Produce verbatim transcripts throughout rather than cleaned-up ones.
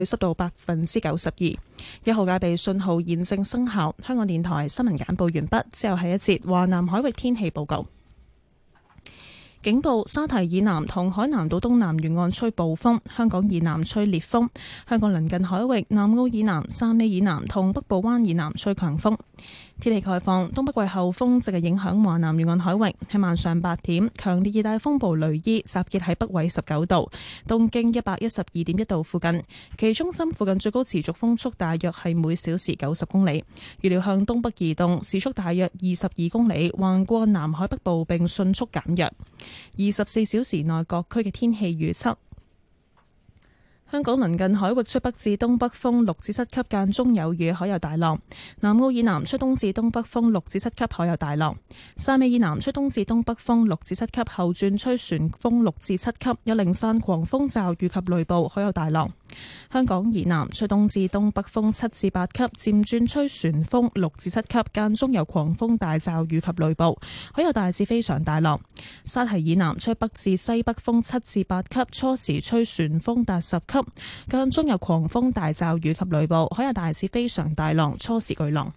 濕度百分之九十二。一號戒備信號現正生效。香港電台新聞簡報完畢，之後係一節華南海域天氣報告。警報：沙堤以南同海南島東南沿岸吹暴風，香港以南吹烈風。香港鄰近海域南澳以南、汕尾以南同北部灣以南吹強風。天氣概況：東北季候風正係影響華南沿岸海域。喺晚上八點，強烈熱帶風暴雷伊集結喺北緯十九度、東經一百一十二點一度附近，其中心附近最高持續風速大約係每小時九十公里。預料向東北移動，時速大約二十二公里，橫過南海北部並迅速減弱。二十四小時內各區嘅天氣預測：香港鄰近海域吹北至東北風六至七級，間中有雨，海有大浪；南澳以南吹東至東北風六至七級，海有大浪；汕尾以南吹東至東北風六至七級，後轉吹旋風六至七級，有零散狂風驟雨及雷暴，海有大浪。香港以南吹東至東北風七至八級，漸轉吹旋風六至七級，間中有狂風大驟雨及雷暴，海有大至非常大浪。沙堤以南吹北至西北風七至八級，初時吹旋風達十級，間中有狂風大驟雨及雷暴，海有大至非常大浪，初時巨浪。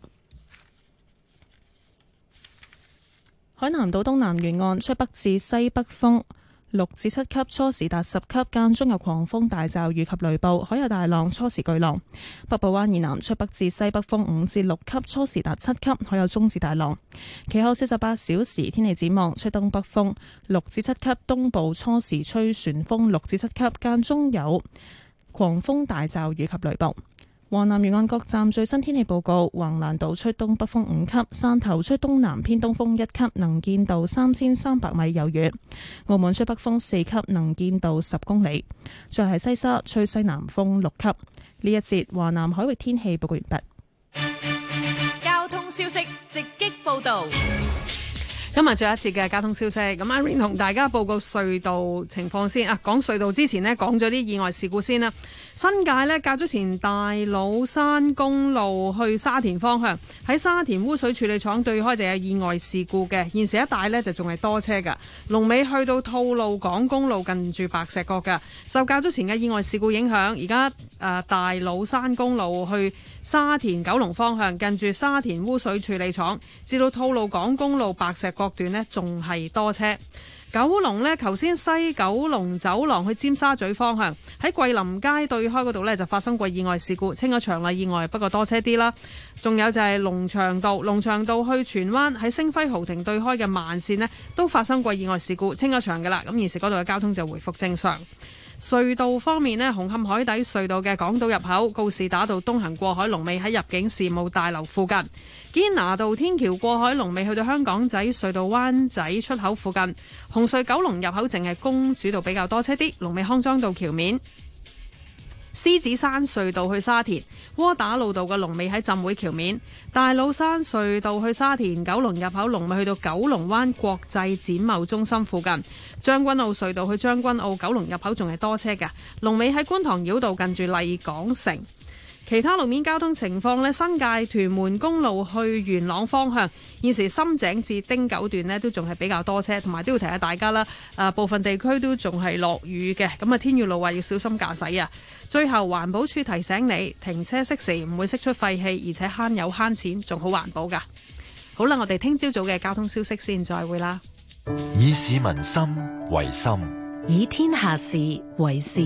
海南島東南沿岸吹北至西北風六至七級，初時達十級，間中有狂風大驟雨及雷暴，海有大浪，初時巨浪。北部灣以南吹北至西北風五至六級，初時達七級，海有中至大浪。其後四十八小時天氣展望：吹東北風六至七級，東部初時吹旋風六至七級，間中有狂風大驟雨及雷暴。華南沿岸各站最新天氣報告：橫瀾島吹東北風五級，汕頭吹東南偏東風一級，能見度三千三百米有雨；澳門吹北風四級，能見度十公里。最後係西沙吹西南風六級。呢一節華南海域天氣報告完畢。 交通消息直擊報道。 今日最後一節嘅交通消息，咁 Irene 同大家報告隧道情況先啊。講隧道之前呢，講咗啲意外事故先啦。新界呢，較早前大老山公路去沙田方向，喺沙田污水處理廠對開就有意外事故嘅，現時一帶呢，就仲係多車㗎。龍尾去到吐露港公路近住白石角㗎，受較早前嘅意外事故影響，而家誒大老山公路去沙田九龍方向，近住沙田污水處理廠至到吐露港公路白石角段呢，仲係多車。九龍呢，頭先西九龍走廊去尖沙咀方向，喺桂林街對開嗰度呢，就發生過意外事故，清咗場啦，意外不過多車啲啦。仲有就係龍翔道，龍翔道去荃灣喺星輝豪庭對開嘅慢線呢，都發生過意外事故，清咗場噶啦。咁現時嗰度嘅交通就回復正常。隧道方面呢，紅磡海底隧道嘅港島入口告士打道東行過海龍尾喺入境事務大樓附近，堅拿道天橋過海龍尾去到香港仔隧道灣仔出口附近，紅隧九龍入口淨係公主道比較多車啲，龍尾康莊道橋面。獅子山隧道去沙田窩打老道嘅龍尾喺浸會橋面，大老山隧道去沙田九龍入口龍尾去到九龍灣國際展貿中心附近，將軍澳隧道去將軍澳九龍入口仲係多車嘅，龍尾喺觀塘繞道近住麗港城。其他路面交通情況呢，新界屯門公路去元朗方向，現時深井至汀九段呢都仲係比較多車，同埋都要提下大家啦。誒，部分地區都仲係落雨嘅，咁啊天雨路滑要小心駕駛啊。最後環保署提醒你，停車熄匙唔會釋出廢氣，而且慳油慳錢，仲好環保噶。好啦，我哋聽朝早嘅交通消息先，再會啦。 以市民心為心， 以天下事為事。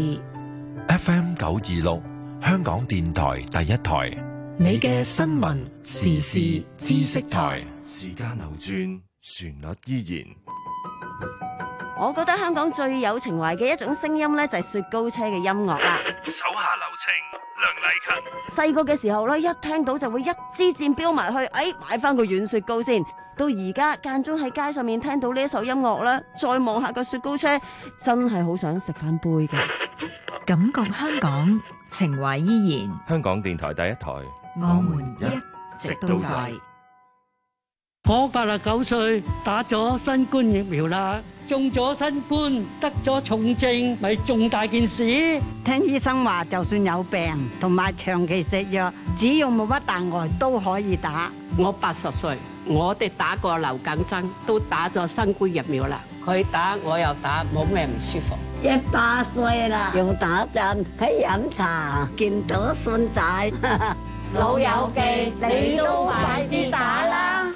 F M 九二六。香港電台第一台， 你嘅新聞時事知識台。 時間流轉，旋律依然。 我覺得香港最有情懷嘅一種聲音呢，就係雪糕車嘅音樂啦。 手下留情，梁麗勤。 細個嘅時候呢，一聽到就會一支箭飆埋去，哎，買翻個軟雪糕先。到而家間中喺街上面聽到呢一首音樂啦，再望下個雪糕車，真係好想食翻杯嘅。 感覺香港，情懷依然。 香港電台第一台， 我們一直都在。 我八十九歲，打咗新冠疫苗啦，中咗新冠，得咗重症，咪重大件事。 聽醫生話，就算有病同埋長期食藥，只要冇乜大礙都可以打。 我八十歲，我哋打過流感針，都打咗新冠疫苗啦。佢打我又打，冇咩唔舒服。 一百歲啦，用打針喺飲茶，見到孫仔，老友記，你都快啲打啦！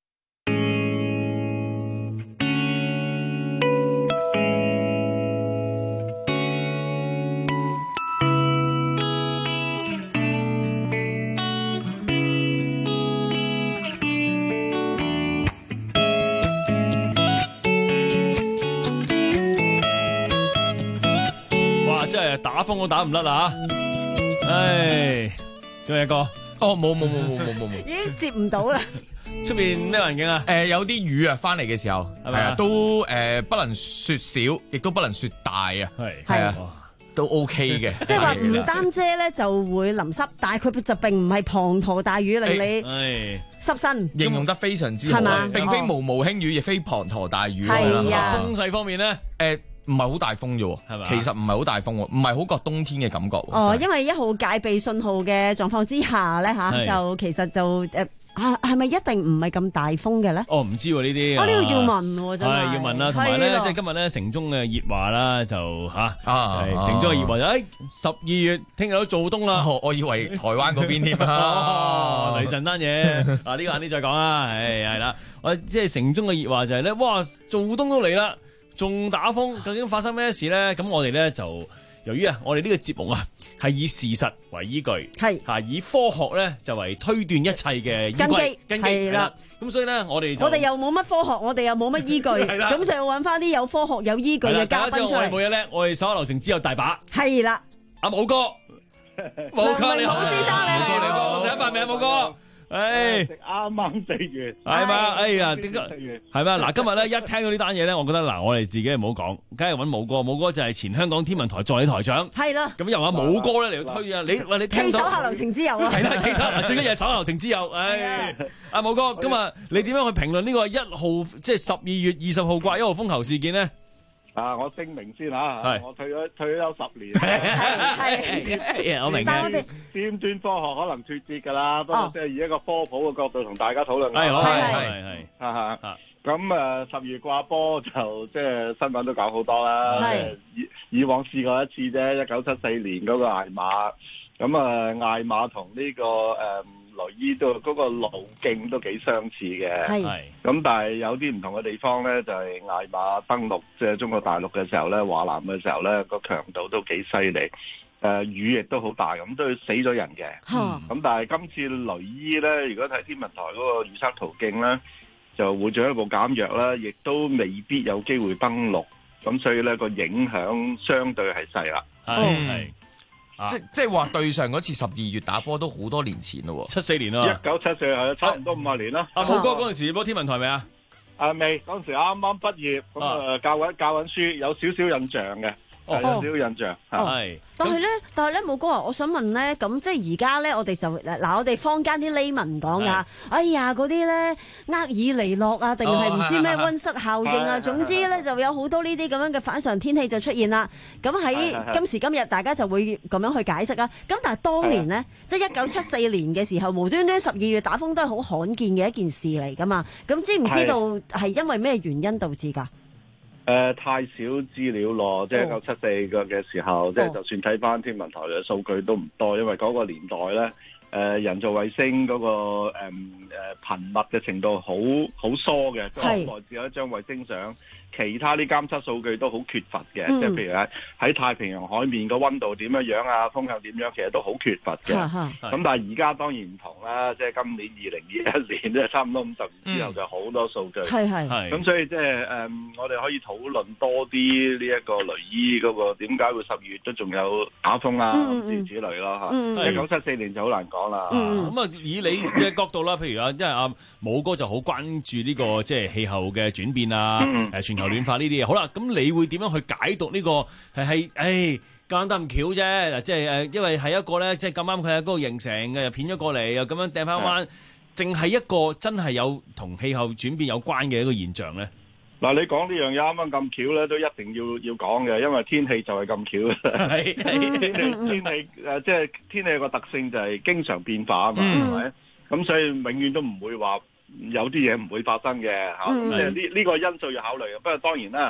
真係打風都打唔甩啦嚇！唉，仲有一個，哦冇冇冇冇冇冇冇， 已經接唔到啦。 出面咩環境啊？ 誒有啲雨啊，翻嚟嘅時候係啊，都誒不能雪少，亦都不能雪大啊。係係啊，都 OK 嘅。 即係話唔擔遮咧就會淋濕，但係佢就並唔係滂沱大雨令你濕身。 形容得非常之好，並非毛毛輕雨，亦非滂沱大雨。 係啊， 風勢方面咧， 誒。唔係好大風啫喎，係咪？其實唔係好大風喎，唔係好覺冬天嘅感覺。 哦，因為一號戒備信號嘅狀況之下咧嚇，就其實就誒啊係咪一定唔係咁大風嘅咧？ 哦，唔知喎呢啲。 我呢個要問喎，真係。 係要問啦，同埋咧，即係今日咧，城中嘅熱話啦，就嚇啊，城中嘅熱話就誒十二月聽日都做冬啦。 我以為台灣嗰邊添啊， 雷神單嘢啊，呢個晏啲再講啦。係係啦，我即係城中嘅熱話就係咧，哇，做冬都嚟啦！仲打風，究竟發生咩事咧？咁我哋咧就由於啊，我哋呢個節目啊係以事實為依據，係嚇以科學咧就為推斷一切嘅依據根基，根基係啦。咁所以咧，我哋我哋又冇乜科學，我哋又冇乜依據，咁就要揾翻啲有科學有依據嘅嘉賓出嚟。 冇嘢咧，我哋手下留情之有大把。 係啦， 阿武哥，武哥你好， 先生你好， 你好，第一份名武哥。誒， 食啱啱食完， 係嘛？哎呀，點解係嘛？嗱，今日咧一聽到呢單嘢咧，我覺得嗱，我哋自己唔好講，梗係揾武哥。武哥就係前香港天文台助理台長，係啦。咁由阿武哥咧嚟推啊，你喂你聽到？ 手下留情之友啊， 係啦，其實最緊要係手下留情之友。唉，阿武哥，今日你點樣去評論呢個一號，即係十二月二十號掛一號風球事件呢？ 啊！我聲明先嚇，我退咗退咗十年， 係我明嘅。 尖端科學可能脫節㗎啦，不過即係以一個科普嘅角度同大家討論。 係好係係係嚇嚇。咁誒十月掛波就即係新聞都搞好多啦。係以以往試過一次啫，一九七四年嗰個艾瑪，咁啊艾瑪同呢個誒。雷伊都嗰個路徑都幾相似嘅，係咁，但係有啲唔同嘅地方咧，就係艾瑪登陸即係中國大陸嘅時候咧，華南嘅時候咧，個強度都幾犀利，誒雨亦都好大，咁都死咗人嘅。咁、嗯、但係今次雷伊咧，如果睇天文台嗰個預測途徑咧，就會進一步減弱啦，亦都未必有機會登陸，咁所以咧個影響相對係細啦。 係。 啊、即即係話對上嗰次十二月打波都好多年前咯， 七四年啦， 一九七四係差唔多五十年啦。 阿武哥嗰陣時播天文台未啊？ 啊未，嗰陣時啱啱畢業，咁啊教緊教緊書，有少少印象嘅。哦，有少少印象係。 但係咧，但係咧，武哥啊，我想問咧，咁即係而家咧，我哋就嗱，我哋坊間啲 layman 講噶，哎呀，嗰啲咧厄爾尼諾啊，定係唔知咩溫室效應啊，總之咧就有好多呢啲咁樣嘅反常天氣就出現啦。咁喺今時今日，大家就會咁樣去解釋啦。咁但係當年咧，即係一九七四年嘅時候，無端端十二月打風都係好罕見嘅一件事嚟噶嘛。咁知唔知道係因為咩原因導致噶？ 誒、呃、太少資料咯，即係一九七四個嘅時候，即、oh. 係就算睇翻天文台嘅數據都唔多，因為嗰個年代咧，誒、呃、人造衛星嗰、那個誒誒、呃、頻密嘅程度好好疏嘅，都係來自一張衛星相。其他啲監測數據都好缺乏嘅，即係譬如喺喺太平洋海面個溫度點樣樣啊，風向點樣，其實都好缺乏嘅。咁但係而家當然唔同啦，即係今年二零二一年，即係差唔多五十年之後就好多數據。係係係。咁所以即係誒，我哋可以討論多啲呢一個雷伊嗰個點解會十二月都仲有打風啊咁之之類咯嚇。一九七四年就好難講啦。 咁啊，以你嘅角度啦，譬如啊，因為阿武哥就好關注呢個即係氣候嘅轉變啊，誒全球暖化呢啲嘢，好啦，咁你會點樣去解讀呢個係係誒咁得咁巧啫？嗱，即係誒，因為係一個咧，即係咁啱佢喺嗰個形成嘅，又片咗過嚟，又咁樣掟翻翻，淨係一個真係有同氣候轉變有關嘅一個現象咧。 嗱，你講呢樣嘢啱啱咁巧咧，都一定要要講嘅，因為天氣就係咁巧。係係天氣天氣誒，即係天氣個特性就係經常變化啊嘛，係咪？咁所以永遠都唔會話有啲嘢唔會發生嘅嚇，咁即係呢呢個因素要考慮嘅。不過當然啦，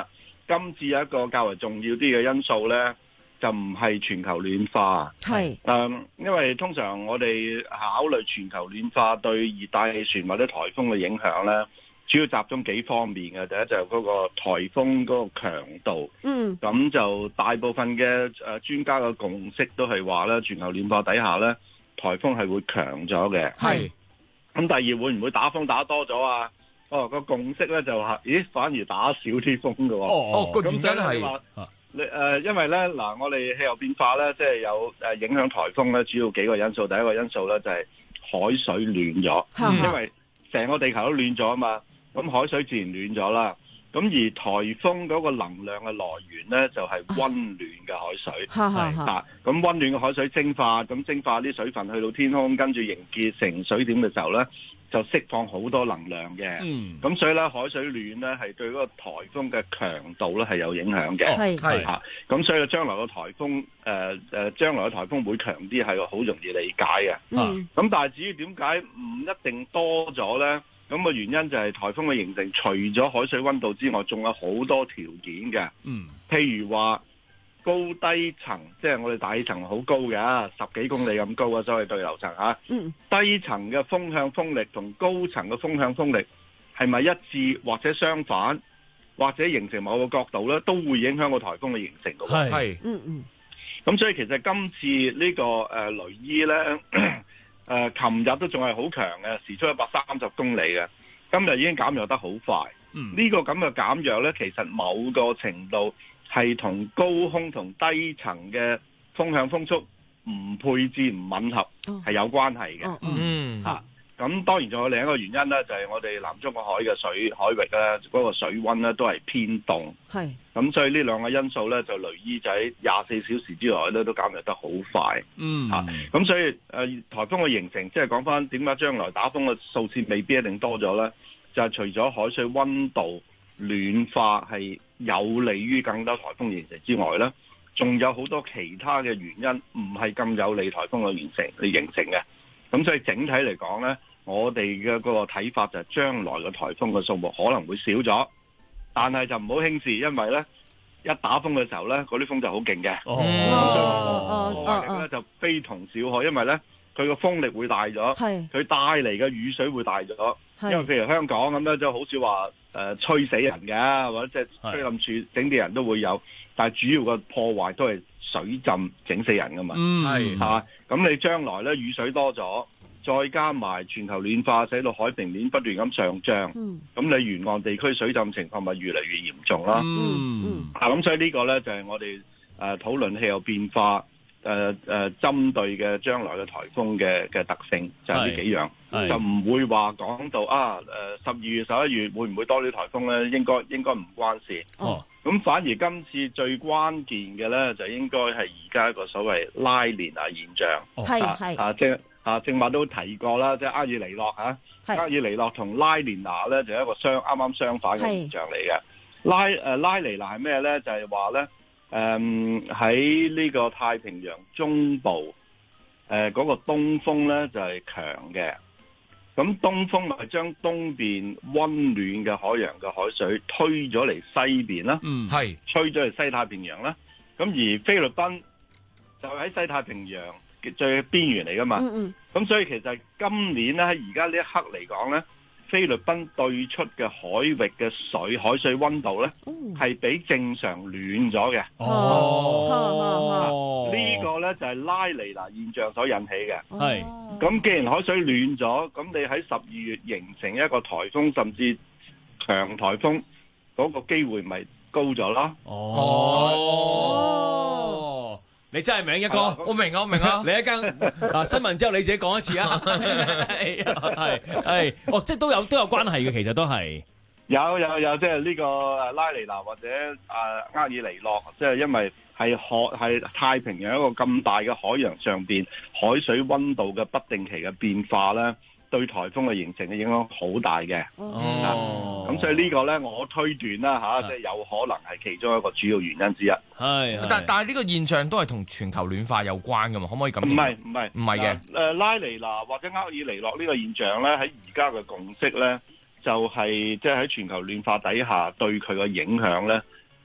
今次有一個較為重要啲嘅因素咧，就唔係全球暖化。 係， 誒，因為通常我哋考慮全球暖化對熱帶氣旋或者颱風嘅影響咧，主要集中幾方面嘅。第一就係嗰個颱風嗰個強度。嗯。咁就大部分嘅誒專家嘅共識都係話咧，全球暖化底下咧，颱風係會強咗嘅。係。咁第二會唔會打風打多咗啊？哦，個共識咧就係，咦，反而打少啲風嘅喎。哦哦，個原因係話，你誒、呃，因為咧嗱，我哋氣候變化咧，即係有誒影響颱風咧，主要幾個因素。第一個因素咧就係海水暖咗，嗯、因為成個地球都暖咗啊嘛，咁海水自然暖咗啦。咁而颱風嗰個能量嘅來源咧，就係溫暖嘅海水。係啊，咁溫暖嘅海水蒸發，咁蒸發啲水分去到天空，跟住凝結成水點嘅時候咧，就釋放好多能量嘅。嗯，咁所以咧，海水暖咧係對嗰個颱風嘅強度咧係有影響嘅。係係嚇，咁所以將來個颱風誒誒，將來嘅颱風會強啲係好容易理解嘅。嗯，咁但係至於點解唔一定多咗咧？咁個原因就係颱風嘅形成，除咗海水溫度之外，仲有好多條件嘅。嗯，譬如話高低層，即係我哋大氣層好高嘅，十幾公里咁高啊，所謂對流層嚇。嗯，低層嘅風向風力同高層嘅風向風力係咪一致或者相反，或者形成某個角度咧，都會影響個颱風嘅形成嘅。係，係，嗯嗯。咁所以其實今次呢個誒雷伊咧。誒，琴日都仲係好強嘅，時速一百三十公里嘅，今日已經減弱得好快。嗯，呢個咁嘅減弱呢，其實某個程度係同高空同低層嘅風向風速唔配置唔吻合係有關係嘅。嗯，嚇、啊，咁當然仲有另一個原因呢，就係、是、我哋南中國海嘅水海域咧，嗰、那個水溫呢都係偏凍。係。咁所以呢兩個因素咧，就雷伊仔廿四小時之內咧都減弱得好快。嗯，嚇，咁所以誒、呃、颱風嘅形成，即係講翻點解將來打風嘅數次未必一定多咗咧？就係、是、除咗海水溫度暖化係有利於更多颱風形成之外咧，仲有好多其他嘅原因唔係咁有利颱風嘅形成嚟形成嘅。咁所以整體嚟講咧，我哋嘅嗰個睇法就係將來嘅颱風嘅數目可能會少咗。但係就唔好輕視，因為咧一打風嘅時候咧，嗰啲風就好勁嘅。哦哦哦，破壞力咧就非同小可，因為咧佢個風力會大咗，佢帶嚟嘅雨水會大咗。因為譬如香港咁咧，就好少話誒吹死人嘅，或者即係吹冧樹整啲人都會有，但係主要嘅破壞都係水浸整死人噶嘛。嗯，係嚇。咁你將來咧雨水多咗。再加埋全球暖化，使到海平面不斷咁上漲，咁、嗯、你沿岸地區水浸情況咪越嚟越嚴重啦。嗯嗯，啊咁所以呢個咧就係我哋誒討論氣候變化誒誒針對嘅將來嘅颱風嘅嘅特性就係、是、呢幾樣，就唔會話講到啊誒十二月十一月會唔會多啲颱風咧？應該應該唔關事。哦，咁反而今次最關鍵嘅咧就應該係而家一個所謂拉尼娜現象。係、哦、係啊即係。啊，正話都提過啦，即係厄爾尼諾嚇，厄爾尼諾同拉尼娜咧就係一個相啱啱相反嘅現象嚟嘅。拉誒、呃、拉尼娜係咩咧？就係話咧，誒喺呢個太平洋中部誒嗰、呃那個東風咧就係、是、強嘅。咁東風咪將東邊溫暖嘅海洋嘅海水推咗嚟西邊啦。嗯，係吹咗嚟西太平洋啦。咁而菲律賓就喺西太平洋最邊緣嚟噶嘛，咁、嗯嗯、所以其實今年咧喺而家呢一刻嚟講咧，菲律賓對出嘅海域嘅水海水溫度咧係、嗯、比正常暖咗嘅。哦，啊這個、呢個咧就係、是、拉尼娜現象所引起嘅。係、哦，咁既然海水暖咗，咁你喺十二月形成一個颱風甚至強颱風，嗰、那個機會咪高咗啦。哦。哦， 你真係明一哥， 我明啊，我明啊。 你一間啊新聞之後你自己講一次啊，係係係，哦，即係都有都有關係嘅，其實都係有有有，即係呢個誒拉尼娜或者誒厄爾尼諾，即係因為係海係太平洋一個咁大嘅海洋上邊海水溫度嘅不定期嘅變化咧，對颱風嘅形成嘅影響好大嘅。哦，咁、啊、所以呢個咧，我推斷啦吓，即係有可能係其中一個主要原因之一。係， 但但係呢個現象都係同全球暖化有關噶嘛？可唔可以咁？唔係唔係唔係嘅。 誒、啊，拉尼娜或者厄爾尼諾呢個現象咧，喺而家嘅共識咧，就係即係喺全球暖化底下對佢嘅影響咧，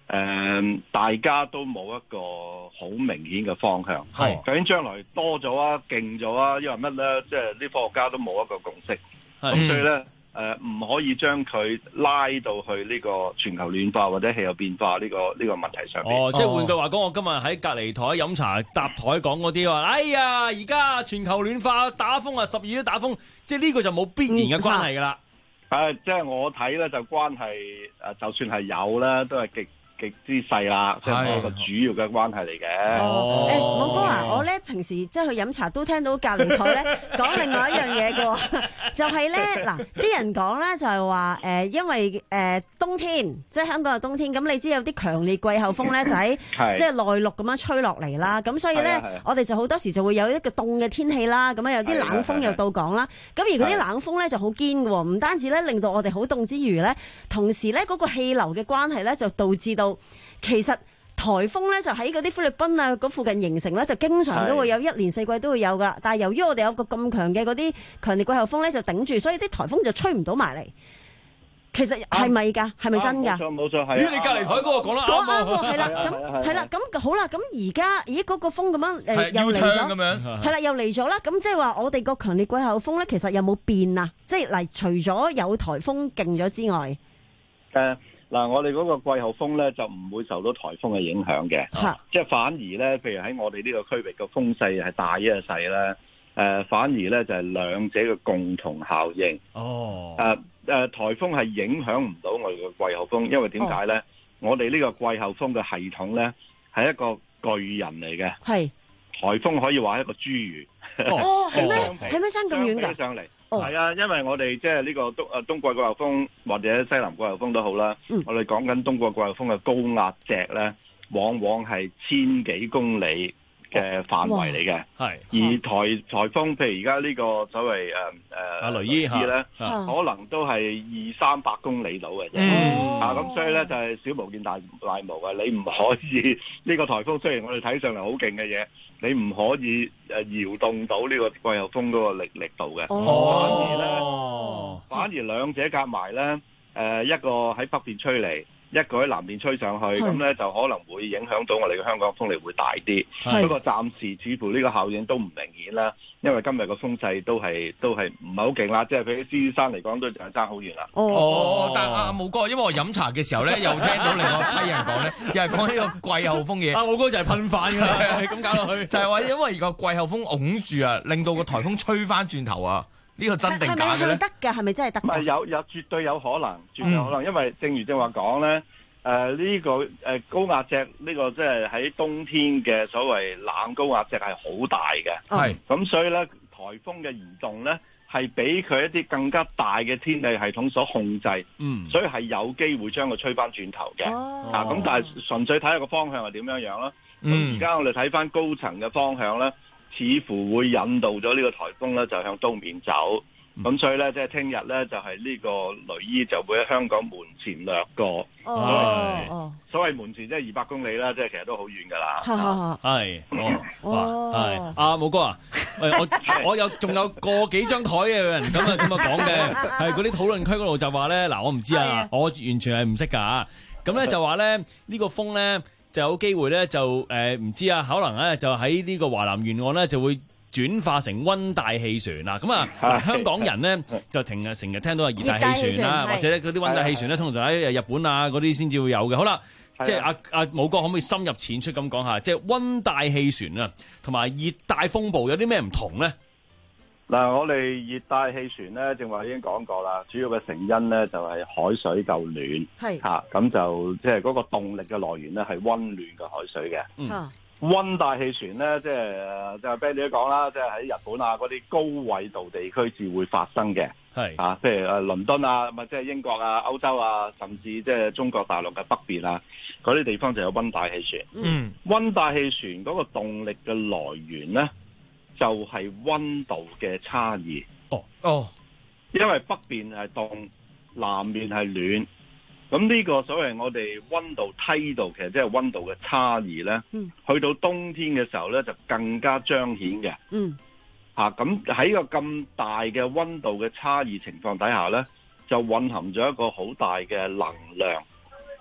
誒，大家都冇一個好明顯嘅方向。 係究竟將來多咗啊、勁咗啊，因為乜咧？即係啲科學家都冇一個共識。咁所以咧，誒唔可以將佢拉到去呢個全球暖化或者氣候變化呢個呢個問題上面。 哦，即係換句話講，我今日喺隔離台飲茶搭台講嗰啲話，哎呀，而家全球暖化打風啊，十二月都打風，即係呢個就冇必然嘅關係㗎啦。 誒，即係我睇咧就關係誒，就算係有咧，都係極極之細啦，即係一個主要嘅關係嚟嘅。 哦，誒，武哥啊，我咧平時即係去飲茶都聽到隔離台咧講另外一樣嘢嘅喎，就係咧嗱，啲人講咧就係話誒，因為誒冬天即係香港嘅冬天，咁你知有啲強烈季候風咧就喺即係內陸咁樣吹落嚟啦，咁所以咧我哋就好多時就會有一個凍嘅天氣啦，咁啊有啲冷風又到港啦，咁而嗰啲冷風咧就好堅嘅喎，唔單止咧令到我哋好凍之餘咧，同時咧嗰個氣流嘅關係咧就導致到其實颱風咧就喺嗰啲菲律賓啊嗰附近形成咧，就經常都會有，一年四季都會有噶。但係由於我哋有個咁強嘅嗰啲強烈季候風咧，就頂住，所以啲颱風就吹唔到埋嚟。其實係咪㗎？係咪真㗎？ 冇錯冇錯，係。 咦？你隔離台嗰個講得啱講啱喎，係啦，咁係啦，咁好啦，咁而家咦嗰個風咁樣誒又嚟咗，係啦，又嚟咗啦。咁即係話我哋個強烈季候風咧，其實有冇變啊？即係嗱，除咗有颱風勁咗之外， 誒。嗱，我哋嗰個季候風咧就唔會受到颱風嘅影響嘅，即係反而咧，譬如喺我哋呢個區域嘅風勢係大一係細咧，誒反而咧就係兩者嘅共同效應。哦，誒誒，颱風係影響唔到我哋嘅季候風，因為點解咧？我哋呢個季候風嘅系統咧係一個巨人嚟嘅，係颱風可以話係一個侏儒。 哦，係咩？係咩爭咁遠㗎？ 上嚟。係啊，因為我哋即係呢個東誒冬季季候風或者西南季候風都好啦，嗯、我哋講緊冬季季候風嘅高壓脊咧，往往係千幾公里嘅範圍嚟嘅。係，而颱颱風譬如而家呢個所謂誒誒阿雷伊咧，可能都係二三百公里到嘅啫。嗯、啊，咁所以咧就係小巫見大大巫啊！你唔可以呢個颱風雖然我哋睇上嚟好勁嘅嘢。你唔可以誒搖動到呢個季候風嗰個力力度嘅，哦、反而咧，反而兩者夾埋咧，誒一個喺北邊吹嚟，一個喺南邊吹上去，咁咧就可能會影響到我哋嘅香港風力會大啲。不過暫時似乎呢個效應都唔明顯啦，因為今日個風勢都係都係唔係好勁啦，即係譬如獅子山嚟講都就係爭好遠啦。 哦，哦但係阿武哥，因為我飲茶嘅時候咧，又聽到另外一批人講咧，又係講呢個季候風嘢。阿武哥就係噴飯㗎啦，係咁搞落去。 就係話因為個季候風擁住啊，令到個颱風吹翻轉頭啊。呢個真定假嘅咧？ 係咪得㗎？係咪真係得？ 唔係有有絕對有可能，絕對有可能，嗯、因為正如正話講咧，誒、呃、呢、呢個誒、呃、高壓脊呢個即係喺冬天嘅所謂冷高壓脊係好大嘅，係咁、嗯、所以咧颱風嘅移動咧係俾佢一啲更加大嘅天氣系統所控制，嗯，所以係有機會將佢吹翻轉頭嘅，哦、啊咁但係純粹睇下個方向係點樣樣咯，咁而家我哋睇翻高層嘅方向咧。似乎會引導咗呢個颱風咧，就向東面走。咁、嗯、所以咧，即係聽日咧，就係、是、呢個雷伊就會喺香港門前掠過。哦哦，所謂門前即係二百公里啦，即係其實都好遠㗎啦。 係，哦，係。阿武哥啊，我我有仲有個幾張台嘅人咁啊咁啊講嘅，係嗰啲討論區嗰度就話咧，嗱我唔知啊，我完全係唔識㗎。咁咧就話咧呢、呢個風咧。就有機會咧，就誒唔知啊，可能咧就喺呢個華南沿岸咧，就會轉化成溫帶氣旋啦。咁啊，香港人咧就停啊，成日聽到係熱帶氣旋啦，或者咧嗰啲溫帶氣旋咧，通常喺日本啊嗰啲先至會有嘅。好啦，即係阿阿武哥可唔可以深入淺出咁講下，即係溫帶氣旋啊，同埋熱帶風暴有啲咩唔同咧？ 嗱，我哋熱帶氣旋咧，正話已經講過啦，主要嘅成因咧就係海水夠暖，係嚇咁就即係嗰個動力嘅來源咧係溫暖嘅海水嘅。嗯，溫帶氣旋咧，即係就係 Benny 都講啦，即係喺日本啊嗰啲高緯度地區至會發生嘅。係啊，譬如誒倫敦啊，咪即係英國啊、歐洲啊，甚至即係中國大陸嘅北邊啊，嗰啲地方就有溫帶氣旋。嗯，溫帶氣旋嗰個動力嘅來源咧，就係溫度嘅差異。哦哦，因為北邊係凍，南面係暖，咁呢個所謂我哋溫度梯度，其實即係溫度嘅差異咧。嗯，去到冬天嘅時候咧，就更加彰顯嘅。嗯，吓咁喺個咁大嘅溫度嘅差異情況底下咧，就蘊含咗一個好大嘅能量。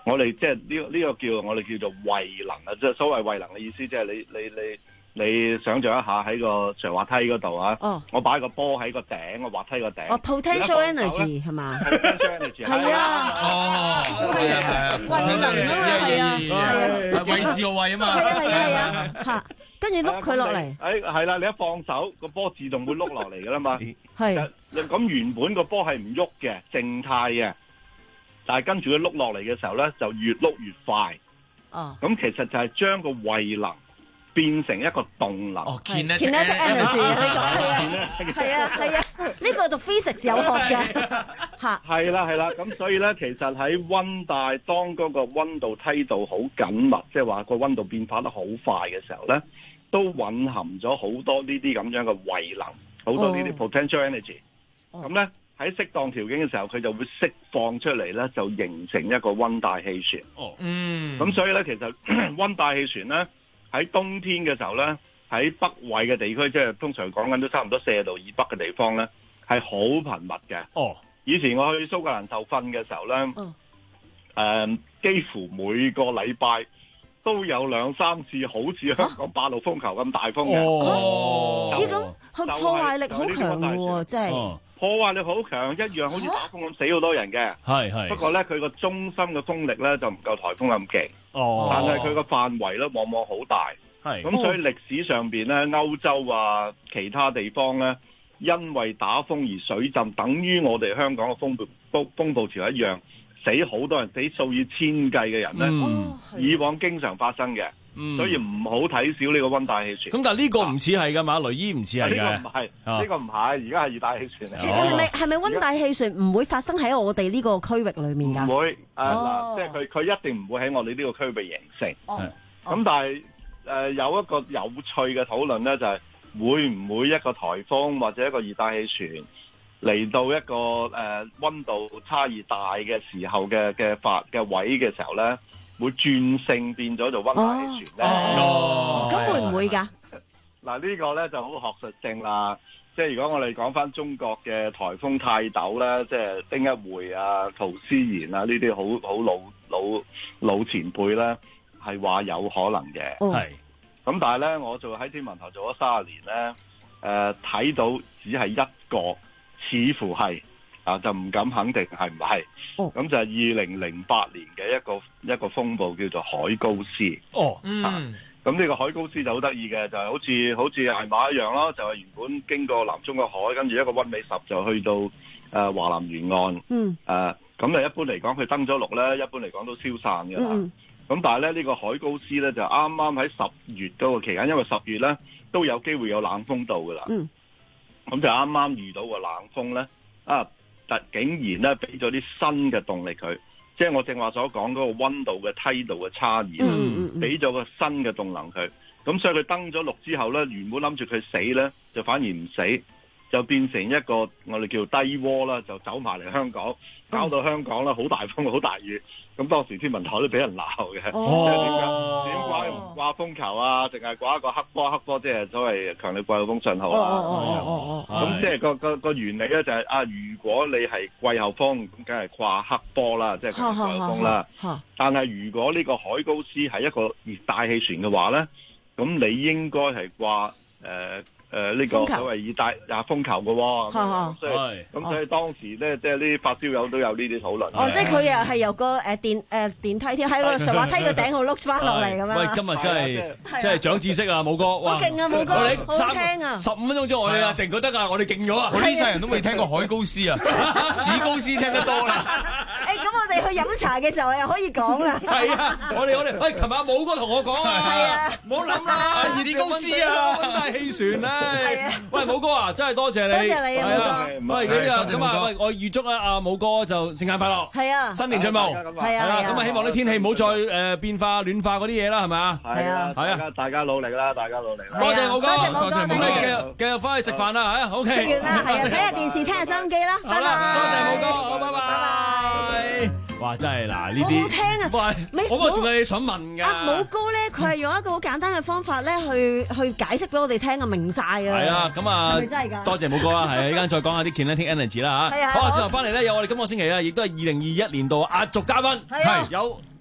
我哋即係呢個呢個叫我哋叫做慧能啊，即係所謂慧能嘅意思，即係你你你你想象一下喺個上滑梯嗰度啊， 哦、 我擺個波喺個頂，個滑梯個頂。 哦 ，potential energy 係嘛 ？potential energy 係啊， 哦，係啊係啊， 慧能啊嘛，係啊係啊， 位置個位啊嘛， 係啊係啊係啊，嚇，跟住碌佢落嚟。 誒係啦，你一放手個波自動會碌落嚟噶啦嘛。 係。 咁原本個波係唔喐嘅，靜態嘅。但係跟住佢碌落嚟嘅時候咧，就越碌越快。哦，咁其實就係將個慧能變成一個動能。 哦 kinetic energy 呢個係啊，係啊係啊，呢個就 physics 有學嘅嚇。 係啦係啦，咁所以咧，其實喺溫帶當嗰個溫度梯度好緊密，即係話個溫度變化得好快嘅時候咧，都蘊含咗好多呢啲咁樣嘅慧能，好多呢啲 potential energy。咁咧。喺適當條件嘅時候，佢就會釋放出嚟咧，就形成一個溫帶氣旋。 哦， 嗯。咁所以咧，其實溫帶氣旋咧喺冬天嘅時候咧，喺北緯嘅地區，即係通常講緊都差唔多四十度以北嘅地方咧，係好頻密嘅。哦。以前我去蘇格蘭受訓嘅時候咧，誒、哦呃，幾乎每個禮拜都有兩三次好似香港八號風球咁大風嘅。 哦。咦，咁佢破壞力好強喎，即係。 破壞力好強，一樣好似打風咁死好多人嘅。係係。不過咧，佢個中心嘅風力咧就唔夠颱風咁勁。哦。但係佢個範圍咧往往好大。係。咁所以歷史上邊咧，歐洲啊，其他地方咧，因為打風而水浸，等於我哋香港嘅風暴風風暴潮一樣，死好多人，死數以千計嘅人咧。嗯。以往經常發生嘅。嗯，所以唔好睇少呢個溫帶氣旋。 咁但係呢個唔似係噶嘛，雷伊唔似係嘅。 呢個唔係，呢個唔係，而家係熱帶氣旋嚟。 其實係咪係咪溫帶氣旋唔會發生喺我哋呢個區域裏面㗎？ 唔會，誒嗱，即係佢佢一定唔會喺我哋呢個區域形成。哦。咁但係誒有一個有趣嘅討論咧，就係會唔會一個颱風或者一個熱帶氣旋嚟到一個誒溫度差異大嘅時候嘅嘅發嘅位嘅時候咧？會轉性變咗做溫帶氣旋咧？ 哦，咁、哦、會唔會㗎？ 嗱呢個咧就好學術性啦。即係如果我哋講翻中國嘅颱風泰斗咧，即係丁一回啊、陶思賢啊呢啲好好老老老前輩咧，係話有可能嘅。係、哦。咁但係咧，我做喺天文台做咗三十年咧，誒、呃、睇到只係一個，似乎係。啊，就唔敢肯定係唔係，咁、oh. 就係二零零八年嘅一個一個風暴叫做海高斯。哦，嗯，咁呢個海高斯就好得意嘅，就係、是、好似好似艾瑪一樣咯，就係、是、原本經過南中國海，跟住一個溫美十就去到誒、呃、華南沿岸。嗯，誒咁啊，一般嚟講佢登咗陸咧，一般嚟講都消散㗎啦。咁、嗯、但係咧呢、這個海高斯咧就啱啱喺十月嗰個期間，因為十月咧都有機會有冷風到㗎啦。嗯，咁就啱啱遇到個冷風咧，啊！竟然咧俾咗啲新嘅動力佢，即係我正話所講嗰個溫度嘅梯度嘅差異，俾咗個新嘅動能佢。咁所以佢登咗陸之後咧，原本諗住佢死咧，就反而唔死，就變成一個我哋叫低渦啦，就走埋嚟香港，搞到香港咧好大風好大雨。咁當時天文台都俾人鬧嘅，即係點解點掛唔掛風球啊？淨係掛一個黑波，黑波即係所謂強烈季候風信號啊！咁即係個個個原理咧就係、是、啊，如果你係季候風，咁梗係掛黑波啦，即係強烈季候風啦。但係如果呢個海高斯係一個熱帶氣旋嘅話咧，咁你應該係掛誒。呃誒、呃、呢、這個所謂熱帶啊風球嘅喎、哦，所以咁所以當時咧，即係呢啲發燒友都有呢啲討論。 哦，即係佢又係由個誒電誒、呃、電梯跳喺個上滑梯個頂度碌翻落嚟咁樣。 喂，今日真係真係長知識啊，武哥！ 好勁啊，武哥！好聽啊！ 十五分鐘之外啊，淨覺得啊，我哋勁咗啊！ 我呢世人都未聽過海高斯啊，史高斯聽得多啦。 誒，咁我哋去飲茶嘅時候又可以講啦。 係啊，我哋我哋喂，琴日武哥同我講啊，係啊，唔好諗啦，史高斯啊，溫帶氣旋咧。喂，武哥啊，真係多謝你， 多謝你啊，武哥。 喂，咁啊，咁啊，喂，我預祝啊，阿武哥就聖誕快樂，係啊，新年進步，係啊，咁啊，希望啲天氣唔好再誒變化暖化嗰啲嘢啦，係咪啊？係啊，係啊， 大家努力啦，大家努力啦。 多謝武哥， 多謝武哥， 繼續繼續翻去食飯啦，嚇，OK。 食完啦，係啊，睇下電視，聽下收音機啦，拜拜。 多謝武哥，好，拜拜。拜拜。哇！真係嗱，呢啲好聽啊！ 喂，我仲有嘢想問㗎。 阿武哥咧，佢係用一個好簡單嘅方法咧，去去解釋俾我哋聽啊，明晒啊！ 係啊，咁啊，係咪真係㗎？多謝武哥啊，係啊，依家再講下啲 kinetic energy 啦嚇。好啊，之後翻嚟咧，有我哋今個星期啊，亦都係二零二一年度壓軸嘉賓，係有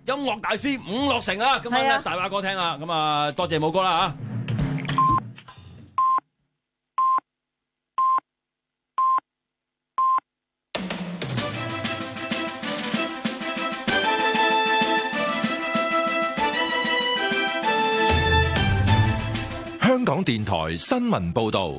音樂大師伍樂城啊，今晚咧大把歌聽啊，咁啊多謝武哥啦嚇。 香港電台新聞報導，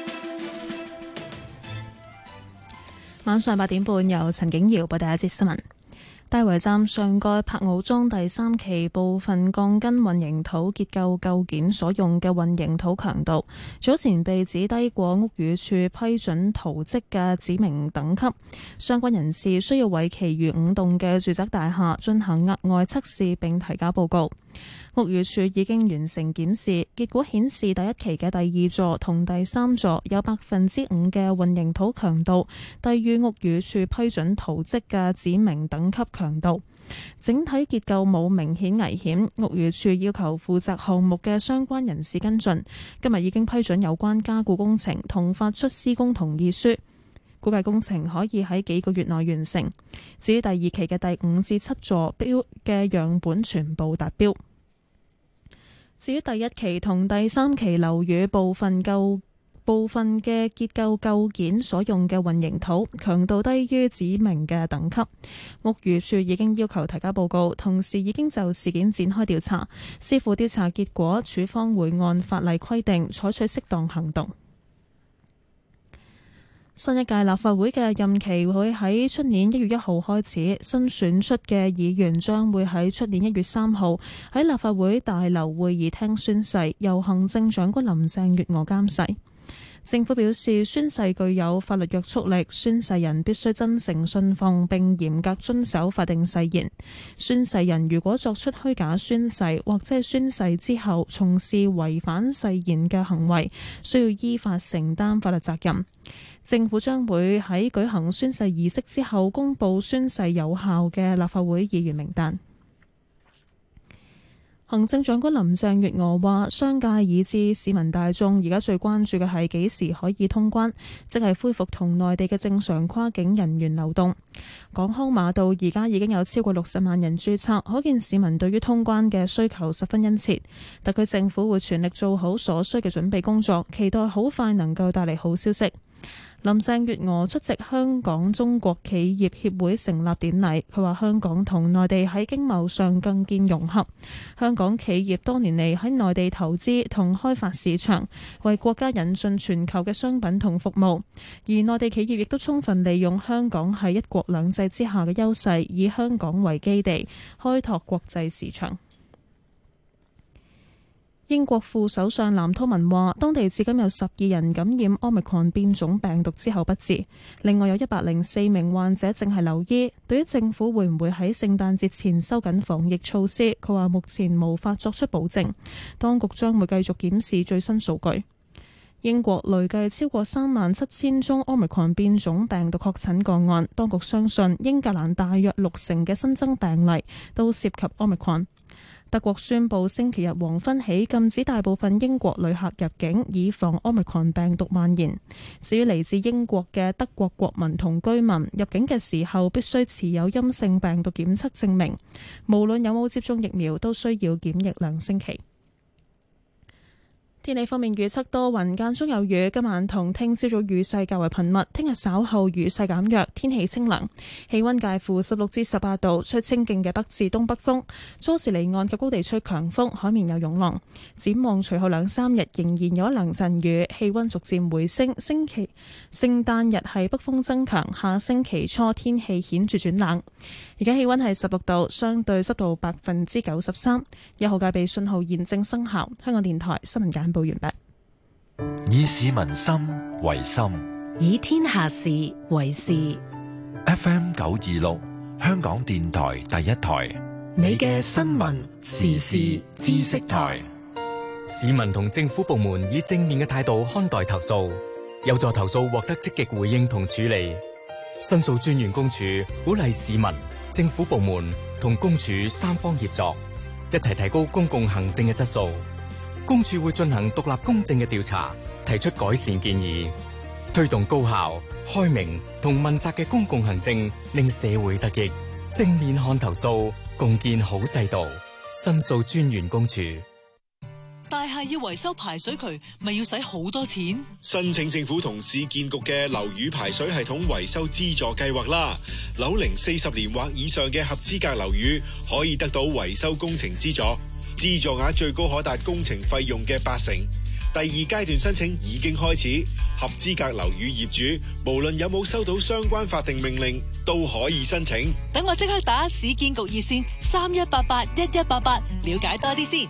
晚上八點半由陳景瑤報第一節新聞。大圍站上蓋柏傲莊第三期部分鋼筋混凝土結構構件所用嘅混凝土強度，早前被指低過屋宇署批准圖則嘅指明等級，相關人士需要為其餘五棟嘅住宅大廈進行額外測試並提交報告。屋宇署已經完成檢視，結果顯示第一期嘅第二座同第三座有百分之五嘅混凝土強度低於屋宇署批准圖則嘅指明等級強度，整體結構冇明顯危險。屋宇署要求負責項目嘅相關人士跟進，今日已經批准有關加固工程同發出施工同意書，估計工程可以喺幾個月內完成。至於第二期嘅第五至七座標嘅樣本全部達標。至於第一期同第三期樓宇部分構部分嘅結構構件所用嘅混凝土強度低於指明嘅等級，屋宇署已經要求提交報告，同時已經就事件展開調查，視乎調查結果，署方會按法例規定採取適當行動。新一屆立法會嘅任期會喺出年一月一號開始，新選出嘅議員將會喺出年一月三號喺立法會大樓會議廳宣誓，由行政長官林鄭月娥監誓。政府表示，宣誓具有法律約束力，宣誓人必須真誠信奉並嚴格遵守法定誓言。宣誓人如果作出虛假宣誓，或者係宣誓之後從事違反誓言嘅行為，需要依法承擔法律責任。政府將會喺舉行宣誓儀式之後公佈宣誓有效嘅立法會議員名單。行政長官林鄭月娥話，商界以至市民大眾而家最關注嘅係幾時可以通關，即係恢復同內地嘅正常跨境人員流動。港康碼道而家已經有超過六十萬人註冊，可見市民對於通關嘅需求十分殷切。特區政府會全力做好所需嘅準備工作，期待好快能夠帶嚟好消息。林鄭月娥出席香港中國企業協會成立典禮，佢話香港同內地喺經貿上更見融合。香港企業多年嚟喺內地投資同開發市場，為國家引進全球嘅商品同服務，而內地企業亦都充分利用香港喺一國兩制之下嘅優勢，以香港為基地，開拓國際市場。英國副首相藍韜文話，當地至今有十二人感染 Omicron 變種病毒之後不治，另外有一百零四名患者正係留醫。對於政府會唔會喺聖誕節前收緊防疫措施，佢話目前無法作出保證，當局將會繼續檢視最新數據。英國累計超過三萬七千宗 Omicron 變種病毒確診個案，當局相信英格蘭大約六成嘅新增病例都涉及 Omicron。德國宣布星期日黃昏起禁止大部分英國旅客入境，以防 Omicron 病毒蔓延。至於嚟自英國嘅德國國民同居民入境嘅時候，必須持有陰性病毒檢測證明，無論有冇接種疫苗，都需要檢疫兩星期。天氣方面預測多雲間中有雨，今晚同聽朝早雨勢較為頻密，聽日稍後雨勢減弱，天氣清涼，氣溫介乎十六至十八度，吹清勁嘅北至東北風，初時離岸嘅高地吹強風，海面有湧浪。展望隨後兩三日仍然有一兩陣雨，氣溫逐漸回升。星期聖誕日係北風增強，下星期初天氣顯著轉冷。而家氣溫係十六度，相對濕度百分之九十三，一號戒備信號現正生效。香港電台新聞簡報完畢。 以市民心為心， 以天下事為事。 F M 九二六，香港電台第一台， 你嘅新聞時事知識台。 市民同政府部門以正面嘅態度看待投訴，有助投訴獲得積極回應同處理。申訴專員公署鼓勵市民、政府部門同公署三方協作，一齊提高公共行政嘅質素。公署會進行獨立公正嘅調查，提出改善建議，推動高效、開明同問責嘅公共行政，令社會得益。正面看投訴， 共建好制度。申訴專員公署。 大廈要維修排水渠，咪要使好多錢？ 申請政府同市建局嘅樓宇排水系統維修資助計劃啦。樓齡四十年或以上嘅合資格樓宇可以得到維修工程資助，資助額最高可達工程費用嘅八成。第二階段申請已經開始，合資格樓宇業主無論有冇收到相關法定命令，都可以申請。 等我即刻打市建局熱線三一八八一一八八，了解多啲先。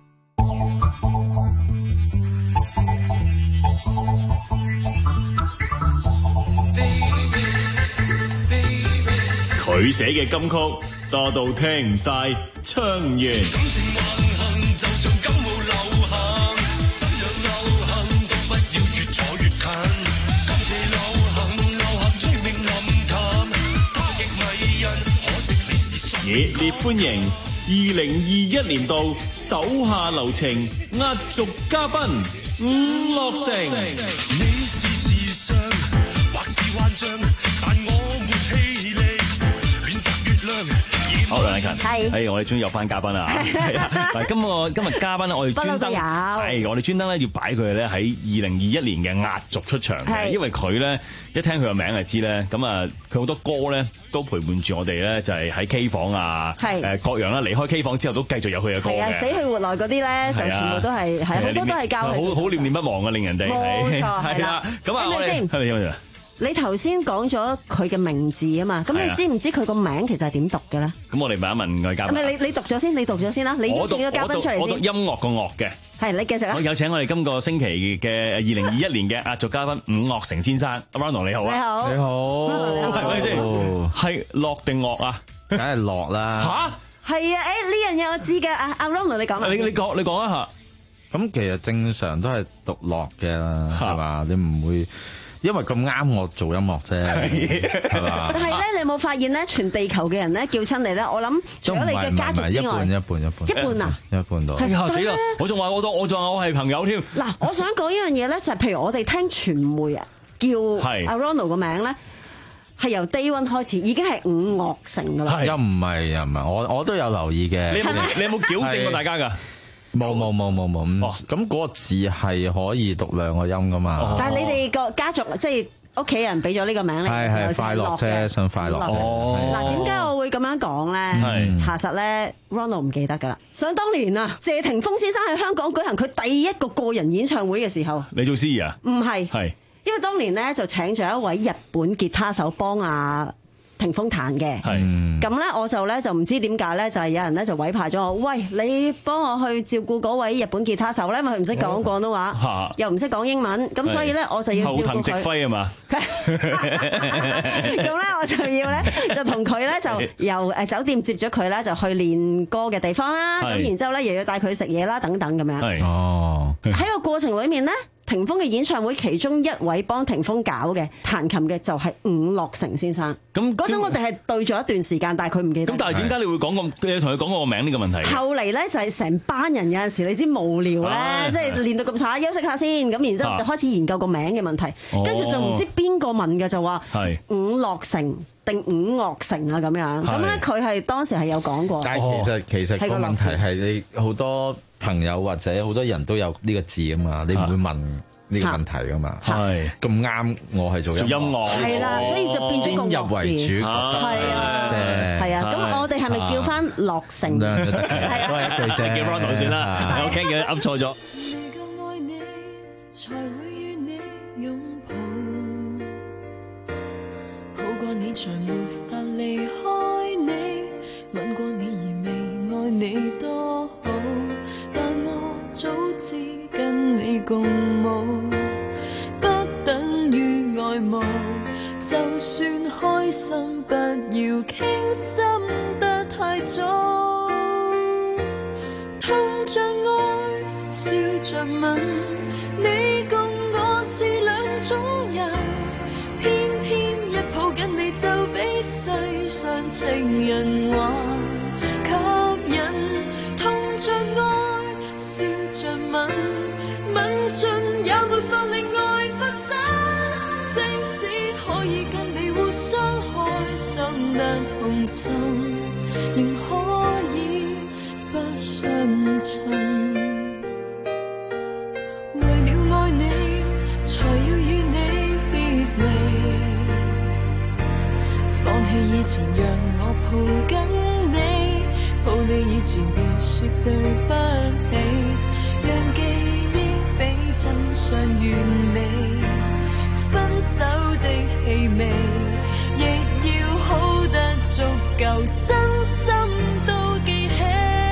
佢寫嘅金曲多到聽唔晒，唱完。熱烈歡迎二零二一年度手下留情壓軸嘉賓伍樂城。你是時尚，或是幻象，但我沒氣力，戀擇月亮。好，梁麗勤，係，係我哋終於有翻嘉賓啦。係啊，嗱，今個今日嘉賓咧，我哋專登係我哋專登咧要擺佢咧喺二零二一年嘅壓軸出場嘅，因為佢咧一聽佢個名就知咧，咁啊佢好多歌咧都陪伴住我哋咧，就係喺 K 房啊，誒各樣啦，離開 K 房之後都繼續有佢嘅歌嘅。係啊，死去活來嗰啲咧就全部都係係好多都係教佢，好好念念不忘啊，令人哋冇錯係啦。咁啊，我哋係咪先？ 你頭先講咗佢嘅名字啊嘛，咁你知唔知佢個名其實係點讀嘅咧？ 咁我哋問一問我哋嘉賓。唔係你你讀咗先，你讀咗先啦。你邀請個嘉賓出嚟先。 我讀音樂個樂嘅。 係，你繼續啊。 我有請我哋今個星期嘅二零二一年嘅壓軸嘉賓伍樂城先生，阿 Ronald 你好啊。 你好。 你好。 係咪先？係樂定樂啊？ 梗係樂啦。 吓？係啊，誒呢樣嘢我知㗎。阿阿 Ronald 你講。 你你講你講一下。 咁其實正常都係讀樂嘅啦，係嘛？你唔會。因為咁啱我做音樂啫，係嘛？ 但係咧，你有冇發現咧？全地球嘅人咧叫親你咧，我諗除咗你嘅家族之外， 一半一半一半， 一半啊， 一半到。 嚇死啦！我仲話我當我仲話我係朋友添。 嗱，我想講一樣嘢咧，就係譬如我哋聽傳媒啊，叫阿 Ronald 個名咧，係由 Day One 開始已經係伍樂城噶啦。 又唔係又唔係，我我都有留意嘅。 你有冇你有冇矯正過大家㗎？ 冇冇冇冇冇，咁嗰個字係可以讀兩個音噶嘛？ 但係你哋個家族即係屋企人俾咗呢個名咧， 係係快樂啫，想快樂。 嗱，點解我會咁樣講咧？查實咧 ，Ronald 唔記得噶啦。想當年啊，謝霆鋒先生喺香港舉行佢第一個個人演唱會嘅時候， 你做司儀啊？ 唔係，係因為當年咧就請咗一位日本吉他手幫阿霆鋒彈嘅，咁咧我就咧就唔知點解咧，就係有人咧就委派咗我，喂，你幫我去照顧嗰位日本吉他手咧，因為佢唔識講廣東話，又唔識講英文，咁所以咧我就要照顧佢。後藤直輝啊嘛，咁咧我就要咧就同佢咧就由誒酒店接咗佢咧就去練歌嘅地方啦，咁然之後咧又要帶佢食嘢啦等等咁樣。哦，喺個過程裏面咧。霆鋒嘅演唱會，其中一位幫霆鋒搞嘅彈琴嘅就係伍樂城先生。咁嗰陣我哋係對咗一段時間，但係佢唔記得。 咁但係點解你會講咁？你同佢講個名呢個問題？ 後嚟咧就係成班人有陣時你知無聊咧，即係練到咁差，休息下先。咁然之後就開始研究個名嘅問題，跟住就唔知邊個問嘅就話伍樂城定伍樂城啊咁樣。咁咧佢係當時係有講過。 但係其實其實個問題係你好多朋友或者好多人都有呢個字啊嘛，你唔會問呢個問題噶嘛，係咁啱我係做音樂， 係啦，所以就變咗個樂字， 入為主，係啊，係啊，咁我哋係咪叫翻樂城？ 都係一句啫， 叫 Ronald 算啦，我驚佢噏錯咗。 早知跟你共舞，不等於愛慕。就算開心，不要傾心得太早。痛着愛，笑着吻，你共我是兩種人，偏偏一抱緊你就比世上情人還吸引。痛着愛，笑着吻，吻盡也沒法令愛發生。即使可以跟你互相開心，但同心仍可。 以前讓我抱緊你，抱你以前別說對不起，讓記憶比真相完美，分手的氣味亦要好得足夠，身心都記起，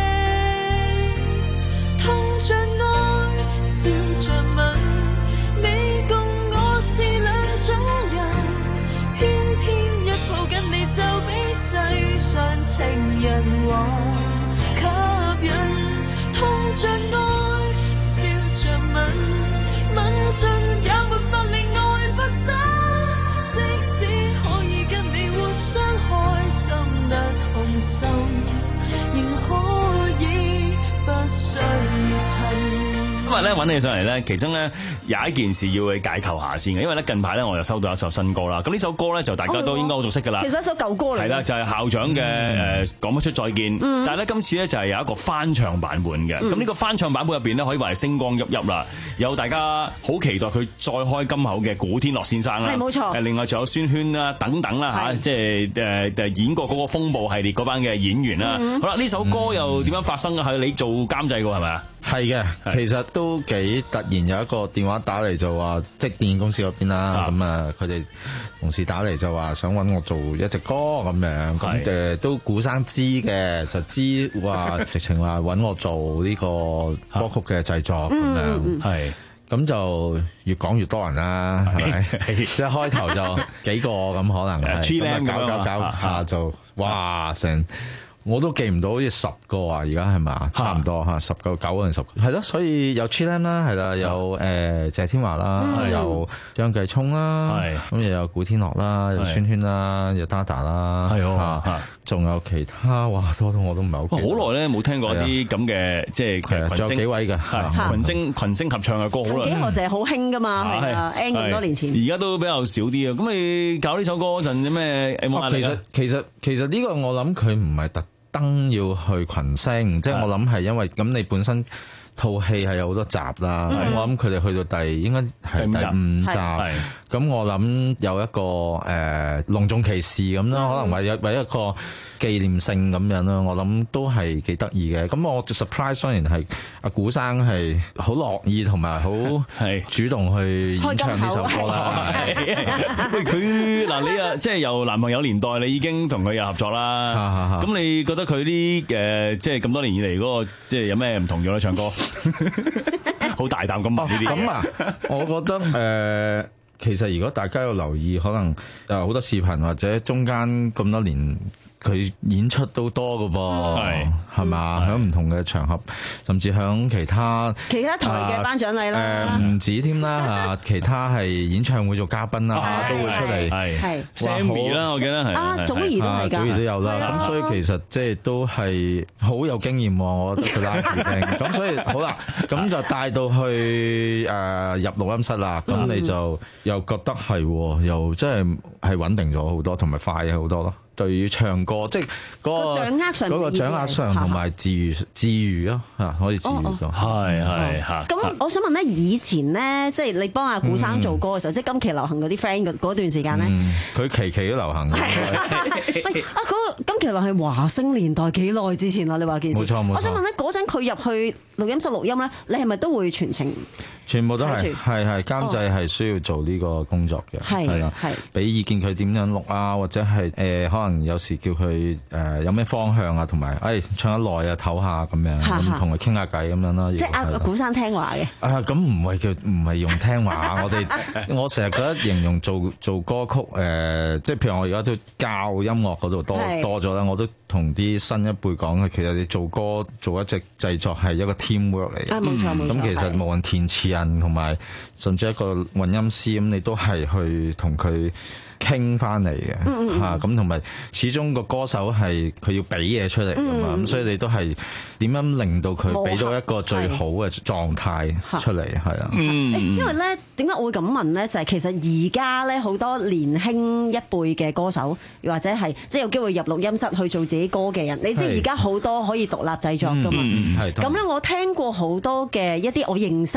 痛像愛，笑像吻，你共我是兩種人，偏偏一抱緊你就比世上情人還吸引，痛像愛，笑像吻，吻盡也沒法令愛發生，即使可以跟你互相開心得痛心，仍可以不須襯。 今日咧揾你上嚟咧，其中咧有一件事要去解構下先嘅，因為咧近排咧我就收到一首新歌啦。咁呢首歌咧就大家都應該好熟悉㗎啦。 其實一首舊歌嚟。 係啦，就係、是、校長嘅誒講不出再見。嗯、但係咧今次咧就係有一個翻唱版本嘅。咁呢、嗯、個翻唱版本入邊咧可以話係星光熠熠啦。有大家好期待佢再開金口嘅古天樂先生啦。 係冇錯。 誒另外仲有孫軒啦等等啦嚇，即係誒誒演過嗰個風暴系列嗰班嘅演員啦。嗯、好啦，呢首歌又點樣發生嘅？係你做監製㗎係咪啊？ 係嘅，其實都幾突然，有一個電話打嚟就話，即係電影公司嗰邊啦，咁啊佢哋同事打嚟就話想揾我做一隻歌咁樣，咁誒都古生知嘅，就知話直情話揾我做呢個歌曲嘅製作咁樣，係咁就越講越多人啦，係咪？即係開頭就幾個咁可能係，咁搞搞搞下就哇成。我都記唔到好似十個啊，而家係嘛？差唔多嚇，十個九定十個，係咯。所以有 Chilam 啦，係啦，有誒謝天華啦，有張繼聰啦，咁又有古天樂啦，有孫軒啦，有 Dada 啦，嚇，仲有其他哇，多到我都唔係好。 好耐咧冇聽過啲咁嘅即係群星， 仲有幾位嘅群星群星合唱嘅歌，好耐。 幾何成日好興噶嘛，係啊 N 咁多年前。 而家都比較少啲啊。咁你搞呢首歌嗰陣有咩有冇壓力啊？ 其實其實其實呢個我諗佢唔係特登要去群星，即係我諗係因為咁你本身套戲係有好多集啦，咁、嗯、我諗佢哋去到第應該係第五集，咁我諗有一個誒隆重其事咁啦，可能為一為一個紀念性咁樣啦，我諗都係幾得意嘅。咁我 surprise 當然係阿古生係好樂意同埋好主動去演唱呢首歌啦。 喂，佢嗱你啊，即係由男朋友年代你已經同佢有合作啦。咁你覺得佢啲誒即係咁多年以嚟嗰個即係有咩唔同咗咧？唱歌好大膽咁問呢啲嘢。 咁啊，我覺得誒。呃其實如果大家有留意，可能誒好多視頻或者中間咁多年，佢演出都多㗎噃，係係嘛？喺唔同嘅場合，甚至喺其他其他台嘅頒獎禮啦， 誒唔止添啦嚇，其他係演唱會做嘉賓啦，都會出嚟。 係 Sammy 啦，我記得係啊，祖兒都係㗎， 祖兒都有啦。咁所以其實即係都係好有經驗喎，我覺得佢拉住聽。咁所以好啦，咁就帶到去誒入錄音室啦。咁你就又覺得係，又真係係穩定咗好多，同埋快好多咯。對於唱歌，即係嗰個掌握上， 嗰個掌握上同埋治愈治愈咯嚇，可以治愈到， 係係嚇。 咁我想問咧，以前咧，即係你幫阿古生做歌嘅時候，即係今期流行嗰啲 friend 嗰段時間咧， 佢期期都流行嘅。 喂啊，嗰個今期流行係華星年代幾耐之前啊？你話件事？ 冇錯冇錯。 我想問咧，嗰陣佢入去錄音室錄音咧，你係咪都會全程？ 全部都係係係監製係需要做呢個工作嘅， 係啦，係俾意見佢點樣錄啊，或者係誒可能有時叫佢誒有咩方向啊，同埋誒唱得耐啊唞下咁樣，咁同佢傾下偈咁樣啦。 即係阿古生聽話嘅。 啊，咁唔係叫唔係用聽話，我哋我成日覺得形容做做歌曲誒，即係譬如我而家都教音樂嗰度多多咗啦，我都同啲新一輩講嘅，其實你做歌做一隻製作係一個 teamwork 嚟嘅。 啊，冇錯冇錯。 咁其實無論填詞人同埋甚至一個混音師咁，你都係去同佢傾翻嚟嘅嚇，咁同埋始終個歌手係佢要俾嘢出嚟噶嘛，咁、嗯、所以你都係點樣令到佢俾到一個最好嘅狀態出嚟係啊？ 嗯，因為咧點解我會咁問咧？就係、是、其實而家咧好多年輕一輩嘅歌手，又或者係即係有機會入錄音室去做自己歌嘅人，你知而家好多可以獨立製作噶嘛？咁咧、嗯，我聽過好多嘅一啲我認識嘅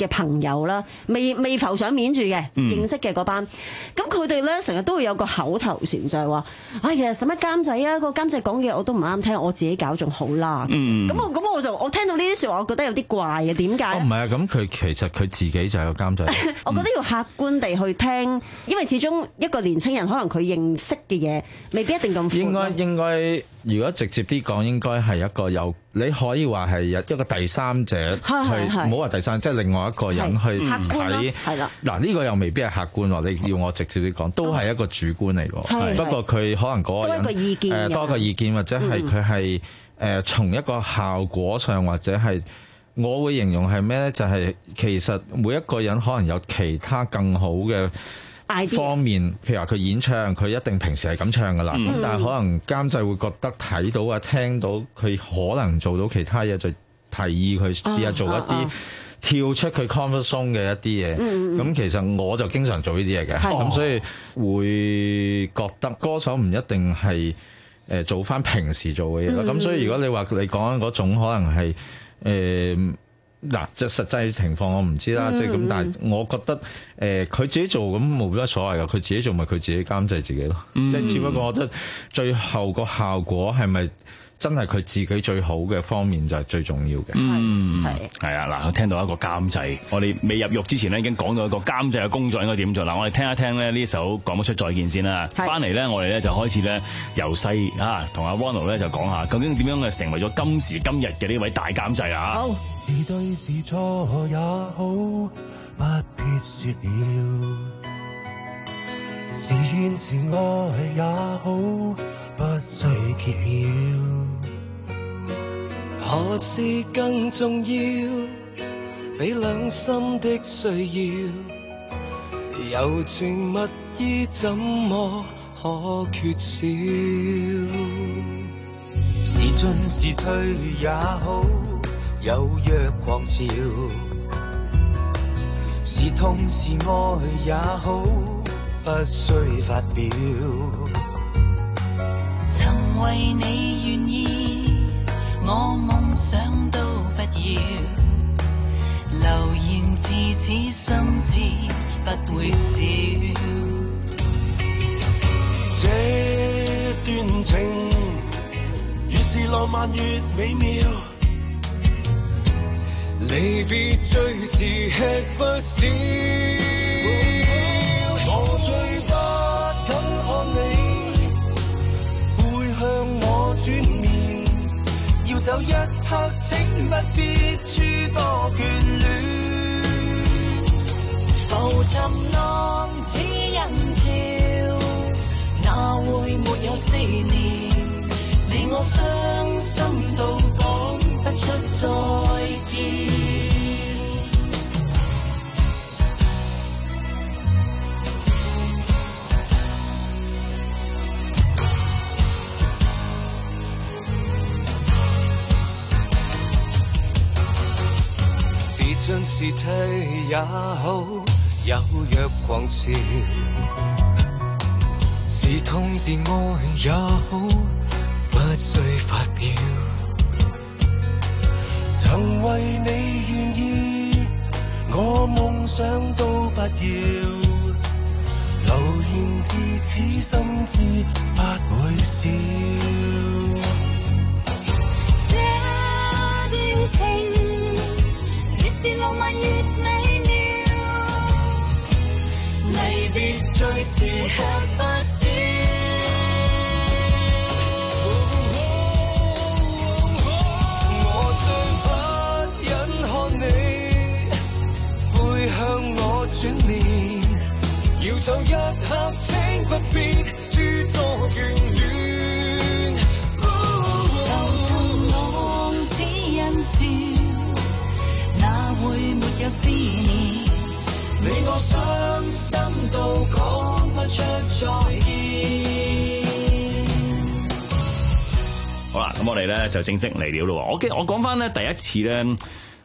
嘅朋友啦，未未浮上面住嘅、嗯、認識嘅嗰班，咁佢哋咧成日都會有個口頭禪就係話，唉、哎，其實使乜監製啊？個監製講嘅我都唔啱聽，我自己搞仲好啦。咁、嗯、我咁我就我聽到呢啲説話，我覺得有啲怪嘅，點解？ 唔係啊，咁佢其實佢自己就係個監製。 我覺得要客觀地去聽，因為始終一個年青人可能佢認識嘅嘢未必一定咁闊。 應該應該，如果直接啲講，應該係一個有你可以話係一個第三者去，唔好話第三，即係另外一個人去睇。係啦，嗱呢個又未必係客觀喎。你要我直接啲講，都係一個主觀嚟喎。不過佢可能嗰個人多一個意見， 誒多個意見，或者係佢係誒從一個效果上，或者係我會形容係咩咧？就係、是、其實每一個人可能有其他更好嘅方面，譬如話佢演唱，佢一定平時係咁唱噶啦。咁、嗯、但係可能監製會覺得睇到啊、聽到佢可能做到其他嘢，就提議佢試下做一啲跳出佢 comfort zone 嘅一啲嘢。咁、嗯嗯、其實我就經常做呢啲嘢嘅，咁所以會覺得歌手唔一定係誒做翻平時做嘅嘢咯。咁、嗯、所以如果你話你講緊嗰種可能係誒。嗱，即係實際情況我唔知啦，即係咁，但係我覺得誒佢、呃、自己做咁冇乜所謂㗎，佢自己做咪佢自己監製自己咯，即、嗯、係只不過我覺得最後個效果係咪真係佢自己最好嘅方面就係最重要嘅。 嗯，係係啊，嗱，我聽到一個監製，我哋未入獄之前咧已經講到一個監製嘅工作應該點做。嗱，我哋聽一聽咧呢首講不出再見先啦。翻嚟咧，我哋咧就開始咧由細啊同阿 Ronald 咧就講下究竟點樣嘅成為咗今時今日嘅呢位大監製啊。 好，是對是錯也好，不必説了；是怨是愛也好，不需揭曉。何事更重要？比兩心的需要，柔情蜜意怎麼可缺少？是進是退也好，有若狂潮；是痛是愛也好，不需發表。 曾為你願意，我夢想都不要，流言自此心知不會少。 這段情越是浪漫越美妙，離別最是吃不消。我最不忍看你背向我轉面，要走一刻請不必諸多眷戀。 浮沉浪似人潮，哪會沒有思念？你我傷心到講不出再見。 是進是退也好，有若狂潮；是痛是愛也好，不需發表。曾為你願意，我夢想都不要，流言自此心知不會少。 這段情是浪漫越美妙，離別最是吃不消。 我最不忍看你背向我轉面，要走一刻請不必諸多眷戀。 浮沉浪似人潮，哪會沒有思念？你我傷心到講不出再見。 好啦，咁我哋咧就正式嚟了咯。我記我講翻咧第一次咧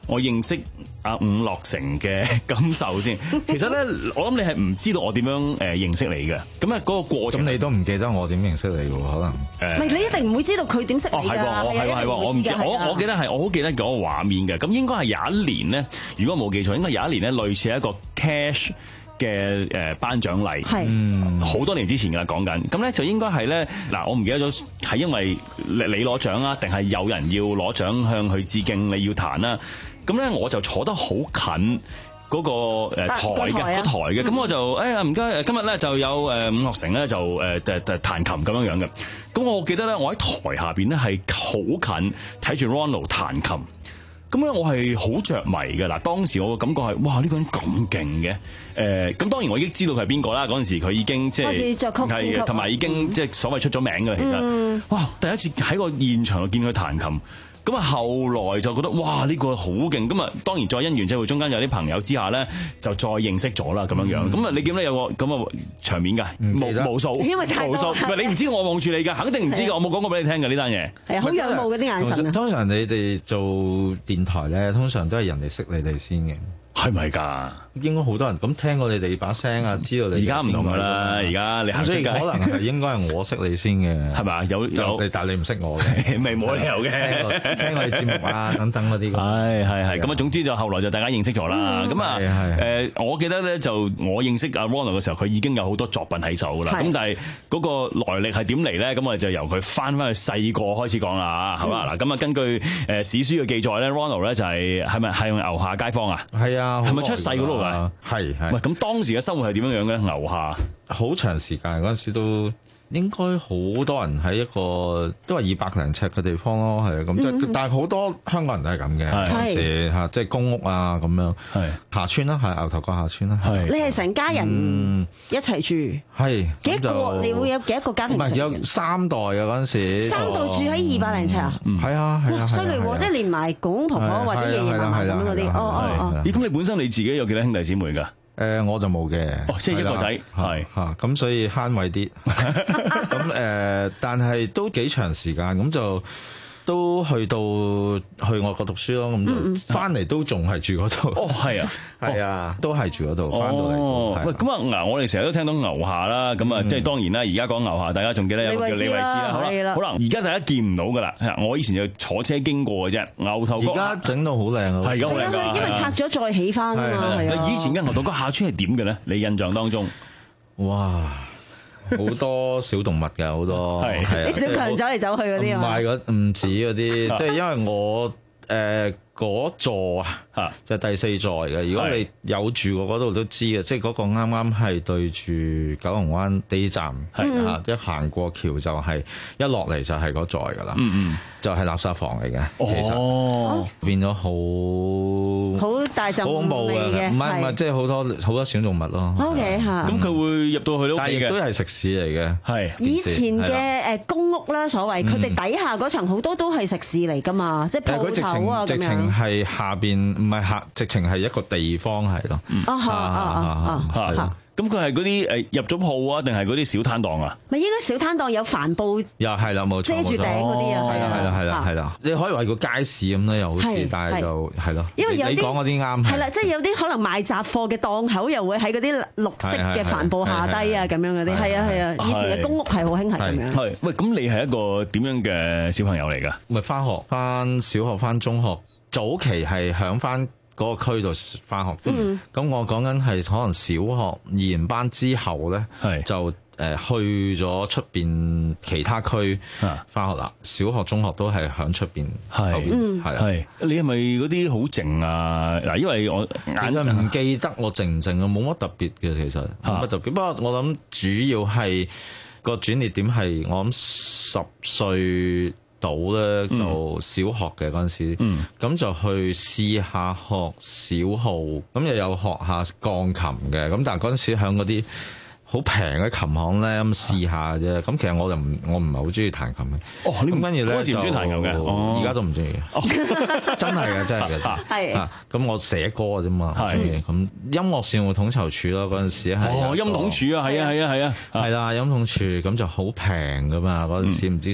我認識阿伍樂城嘅感受先。其實咧，我諗你係唔知道我點樣誒認識你嘅。咁啊，嗰個過程， 咁你都唔記得我點認識你嘅喎？可能唔係你一定唔會知道佢點識你㗎。 哦，係喎，我係喎係喎，我唔記，我我記得係，我好記得嗰個畫面嘅。咁應該係有一年咧，如果冇記錯，應該有一年咧，類似一個 cash 嘅誒頒獎禮，係好多年之前㗎啦，講緊。咁咧就應該係咧，嗱，我唔記得咗係因為你你攞獎啊，定係有人要攞獎向佢致敬，你要彈啦。咁咧我就坐得好近嗰個誒台嘅個台嘅，咁我就誒呀唔該，今日咧就有誒伍樂城咧就誒誒誒彈琴咁樣樣嘅。咁我記得咧，我喺台下邊咧係好近睇住 Ronald 彈琴。咁咧，我係好着迷嘅。嗱，當時我嘅感覺係，哇！呢個人咁勁嘅。誒，咁當然我已經知道佢係邊個啦。嗰陣時佢已經即係係同埋已經即係所謂出咗名嘅啦。其實，哇！第一次喺個現場度見佢彈琴。咁啊，後來就覺得哇，呢個好勁！咁啊，當然再因緣際會中間有啲朋友之下咧，就再認識咗啦，咁樣樣。咁啊，你見到有個咁嘅場面㗎，無無數， 因為太多， 無數。唔係你唔知我望住你㗎，肯定唔知㗎。我冇講過俾你聽㗎呢單嘢。 係啊，好仰慕嗰啲眼神啊。 通常你哋做電台咧，通常都係人哋識你哋先嘅。 係咪㗎？ 應該好多人咁聽過你哋把聲啊，知道你。而家唔同㗎啦，而家你行出街，可能係應該係我識你先嘅，係咪？有有，但係你唔識我嘅， 咪冇理由嘅。 聽我哋節目啊，等等嗰啲。 係係係，咁啊，總之就後來就大家認識咗啦。咁啊，誒，我記得咧就我認識阿 Ronald 嘅時候，佢已經有好多作品喺手㗎啦。咁但係嗰個來歷係點嚟咧？咁我哋就由佢翻翻去細個開始講啦，係嘛？嗱，咁啊，根據誒史書嘅記載咧 ，Ronald 咧就係係咪係牛下街坊啊？係啊。係咪出世嗰度㗎？係係。喂，咁當時嘅生活係點樣樣嘅？牛下好長時間嗰陣時都應該好多人喺一個都係二百零尺嘅地方咯，係咁。嗯、但係好多香港人都係咁嘅，嗰陣時嚇即係公屋啊咁樣。係下村啦，係牛頭角下村啦。係你係成家人一齊住？係、嗯、幾個？你會有幾多個家庭？唔係有三代嘅嗰陣時。 三代住喺二百零尺啊？ 係啊係啊， 犀利喎！即係連埋公公婆婆或者爺爺嫲嫲咁樣嗰啲。哦哦哦。 咦？咁你本身你自己有幾多兄弟姊妹㗎？ 誒我就冇嘅， 哦，即係一個仔，係嚇，咁所以慳位啲。咁誒，但係都幾長時間，咁就都去到去外國讀書咯，咁就翻嚟都仲係住嗰度。 哦，係啊， 係啊，都係住嗰度翻到嚟。 哦，喂，咁啊，嗱，我哋成日都聽到牛下啦，咁啊，即係當然啦。而家講牛下，大家仲記得有個叫李慧詩啦，好啦，好啦，而家大家見唔到噶啦。我以前就坐車經過嘅啫，牛頭角。 而家整到好靚啊！ 係而家好靚㗎， 因為拆咗再起翻啊嘛。係啊。 以前嘅牛頭角下村係點嘅咧？你印象當中， 哇！好多小動物嘅，好多係啲小強走嚟走去嗰啲啊， 唔係嗰唔止嗰啲，即係因為我誒嗰座啊，就係第四座嚟嘅。如果你有住過嗰度都知嘅，即係嗰個啱啱係對住九龍灣地鐵站，係啊，一行過橋就係一落嚟就係嗰座㗎啦。嗯嗯，就係垃圾房嚟嘅，其實變咗好好大陣好恐怖嘅，唔係唔係，即係好多好多小動物咯。 O K 嚇， 咁佢會入到去屋企嘅， 都係食肆嚟嘅。係以前嘅誒公屋啦，所謂佢哋底下嗰層好多都係食肆嚟㗎嘛，即係鋪頭啊咁樣。 直情係下邊唔係下，直情係一個地方係咯。 啊啊啊啊啊！ 咁佢係嗰啲誒入咗鋪啊，定係嗰啲小攤檔啊？ 咪應該小攤檔有帆布， 又係啦，冇錯， 遮住頂嗰啲啊， 係啦係啦係啦係啦，你可以話個街市咁咧，又好似，但係就係咯。 因為有啲你講嗰啲啱。 係啦，即係有啲可能賣雜貨嘅檔口又會喺嗰啲綠色嘅帆布下低啊，咁樣嗰啲。係啊係啊，以前嘅公屋係好興係咁樣。 係喂，咁你係一個點樣嘅小朋友嚟㗎？ 咪翻學，翻小學，翻中學，早期係響翻嗰個區度翻學，咁、嗯、我講緊係可能小學二年班之後咧，就誒去咗出邊其他區翻學啦。小學、中學都係響出邊後邊，係係。你係咪嗰啲好靜啊？嗱，因為我眼就唔記得我靜唔靜啊，冇乜特別嘅其實，冇乜特別。不過我諗主要係個轉捩點係我諗十歲到咧就小學嘅嗰陣時，咁、嗯、就去試下學小號，咁又有學下鋼琴嘅，咁但係嗰陣時喺嗰啲好平嘅琴行咧咁試下啫。咁其實我就唔我唔係好中意彈琴嘅。哦，咁跟住咧嗰時唔中意彈琴嘅， 而家都唔中意。真係嘅，真係嘅。係啊，咁我寫歌嘅啫嘛。係咁音樂事務統籌處咯，嗰陣時係。 哦，音統處啊，係啊，係啊，係啊， 係啦，音統處咁就好平噶嘛。嗰陣時唔知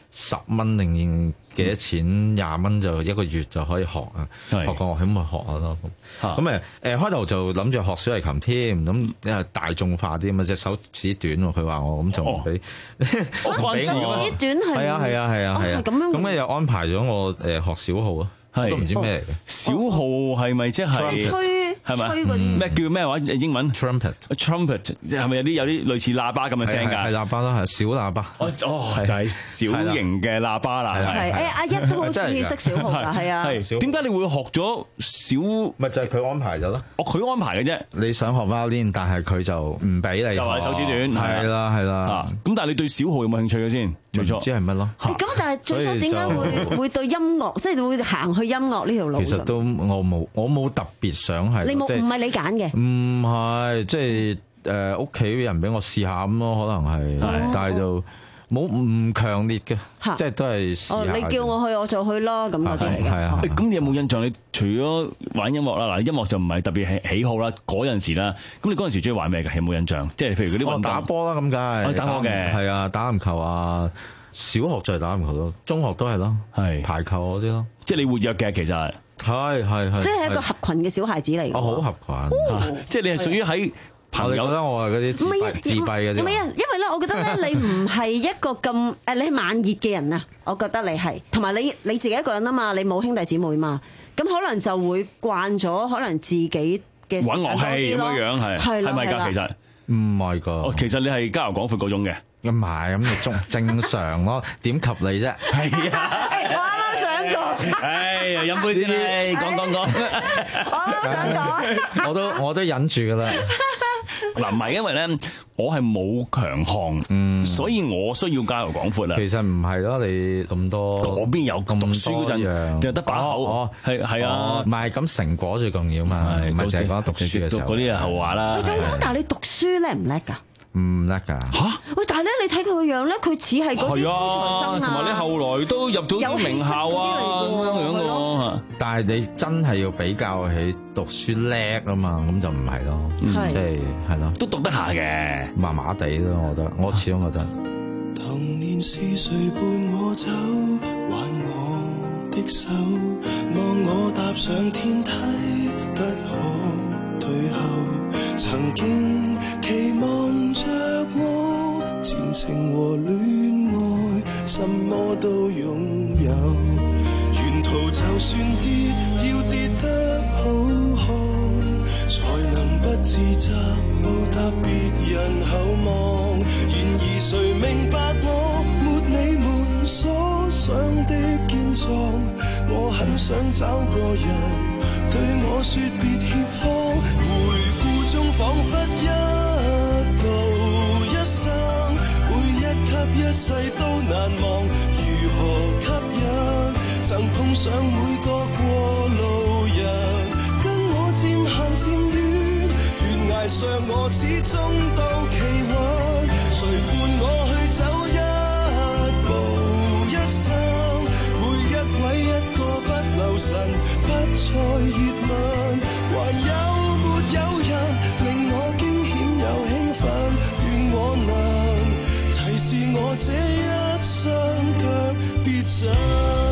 十蚊定幾多錢？廿蚊就一個月就可以學啊，學個樂器咁咪學下咯。咁誒誒開頭就諗住學小提琴添，咁因為大眾化啲嘛，隻手指短喎，佢話我咁就唔俾， 我關手指短係係啊係啊係啊係啊，咁樣咁咧又安排咗我誒學小號啊。都唔知咩嚟嘅， 小號係咪即係吹係咪咩叫咩話英文 trumpet？trumpet 即係咪有啲有啲類似喇叭咁嘅聲㗎？ 係喇叭咯，係小喇叭。 哦哦，就係小型嘅喇叭啦。 係誒阿一都好似識小號㗎，係啊。 係點解你會學咗小？ 咪就係佢安排咗咯。 哦，佢安排嘅啫。 你想學 violin，但係佢就唔俾你。 就話手指短。 係啦係啦。 咁但係你對小號有冇興趣嘅先？ 唔知係乜咯？ 咁但係最初點解會會對音樂，即係會行去音樂呢條路？ 其實都我冇，我冇特別想係。 你冇唔係你揀嘅？ 唔係，即係誒屋企人俾我試下咁咯，可能係，但係就冇唔強烈嘅，即係都係試下。 哦，你叫我去我就去咯，咁嗰啲嚟嘅。 係啊。 咁你有冇印象？你除咗玩音樂啦，嗱，音樂就唔係特別喜喜好啦，嗰陣時啦。咁你嗰陣時中意玩咩嘅？有冇印象？即係譬如嗰啲運動。 打波啦，咁梗係。 打波嘅。 係啊，打籃球啊。小學就係打籃球咯，中學都係咯，係排球嗰啲咯， 即係你活躍嘅其實係係係， 即係一個合群嘅小孩子嚟。 我好合群， 即係你係屬於喺朋友啦，我係嗰啲自閉自閉嘅啫。 唔係啊，因為咧，我覺得咧，你唔係一個咁誒，你係慢熱嘅人啊，我覺得你係，同埋你你自己一個人啊嘛，你冇兄弟姊妹嘛，咁可能就會慣咗，可能自己嘅玩樂器咁樣樣係係咪㗎？其實唔係㗎， 哦，其實你係交遊廣闊嗰種嘅。 唔係咁，你正正常咯，點及你啫？係啊， 我啱啱想講， 哎呀，飲杯先啦，講講講， 我啱啱想講， 我都我都忍住噶啦。 嗱，唔係因為咧，我係冇強項，嗯，所以我需要交遊廣闊啦。 其實唔係咯，你咁多嗰邊有咁讀書嗰陣，就得把口，係係啊， 唔係咁成果最重要嘛，唔係淨係講讀書嘅時候。 嗰啲係後話啦。 但係你讀書叻唔叻㗎？ 唔叻㗎嚇！ 喂，但係咧，你睇佢個樣咧，佢似係嗰啲高材生啊， 同埋你後來都入咗啲名校啊，咁樣樣嘅。 但係你真係要比較起讀書叻啊嘛，咁就唔係咯，即係係咯， 都讀得下嘅， 麻麻地咯，我覺得，我始終覺得。 童年是誰伴我走，挽我的手，望我踏上天梯，不可退後。曾經期望着我前程和戀愛，什麼都擁有。沿途就算跌，要跌得好看，才能不自責報答別人厚望。然而誰明白我沒你們所想的堅壯，我很想找個人對我說別怯慌。彷彿一步一生，每一級一世都難忘。如何吸引曾碰上每個過路人，跟我漸行漸遠，懸崖上我始終都企穩。誰伴我去走一步一生，每一位一個不留神，不再熱吻，還有沒有人令我驚險又興奮？願我能提示我這一雙腳別走。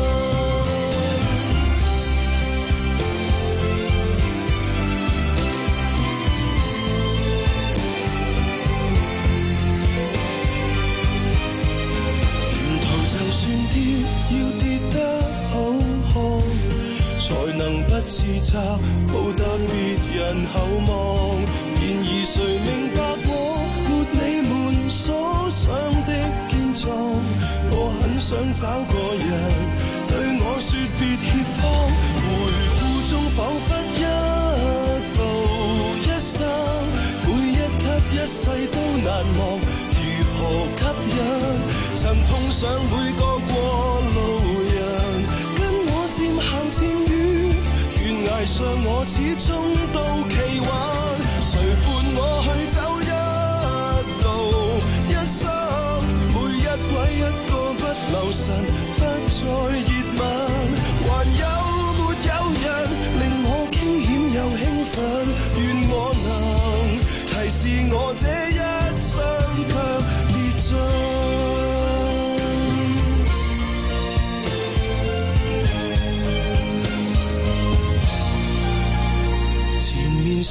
沿途就算跌，要跌得好看，才能不自責報答別人厚望。然而誰明白我沒你們所想的堅壯，我很想找個人對我說別怯慌。回顧中彷彿一步一生，每一級一世都難忘。如何吸引曾碰上每個過路人，跟我漸行漸遠，懸崖上我始終都企穩。誰伴我去走一路一生，每一位一個不留神，不再熱吻，還有沒有人令我驚險又興奮？願我能提示我這一雙腳別進。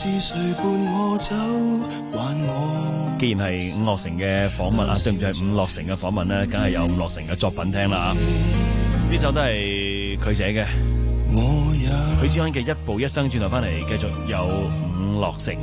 是誰伴我走，還我。 既然係伍樂城嘅訪問啊，對唔住係伍樂城嘅訪問咧，梗係有伍樂城嘅作品聽啦。呢首都係佢寫嘅。許志安嘅《一步一生》，轉頭翻嚟繼續有伍樂城。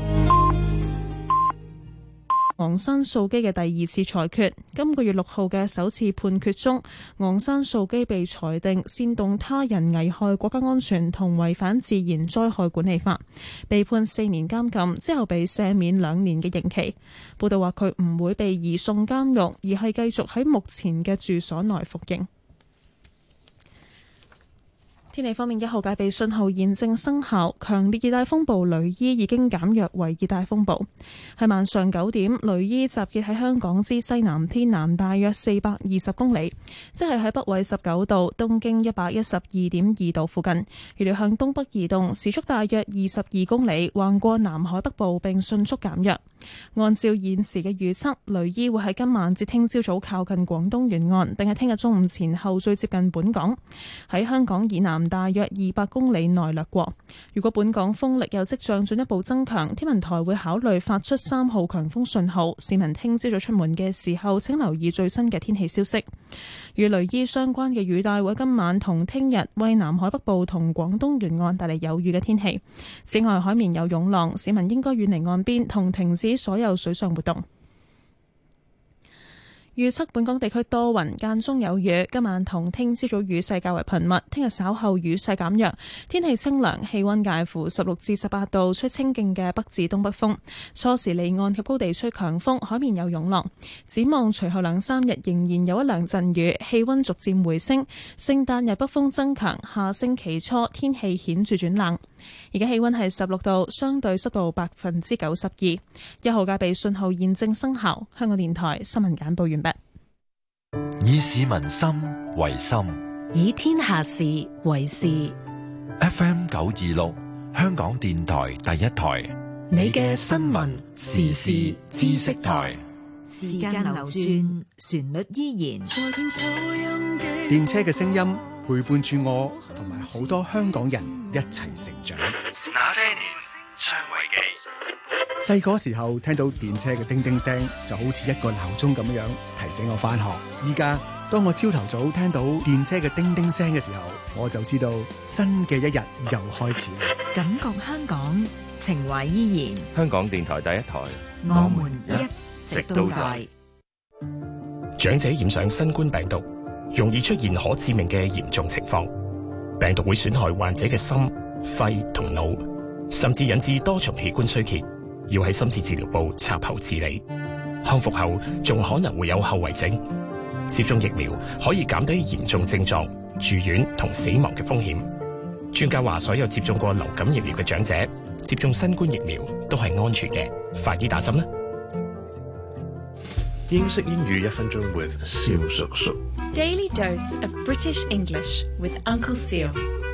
昂山素基嘅第二次裁決，今個月六號嘅首次判決中，昂山素基被裁定煽動他人危害國家安全同違反自然災害管理法，被判四年監禁，之後被赦免兩年嘅刑期。報道話佢唔會被移送監獄，而係繼續喺目前嘅住所內服刑。天氣方面，一號戒備信號現正生效，強烈熱帶風暴雷伊已經減弱為熱帶風暴。喺晚上九點，雷伊集結喺香港之西南偏南大約四百二十公里，即係喺北緯十九度、東經一百一十二點二度附近。預料向東北移動，時速大約二十二公里，橫過南海北部並迅速減弱。按照現時嘅預測，雷伊會喺今晚至聽朝早靠近廣東沿岸，並喺聽日中午前後最接近本港，喺香港以南大約二百公里內掠過。如果本港風力有跡象進一步增強，天文台會考慮發出三號強風信號。市民聽朝早出門嘅時候，請留意最新嘅天氣消息。與雷伊相關嘅雨帶會今晚同聽日為南海北部同廣東沿岸帶嚟有雨嘅天氣。此外，海面有湧浪，市民應該遠離岸邊同停止所有水上活動。預測本港地區多雲，間中有雨。今晚同聽朝早雨勢較為頻密，聽日稍後雨勢減弱，天氣清涼，氣溫介乎十六至十八度，吹清勁嘅北至東北風。初時離岸及高地吹強風，海面有湧浪。展望隨後兩三日仍然有一兩陣雨，氣溫逐漸回升。聖誕日北風增強，下星期初天氣顯著轉冷。而家氣溫係十六度，相對濕度百分之九十二。一號戒備信號現正生效。香港電台新聞簡報完畢。 以市民心為心， 以天下事為事。 F M 九二六，香港電台第一台， 你嘅新聞時事知識台。 時間流轉，旋律依然。 電車嘅聲音陪伴住我同埋好多香港人一齊成長。 那些年，張維記。 細個時候聽到電車嘅叮叮聲，就好似一個鬧鐘咁樣提醒我返學。依家當我朝頭早聽到電車嘅叮叮聲嘅時候，我就知道新嘅一日又開始。 感覺香港，情懷依然。 香港電台第一台， 我們一直都在。 長者染上新冠病毒，容易出現可致命嘅嚴重情況。病毒會損害患者嘅心、肺同腦，甚至引致多重器官衰竭，要喺深切治療部插喉治理。康復後仲可能會有後遺症。接種疫苗可以減低嚴重症狀、住院同死亡嘅風險。專家話，所有接種過流感疫苗嘅長者接種新冠疫苗都係安全嘅，快啲打針啦！ 英式英語一分鐘 with 蕭叔叔。 Daily dose of British English with Uncle Seal。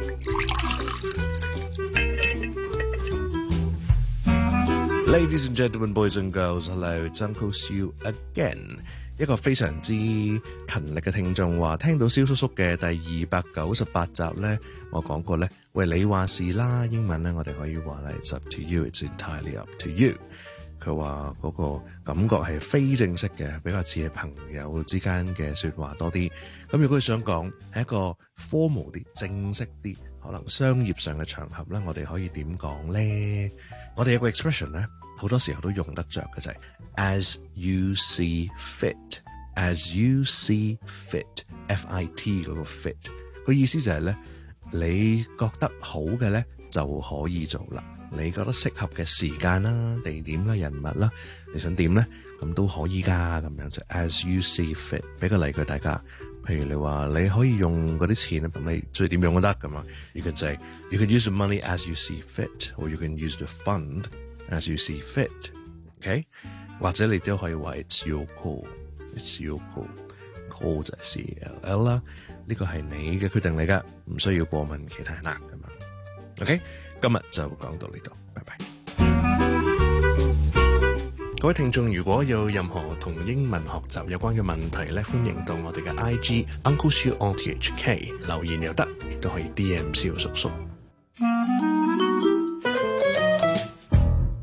Ladies and gentlemen, boys and girls, hello, it's Uncle Seal again。一個非常之勤力嘅聽眾話，聽到蕭叔叔嘅第二百九十八集呢，我講過呢，喂，你話事啦，英文呢，我哋可以話咧 It's up to you, it's entirely up to you。佢話嗰個感覺係非正式嘅，比較似係朋友之間嘅説話多啲。咁如果佢想講係一個 formal 啲、正式啲，可能商業上嘅場合咧，我哋可以點講咧？我哋有個 expression 咧，好多時候都用得着嘅就係 as you see fit，as you see fit，F I T 嗰個 fit，個意思就係咧，你覺得好嘅咧就可以做啦。你覺得適合嘅時間啦、地點啦、人物啦，你想點咧？咁都可以㗎，咁樣就 as you see fit。俾個例句大家，譬如你話你可以用嗰啲錢，咁你中意點用都得咁啊。You can say you can use the money as you see fit，or you can use the fund as you see fit。OK， 或者你都可以話 it's your call，it's your call，call 就係 C L L 啦。呢個係你嘅決定嚟㗎，唔需要過問其他人啦。咁樣 OK。今日就講到呢度，拜拜。各位聽眾，如果有任何同英文學習有關嘅問題咧，歡迎到我哋嘅 I G Uncle Siu on T H K 留言又得，亦都可以 D M 蕭叔叔。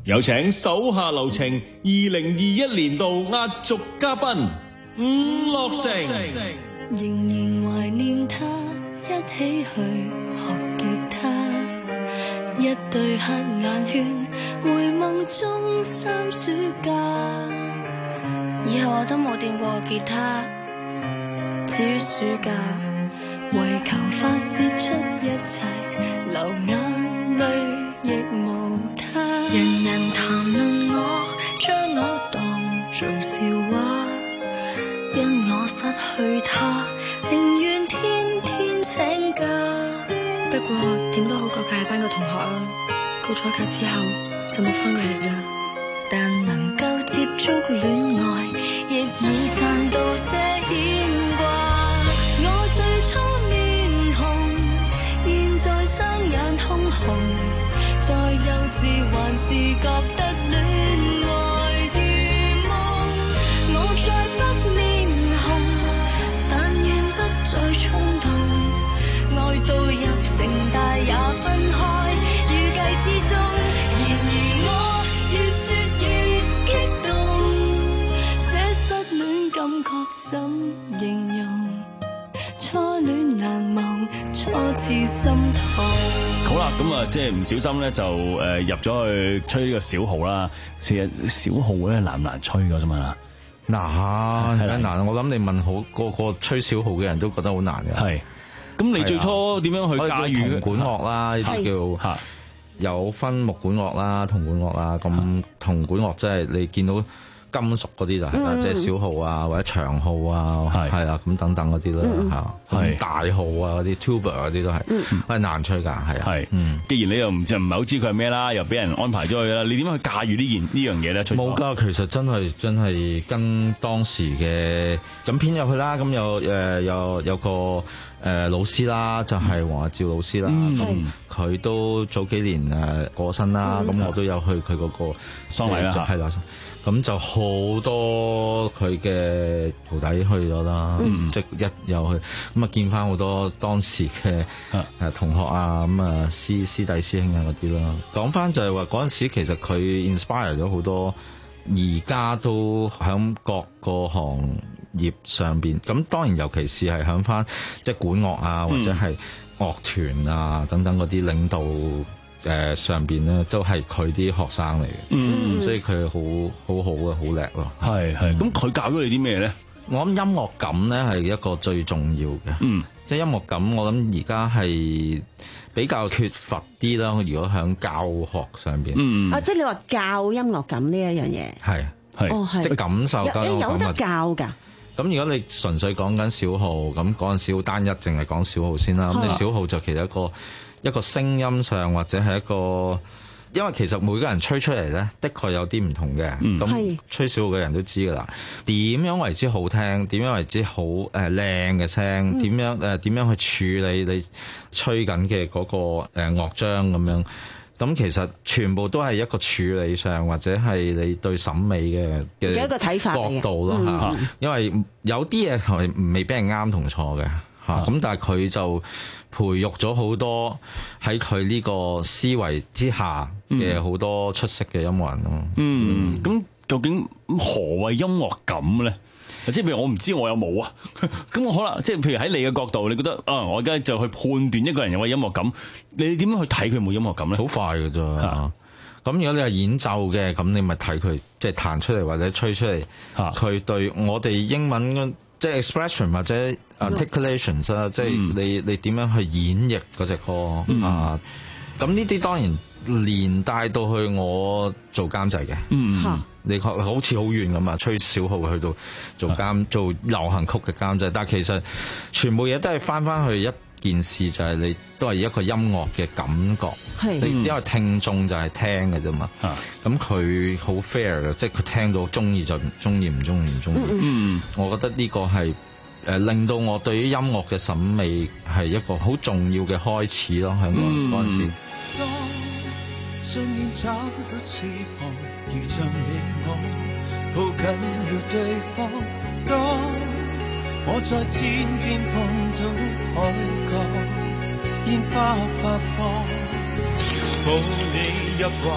有請手下留情二零二一年度壓軸嘉賓伍樂城。 仍然懷念他，一起去學吉他，一對黑眼圈，回夢中三暑假。以後我都冇掂過吉他，至於暑假，為求發泄出一切，流眼淚亦無他。人人談論我，將我當做笑話，因我失去他，寧願天天請假。不過點都好過隔日班個同學啊，告咗假之後就冇返過嚟啦。但能夠接觸戀愛，亦已賺到些牽掛。我最初面紅，現在雙眼通紅，在幼稚還是覺得戀愛如夢。我再不面紅，但願不再衝動，愛到入城大也分開，預計之中。然而我越說越激動，這失戀感覺怎形容？初戀難忘，初次心痛。 好啦，咁啊，即係唔小心咧，就誒入咗去吹呢個小號啦。其實小號咧難唔難吹㗎啫嘛？ 難，係難。我諗你問好個個吹小號嘅人都覺得好難嘅。 係。咁你最初點樣去駕馭銅管樂啦？呢啲叫有分木管樂啦、銅管樂啦。咁銅管樂即係你見到金屬嗰啲就係啦，即係小號啊或者長號啊，係啦咁等等嗰啲啦嚇。係大號啊嗰啲 tuba 嗰啲都係，係難吹㗎，係啊。係， 既然你又唔就唔係好知佢係咩啦，又俾人安排咗去啦，你點樣去駕馭呢件呢樣嘢咧？ 冇㗎，其實真係真係跟當時嘅咁編入去啦。咁有誒有有個誒老師啦，就係黃阿照老師啦。咁佢都早幾年誒過身啦，咁我都有去佢嗰個喪禮啦， 係啦。咁就好多佢嘅徒弟去咗啦，嗯、即一有去咁啊，見翻好多當時嘅誒同學啊，咁啊師師弟師兄啊嗰啲啦。講翻就係話嗰陣時，其實佢 inspire 咗好多，而家都喺各個行業上邊。咁當然尤其是係喺翻即係管樂啊，或者係樂團啊等等嗰啲領導。誒、呃、上邊咧都係佢啲學生嚟嘅，嗯，所以佢好好好嘅，好叻咯。 係係，咁佢教咗你啲咩咧？ 我諗音樂感咧係一個最重要嘅，嗯，即係音樂感，我諗而家係比較缺乏啲啦。如果喺教學上邊，嗯， 啊，即係你話教音樂感呢一樣嘢，係係，哦係，即係感受教有，有得教㗎。 咁如果你純粹講緊小號，咁嗰陣時好單一，淨係講小號先啦。咁你小號就其實一個。一個聲音上或者係一個，因為其實每個人吹出嚟咧，的確有啲唔同嘅。咁、嗯、吹小號嘅人都知噶啦，點樣為之好聽？點樣為之好誒靚嘅聲？點、嗯、樣誒點、呃、樣去處理你吹緊嘅嗰個誒、呃、樂章咁樣？咁其實全部都係一個處理上或者係你對審美嘅嘅一個睇法角度咯嚇。嗯、因為有啲嘢係未必係啱同錯嘅嚇，咁、嗯、但係佢就培育咗好多喺佢呢個思維之下嘅好多出色嘅音樂人咯。 嗯，咁、嗯、究竟何謂音樂感咧？即係譬如我唔知我有冇啊，咁我可能即係譬如喺你嘅角度，你覺得啊，我而家就去判斷一個人有冇音樂感，你點樣去睇佢有冇音樂感咧？ 好快㗎咋。咁如果你係演奏嘅，咁你咪睇佢即係彈出嚟或者吹出嚟，佢對我哋英文即係 expression 或者 articulations 啦、嗯，即係你你點樣去演繹嗰隻歌、嗯、啊？咁呢啲當然連帶到去我做監製嘅，嗯，你好似好遠咁啊，吹小號去到做監做流行曲嘅監製，但係其實全部嘢都係翻翻去一件事，就係你都係一個音樂嘅感覺，係，你因為聽眾就係聽嘅啫嘛，咁佢好 fair 嘅，即係佢聽到中意就中意，唔中意唔中意，嗯，我覺得呢個係誒令到我對於音樂嘅審美係一個好重要嘅開始咯，喺我嗰陣時。當信念找到翅膀，如像你我抱緊了對方，當我在天邊碰到海角，煙花發放，抱你入懷，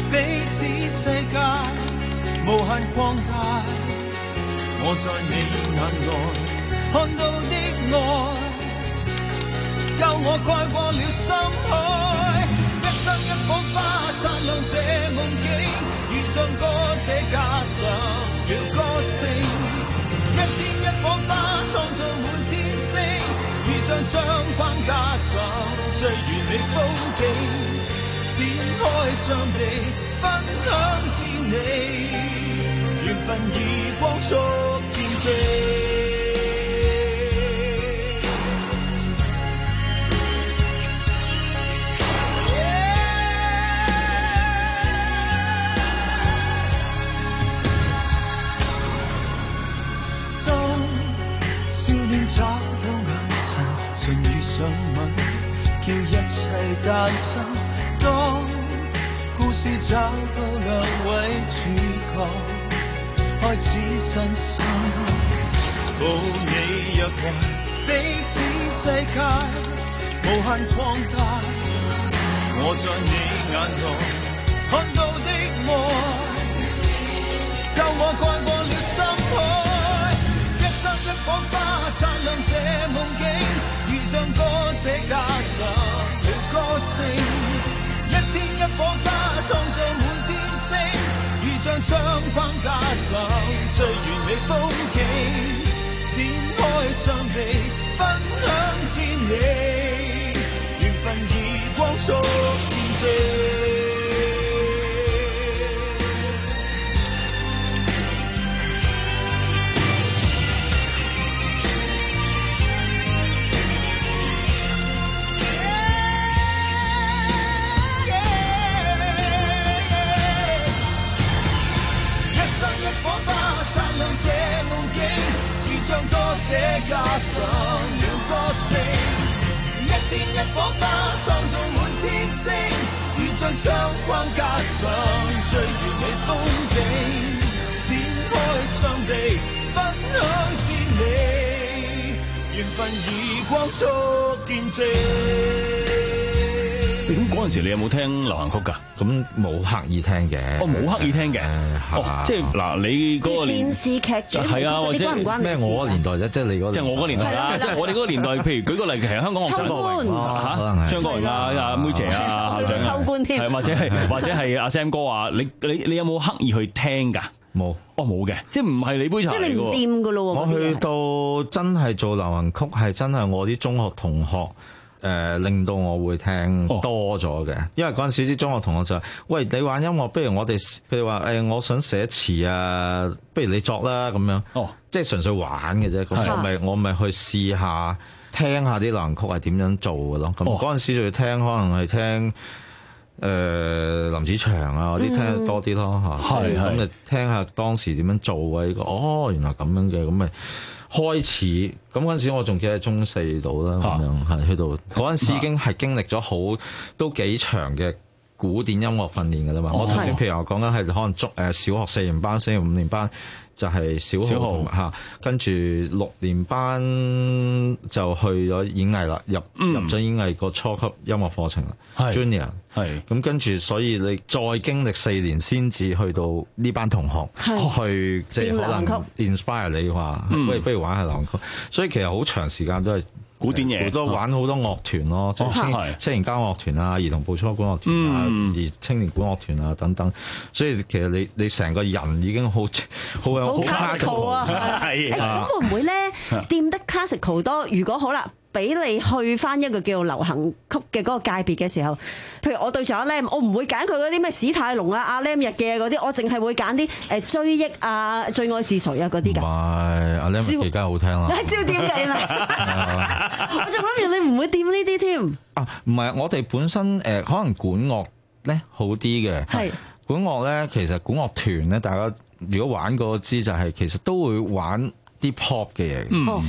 彼此世界無限擴大。我在你眼內看到的愛，教我蓋過了深海。一生一朵花燦亮這夢境，如像歌者加上了歌聲。一天一朵花創造滿天星，如像窗框加上最完美風景。展開雙臂，分享千里，緣分以光速見證。找到眼神，盡遇上吻，叫一切誕生。當故事找到兩位主角，開始新生。抱你入懷，彼此世界無限擴大。我在你眼內看到的愛，教我蓋過了深海。一朵花燦亮這夢境，如像歌者加上了歌聲。一天一朵花創造滿天星，如像窗框加上最完美風景。展開雙臂，分享千里，緣分以光速見證。這加上了歌聲，一天一朵花創造滿天星，如像窗框加上最完美風景。展開雙臂，分享千里，緣分以光速見證。 咁嗰陣時你有冇聽流行曲㗎？ 咁冇刻意聽嘅。 哦，冇刻意聽嘅。哦，即係嗱，你嗰個年電視劇係啊，或者咩？我嗰年代啫，即係你嗰即係我嗰年代啦，即係我哋嗰個年代。譬如舉個例，其實香港樂壇嚇，張國榮啊、阿妹姐啊、校長啊，係或者係或者係阿 Sam 哥啊，你你你有冇刻意去聽㗎？ 冇， 哦冇嘅，即係唔係你杯茶嚟㗎喎。 即係你唔掂㗎咯喎。 我去到真係做流行曲，係真係我啲中學同學。誒、呃、令到我會聽多咗嘅，哦、因為嗰陣時啲中學同學就話：喂，你玩音樂，不如我哋譬如話誒、欸，我想寫詞啊，不如你作啦咁樣。哦，即係純粹玩嘅啫。咁我咪我咪去試下聽下啲流行曲係點樣做嘅咯。咁嗰陣時就要聽，可能係聽誒、呃、林子祥啊嗰啲聽得多啲咯嚇。係咁就聽下當時點樣做嘅呢個。哦，原來咁樣嘅，咁咪。開始咁嗰陣時，我仲記得中四度啦，咁樣係去到嗰陣時已經係經歷咗好都幾長嘅古典音樂訓練㗎啦嘛。我頭先譬如我講緊係可能中誒小學四年班、四年五年班就係小學嚇，跟住六年班就去咗演藝啦，入入咗演藝個初級音樂課程啦 ，Junior 係咁跟住，所以你再經歷四年先至去到呢班同學去即係可能 inspire 你話，不如不如玩下流行曲，所以其實好長時間都係古典嘢，好多玩好多樂團咯，即係青年交樂團啊、兒童步操管樂團啊、而青年管樂團啊等等，所以其實你你成個人已經好好有好 classical 啊，係咁會唔會咧掂得 classical 多？如果好啦。俾你去翻一個叫做流行曲嘅嗰個界別嘅時候，譬如我對住阿 Lam，我唔會揀佢嗰啲咩史泰龍啊、阿 Lam 日嘅嗰啲，我淨係會揀啲誒追憶啊、最愛是誰啊嗰啲㗎。 唔係阿 Lam 日記梗係好聽啦。 你知道點計啦？我仲諗住你唔會掂呢啲添。 啊，唔係，我哋本身誒、呃、可能管樂咧好啲嘅。係管樂咧，其實管樂團咧，大家如果玩過知就係、是、其實都會玩啲 pop 嘅嘢。嗯。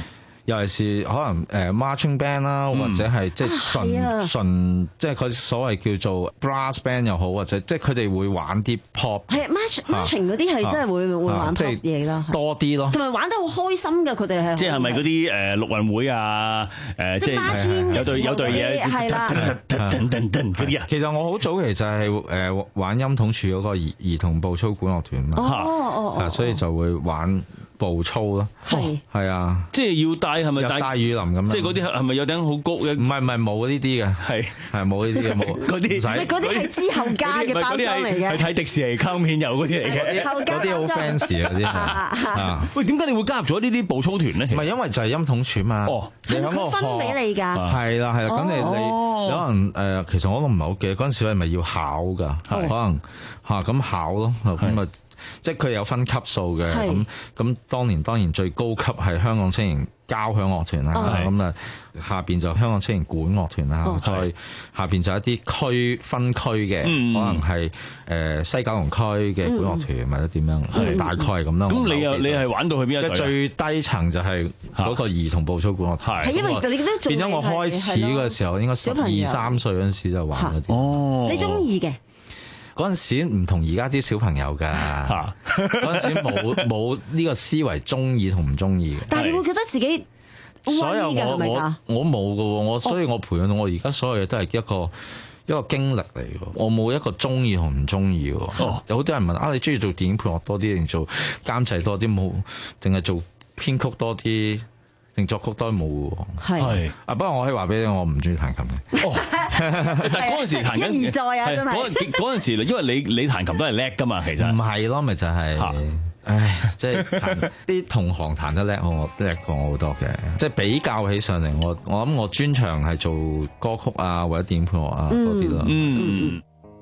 尤其是可能誒 marching band 啦，或者係即係純純即係佢所謂叫做 brass band 又好，或者即係佢哋會玩啲 pop。係啊 march marching 嗰啲係真係會會玩 pop 嘢啦， 多啲咯。 同埋玩得好開心㗎，佢哋係。 即係咪嗰啲誒陸運會啊？誒即係有對有對嘢係啦， 噔噔噔嗰啲啊。 其實我好早期就係誒玩音統處嗰個兒兒童步操管樂團嘛。 哦哦所以就會玩步操咯，係係啊， 即係要戴係咪戴曬雨林咁樣？ 即係嗰啲係咪有頂好高嘅？ 唔係唔係冇呢啲嘅，係係冇呢啲嘅冇嗰啲， 唔使嗰啲係之後加嘅包裝嚟嘅， 係睇迪士尼卡通片有嗰啲嚟嘅， 嗰啲好 fancy 嗰啲係。 喂，點解你會加入咗呢啲步操團咧？ 唔係因為就係音統處嘛。 哦， 你喺嗰度分俾你㗎。 係啦係啦，咁你你可能誒，其實我都唔係好記得嗰陣時係咪要考㗎？可能嚇咁考咯，咁啊。即係佢有分級數嘅，咁咁當年當然最高級係香港青年交響樂團啦，咁啊下邊就香港青年管樂團啦，再下邊就一啲區分區嘅，可能係誒西九龍區嘅管樂團或者點樣，大概係咁啦。 咁你又你係玩到去邊一隊？ 最低層就係嗰個兒童步操管樂團， 係因為你都仲變咗我開始嘅時候應該十二三歲嗰陣時就玩嗰啲。 哦， 你中意嘅？ 嗰陣時唔同而家啲小朋友㗎，嗰陣時冇冇呢個思維中意同唔中意嘅。 但係你會覺得自己所有我我我冇㗎喎，我所以我培養到我而家所有嘢都係一個一個經歷嚟㗎，我冇一個中意同唔中意㗎。哦、有好多人問啊，你中意做電影配樂多啲定做監製多啲？冇，定係做編曲多啲？定作曲都冇喎，係啊！不過我可以話俾你，我唔中意彈琴嘅。哦， 但係嗰陣時彈緊， 一而再啊！真係嗰陣嗰陣時，因為你你彈琴都係叻噶嘛，其實唔係咯，咪就係、是，唉，即係彈啲同行彈得叻，我叻過我好多嘅。即係比較起上嚟，我我諗我專長係做歌曲啊，或者電影配樂啊多啲咯。嗯。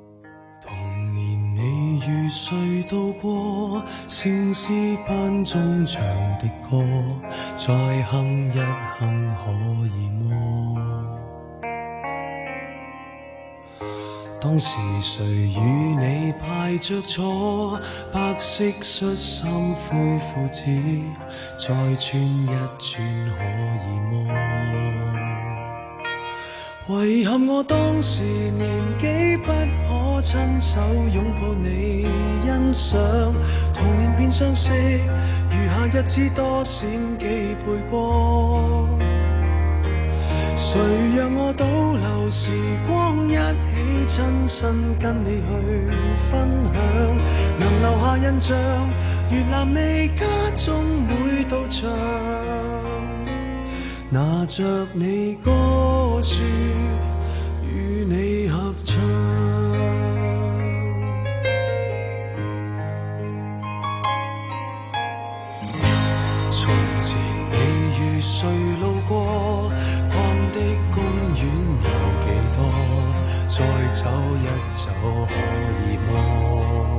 如誰度過笑詩班中唱的歌，再哼一哼可以麼？當時誰與你排着坐，白色恤衫灰褲子，再穿一轉可以麼？遺憾我當時年紀不可親手擁抱你欣賞，童年變相識，餘下日子多閃幾倍光。誰讓我倒流時光，一起親身跟你去分享，能留下印象，閱覽你家中每道牆，拿着你歌書與你合唱。從前你與誰路過，逛的公園有幾多？再走一走可以麼？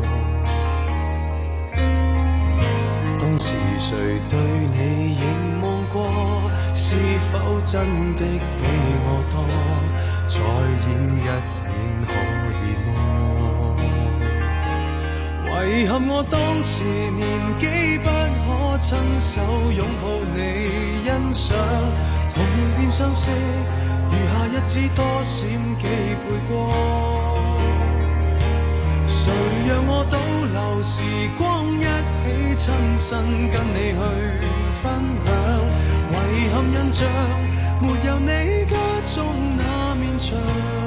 當時誰對你凝望過？是否真的比我多？再演一演可以麼？遺憾我當時年紀不可親手擁抱你欣賞，童年變相識，餘下日子多閃幾倍光。誰讓我倒流時光，一起親身跟你去分享？遺憾印象沒有你家中那面牆，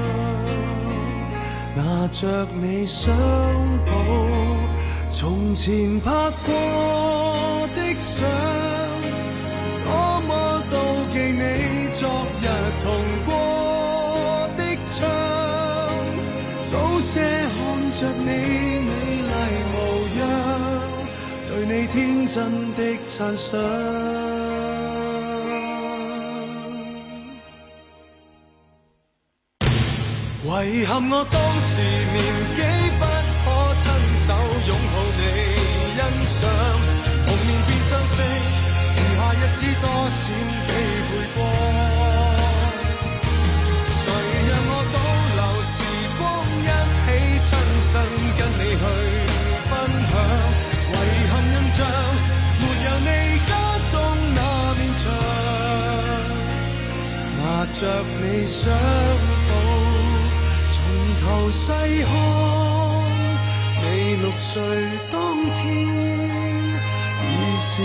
拿着你相簿，從前拍過的相，多麼妒忌你昨日同過的窗，早些看着你美麗模樣，對你天真的讚賞。遺憾我當時年紀不可親手擁抱你欣賞，童年變相識，餘下日子多閃幾倍光。誰讓我倒流時光，一起親身跟你去分享？遺憾印象沒有你家中那面牆。 着你相抱，從頭細看你六歲當天，已是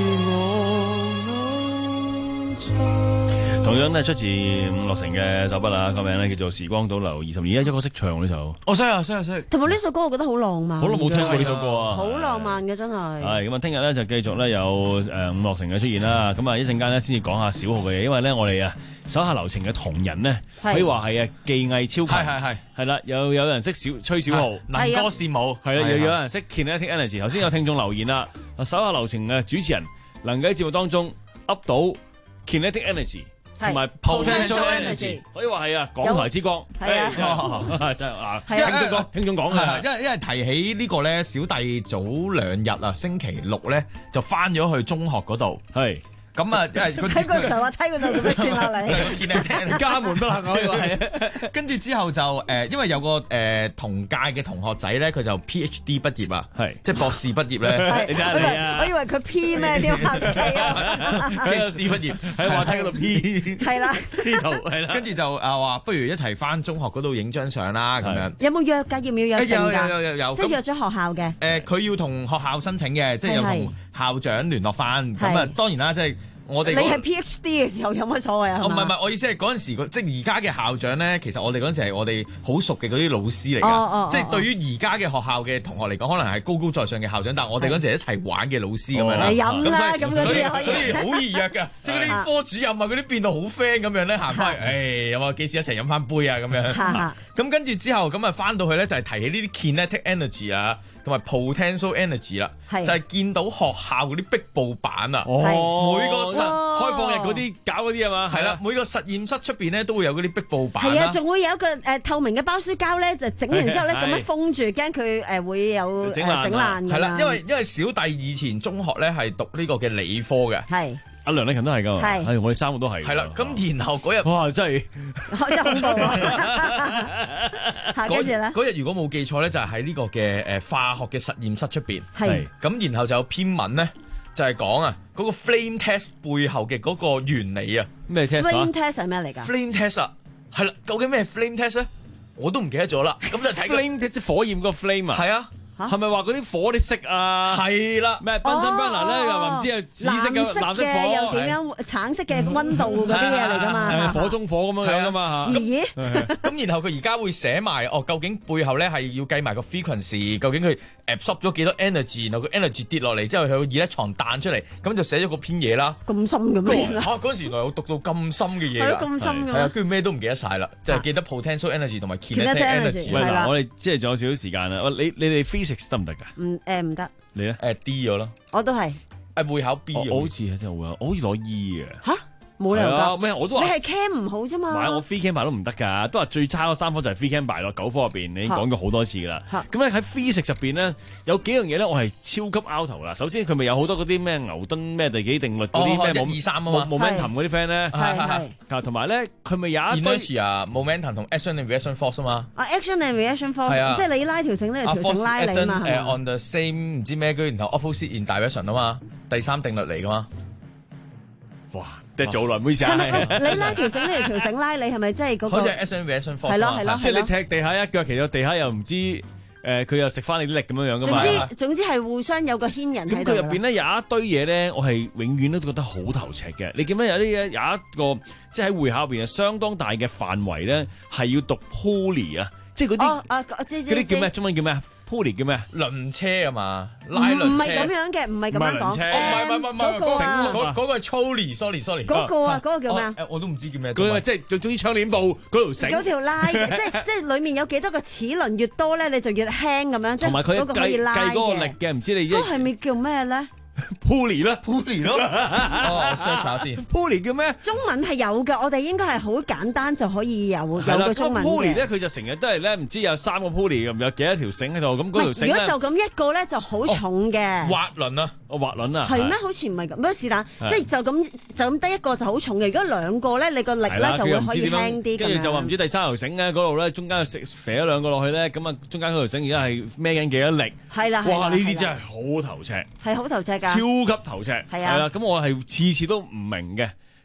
我偶像。 同樣咧出自伍樂城嘅手筆啦，個名咧叫做《時光倒流二十二》，一個識唱呢首。我識啊，識啊，識。 同埋呢首歌我覺得好浪漫。 好耐冇聽過呢首歌啊！ 好浪漫嘅真係。 係咁啊！聽日咧就繼續咧有誒伍樂城嘅出現啦。咁啊一陣間咧先至講下小學嘅嘢，因為咧我哋啊手下留情嘅同仁呢，可以話係啊技藝超群。係係係。係啦，有有人識小吹小號， 能歌善舞。 係啦，又有人識 kinetic energy。頭先有聽眾留言啦，手下留情嘅主持人能夠喺節目當中噏到 kinetic energy。同埋 potential energy 可以話係啊，港台之光係啊，真係啊，聽眾講，聽眾講係，因為因為提起呢個咧，小弟早兩日啊，星期六咧就翻咗去中學嗰度，係咁啊，因為喺個時候話梯嗰度咁樣轉落嚟， 家門不幸可以話係。跟住之後就誒，因為有個誒同屆嘅同學仔咧，佢就 PhD 畢業啊，係即係博士畢業咧。 你睇下你啊！我以為佢 P 咩啲客死啊 ！PhD 畢業喺話梯嗰度 P 係啦 ，P 圖係啦。跟住就啊話，不如一齊翻中學嗰度影張相啦咁樣。 有冇約㗎？要唔要約定㗎？ 有有有有， 即係約咗學校嘅。 誒，佢要同學校申請嘅，即係有同校長聯絡翻。咁啊，當然啦，即係。我哋你係 PhD 嘅時候有乜所謂啊？ 哦，唔係唔係，我意思係嗰陣時，即係而家嘅校長咧，其實我哋嗰陣時係我哋好熟嘅嗰啲老師嚟㗎。哦哦、即係對於而家嘅學校嘅同學嚟講，可能係高高在上嘅校長，但係我哋嗰陣時係一齊玩嘅老師咁樣啦。 係飲啦，咁嗰啲可以。 所以好易約㗎，即係嗰啲科主任啊，嗰啲變到好 friend 咁樣咧，行翻去，誒有冇幾時一齊飲翻杯啊咁樣。咁跟住之後，咁啊翻到去咧就係提起呢啲 kinetic energy 啊，同埋 potential energy 啦，就係見到學校嗰啲壁布板啊，每個實開放日嗰啲搞嗰啲啊嘛，係啦，每個實驗室出邊咧都會有嗰啲壁布板。 係啊，仲會有一個誒透明嘅包書膠咧，就整完之後咧咁樣封住，驚佢誒會有整爛。整爛㗎。 係啦，因為因為小弟以前中學咧係讀呢個嘅理科嘅。係。阿梁禮勤都係㗎，係我哋三個都係。係啦，咁然後嗰日哇真係真係恐怖啊！跟住咧， 嗰日如果冇記錯咧，就係喺呢個嘅誒化學嘅實驗室出邊。係咁，然後就有篇文咧，就係講啊嗰個 flame test 背後嘅嗰個原理啊。 咩 test 啊 ？flame test 係咩嚟㗎 ？flame test 啊，係啦，究竟咩 flame test 咧？我都唔記得咗啦。咁就睇 flame 即係火焰嗰個 flame 啊。係啊。係咪話嗰啲火啲色啊？係啦，咩 Bunsen burner 咧又話唔知係紫色嘅藍色火， 又點樣橙色嘅溫度嗰啲嘢嚟㗎嘛？ 火中火咁樣樣㗎嘛嚇。 咦？ 咁然後佢而家會寫埋哦，究竟背後咧係要計埋個 frequency，究竟佢 absorb 咗幾多 energy，然後個 energy 跌落嚟之後，佢個熱力床彈出嚟，咁就寫咗個篇嘢啦。 咁深嘅咩？ 嚇！嗰陣時原來我讀到咁深嘅嘢啦。 係咁深㗎。 係啊，跟住咩都唔記得晒啦，就係記得 potential energy 同埋 kinetic energy。 喂嗱，我哋即係仲有少少時間啦。你你哋 physics 得唔得㗎？ 唔誒唔得。 你咧？ 誒 D 咗咯。 我都係。 誒會考 B。 我好似係真係會考，我好似攞 E 嘅。嚇！ 冇理由㗎。 咩？我都話你係 cam 唔好啫嘛。 唔係，我 free cam 排都唔得㗎，都話最差嗰三科就係 free cam 排咯。九科入邊你已經講咗好多次㗎啦。咁咧喺 physics 入邊咧有幾樣嘢咧，我係超級 out 頭啦。首先佢咪有好多嗰啲咩牛頓咩第幾定律嗰啲咩一二三啊嘛 momentum 嗰啲 friend 咧， 係係。同埋咧佢咪有一堆 inertia momentum 同 action and reaction force 啊嘛。 啊 action and reaction force， 即係你拉條繩呢條繩拉你啊嘛。 誒 on the same 唔知咩，跟住然後 opposite in direction 啊嘛，第三定律嚟㗎嘛。 哇！即係做耐唔好意思啊！ 你拉條繩呢條繩拉你係咪即係嗰個？ 好似 action reaction force 係咯係咯， 即係你踢地下一腳，其實地下又唔知誒，佢又食翻你啲力咁樣樣噶嘛。 總之總之係互相有個牽引喺度。 咁佢入邊咧有一堆嘢咧，我係永遠都覺得好頭赤嘅。你見到有啲嘢有一個即係喺會考入邊係相當大嘅範圍咧，係要讀 poly 啊，即係嗰啲嗰啲叫咩？中文叫咩？poly 叫咩？ 輪車啊嘛，拉輪車。 唔係咁樣嘅，唔係咁樣講。 唔係唔係唔係， 嗰個啊， 嗰嗰個係 trolley，sorry sorry。 嗰個啊，嗰個叫咩啊？ 我都唔知叫咩。 嗰個即係總之窗簾布嗰條繩。 嗰條拉嘅，即係即係裡面有幾多個齒輪越多咧，你就越輕咁樣。 同埋佢計計嗰個力嘅，唔知你。 嗰係咪叫咩咧？ Pulley 啦 ，Pulley 咯，哦，我 search 下先。 Pulley 叫咩？ 中文係有嘅，我哋應該係好簡單就可以有有個中文嘅。 Pulley 咧，佢就成日都係咧，唔知有三個 Pulley 咁，有幾多條繩喺度，咁嗰條繩如果就咁一個咧，就好重嘅。 滑輪啊， 哦，滑輪啊， 係咩？好似唔係咁，咩是但，即係就咁就咁得一個就好重嘅。如果兩個咧，你個力咧就會可以輕啲。 跟住就話唔知第三條繩咧，嗰度咧中間食肥咗兩個落去咧，咁啊中間嗰條繩而家係孭緊幾多力？ 係啦， 哇！呢啲真係好頭赤， 係好頭赤㗎， 超級頭赤，係啊，係啦。咁我係次次都唔明嘅。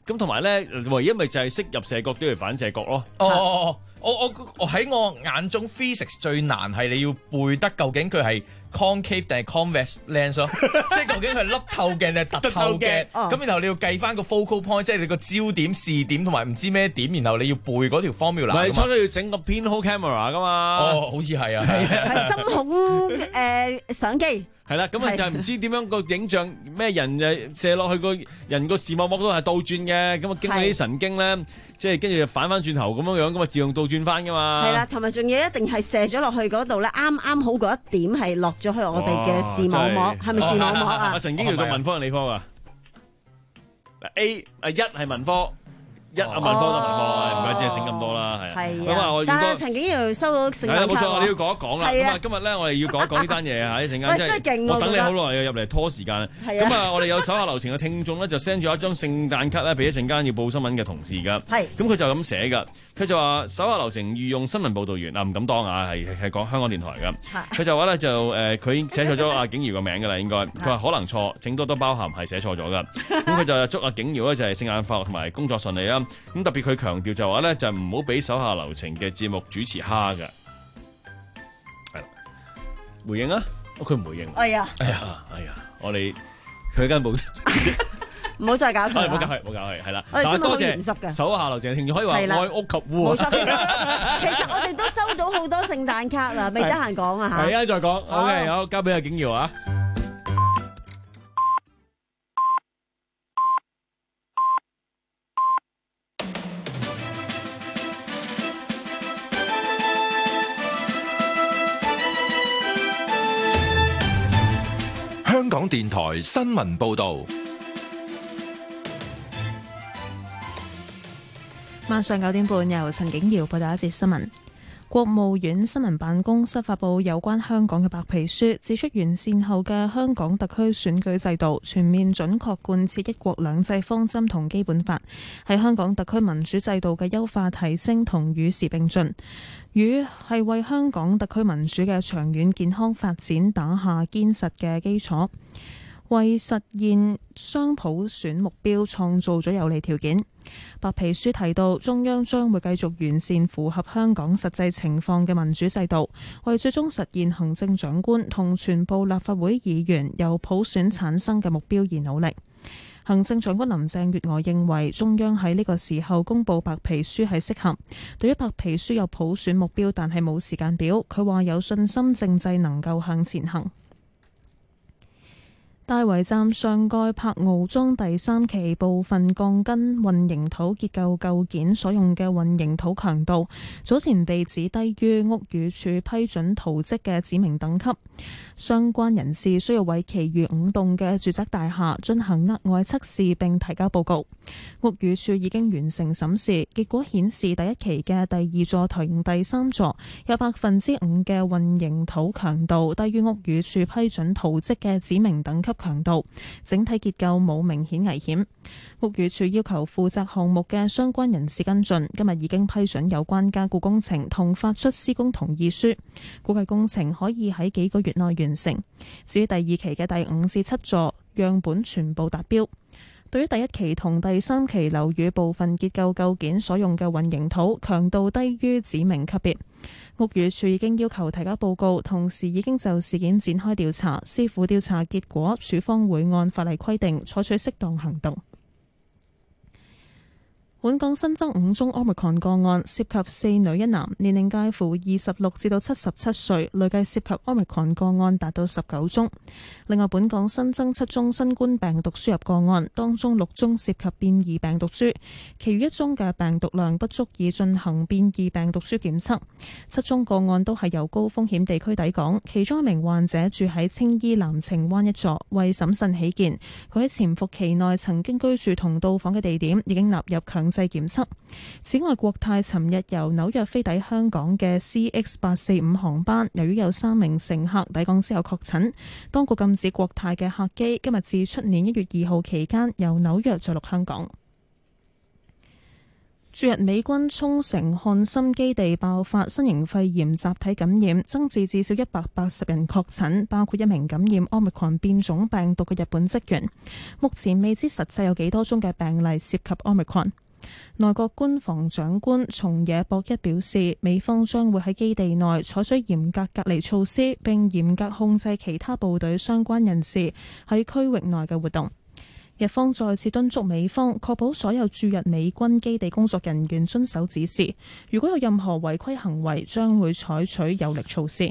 咁同埋咧，唯一咪就係識入射角都要反射角咯。 哦哦哦，我我我喺我眼中 physics 最難係你要背得究竟佢係 concave 定係 convex lens 咯，即係究竟佢係凹透鏡定係凸透鏡，咁然後你要計翻個 focal point， 即係你個焦點、視點同埋唔知咩點，然後你要背嗰條 formula。 唔係初初要整個 pinhole camera 噶嘛？ 哦，好似係啊， 係針孔誒相機。 係啦，咁啊就係唔知點樣個影像咩人誒射落去個人個視網膜都係倒轉嘅，咁啊經過啲神經咧，即係跟住就反翻轉頭咁樣樣，咁啊自動倒轉翻噶嘛。 係啦，同埋仲要一定係射咗落去嗰度咧，啱啱好嗰一點係落咗去我哋嘅視網膜，係咪視網膜啊？ 我曾經要讀文科定理科噶？嗱 A 啊一係文科。一啊文科都文科，唔怪之係醒咁多啦，係。 係啊，但係陳景耀收到聖誕卡喎。 係冇錯，你要講一講啦。咁啊，今日咧我哋要講一講呢單嘢啊，一陣間。 真係勁喎！ 我等你好耐入嚟拖時間。咁啊，我哋有手下留情嘅聽眾咧，就 send 咗一張聖誕卡咧，俾一陣間要報新聞嘅同事㗎。係。咁佢就咁寫㗎，佢就話手下留情御用新聞報導員啊，唔敢當啊，係係講香港電台㗎。佢就話咧就誒，佢已經寫錯咗阿景堯個名㗎啦，應該。佢話可能錯，請多多包涵，係寫錯咗㗎。咁佢就祝阿景堯咧就係聖誕快樂同埋工作順利啦。咁特別佢強調就話咧，就唔好俾手下留情嘅節目主持蝦㗎。係啦，回應啊！佢唔回應。 哎呀！ 哎呀！哎呀！我哋佢間報唔好再搞佢啦！ 唔好搞佢，唔好搞佢，係啦。 我哋先多嚴肅嘅手下留情嘅聽眾可以話愛屋及烏。 冇錯，其實其實我哋都收到好多聖誕卡啦，未得閒講啊嚇。 係啊，再講。OK，好，交俾阿景堯啊。 香港電台新聞報導， 晚上九點半由陳景堯報道一節新聞。國務院新聞辦公室發布有關香港嘅白皮書，指出完善後嘅香港特區選舉制度全面準確貫徹一國兩制方針同基本法，係香港特區民主制度嘅優化提升同與時並進，與係為香港特區民主嘅長遠健康發展打下堅實嘅基礎，為實現雙普選目標創造咗有利條件。白皮書提到，中央將會繼續完善符合香港實際情況嘅民主制度，為最終實現行政長官同全部立法會議員由普選產生嘅目標而努力。行政長官林鄭月娥認為，中央喺呢個時候公布白皮書係適合。對於白皮書有普選目標，但係冇時間表，佢話有信心政制能夠向前行。大圍站上蓋柏傲莊第三期部分鋼筋混凝土結構構件所用嘅混凝土強度，早前被指低於屋宇署批准圖則嘅指明等級，相關人士需要為其餘五棟嘅住宅大廈進行額外測試並提交報告。屋宇署已經完成審視，結果顯示第一期嘅第二座同第三座有百分之五嘅混凝土強度低於屋宇署批准圖則嘅指明等級強度，整體結構冇明顯危險。屋宇署要求負責項目嘅相關人士跟進，今日已經批准有關加固工程同發出施工同意書，估計工程可以喺幾個月內完成。至於第二期嘅第五至七座樣本全部達標。對於第一期同第三期樓宇部分結構構件所用嘅混凝土強度低於指明級別，屋宇署已經要求提交報告，同時已經就事件展開調查，視乎調查結果，署方會按法例規定採取適當行動。本港新增五宗 Omicron 個案，涉及四女一男，年齡介乎二十六至到七十七歲，累計涉及 Omicron 個案達到十九宗。另外，本港新增七宗新冠病毒輸入個案，當中六宗涉及變異病毒株，其餘一宗嘅病毒量不足以進行變異病毒株檢測。七宗個案都係由高風險地區抵港，其中一名患者住喺青衣藍澄灣一座，為審慎起見，佢喺潛伏期內曾經居住同到訪嘅地點已經納入強制檢測。此外，國泰尋日由紐約飛抵香港嘅 C X 八四五航班，由於有三名乘客抵港之後確診，當局禁止國泰嘅客機今日至出年一月二號期間由紐約着陸香港。 駐日美軍沖繩漢森基地爆發新型肺炎集體感染，增至至少一百八十人確診，包括一名感染 Omicron 變種病毒嘅日本職員。目前未知實際有幾多宗嘅病例涉及 Omicron。內閣官房長官松野博一表示，美方將會喺基地內採取嚴格隔離措施，並嚴格控制其他部隊相關人士喺區域內嘅活動。日方再次敦促美方確保所有駐日美軍基地工作人員遵守指示，如果有任何違規行為，將會採取有力措施。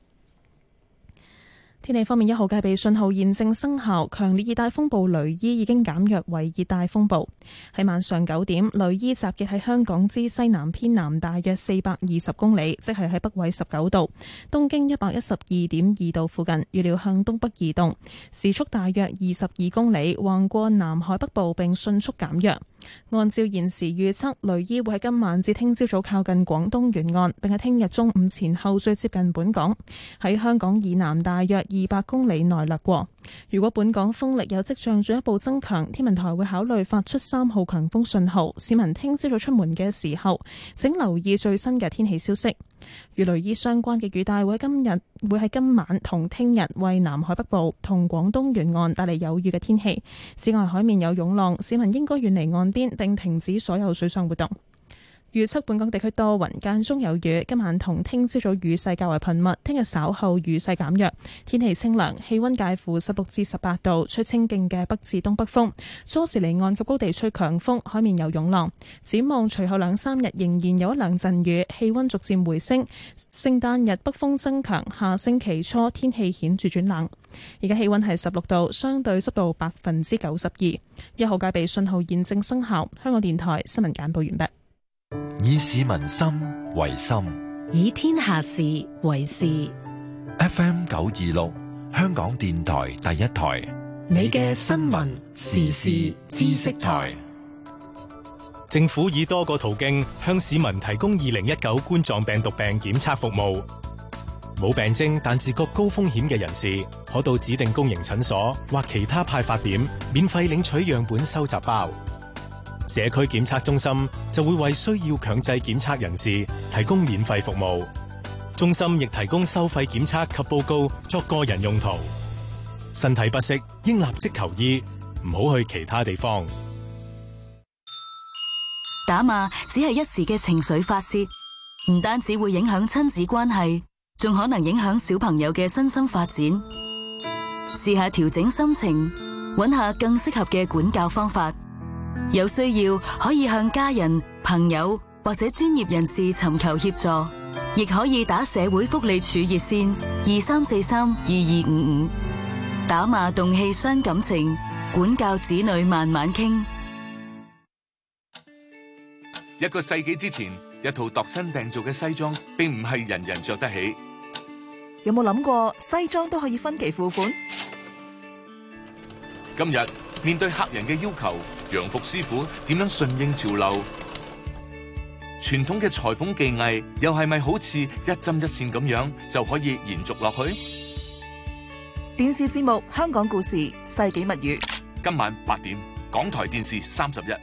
天氣方面，一號戒備信號現正生效，強烈熱帶風暴雷伊已經減弱為熱帶風暴。喺晚上九點，雷伊集結喺香港之西南偏南大約四百二十公里，即係喺北緯十九度、東經一百一十二點二度附近，預料向東北移動，時速大約二十二公里，橫過南海北部並迅速減弱。按照現時預測，雷伊會喺今晚至聽朝早靠近廣東沿岸，並喺聽日中午前後最接近本港，喺香港以南大約二百公里內掠過。如果本港風力有跡象進一步增強，天文台會考慮發出三號強風信號。市民聽朝早出門嘅時候，請留意最新嘅天氣消息。與雷伊相關嘅雨帶會喺今日會喺今晚同聽日為南海北部同廣東沿岸帶嚟有雨嘅天氣。此外，海面有湧浪，市民應該遠離岸邊並停止所有水上活動。預測本港地區多雲，間中有雨。今晚同聽朝早雨勢較為頻密，聽日稍後雨勢減弱，天氣清涼，氣溫介乎十六至十八度，吹清勁嘅北至東北風。初時離岸及高地吹強風，海面有湧浪。展望隨後兩三日仍然有一兩陣雨，氣溫逐漸回升。聖誕日北風增強，下星期初天氣顯著轉冷。而家氣溫係十六度，相對濕度百分之九十二。一號戒備信號現正生效。香港電台新聞簡報完畢。 以市民心為心， 以天下事為事。 F M 九二六，香港電台第一台， 你嘅新聞時事知識台。 政府以多個途徑向市民提供二零一九冠狀病毒病檢測服務。冇病徵但自覺高風險嘅人士，可到指定公營診所或其他派發點免費領取樣本收集包。社區檢測中心就會為需要強制檢測人士提供免費服務。中心亦提供收費檢測及報告作個人用途。身體不適應立即求醫，唔好去其他地方。 打罵只係一時嘅情緒發洩，唔單止會影響親子關係，仲可能影響小朋友嘅身心發展。試下調整心情，揾下更適合嘅管教方法。有需要可以向家人、朋友或者專業人士尋求協助，亦可以打社會福利署熱線二三四三二二五五。打罵動氣傷感情，管教子女慢慢傾。 一個世紀之前，一套度身訂造嘅西裝，並唔係人人着得起。 有冇諗過西裝都可以分期付款？ 今日面對客人嘅要求，洋服師傅點樣順應潮流？傳統嘅裁縫技藝又係咪好似一針一線咁樣就可以延續落去？ 電視節目《香港故事》世紀物語， 今晚八點，港台電視三十一。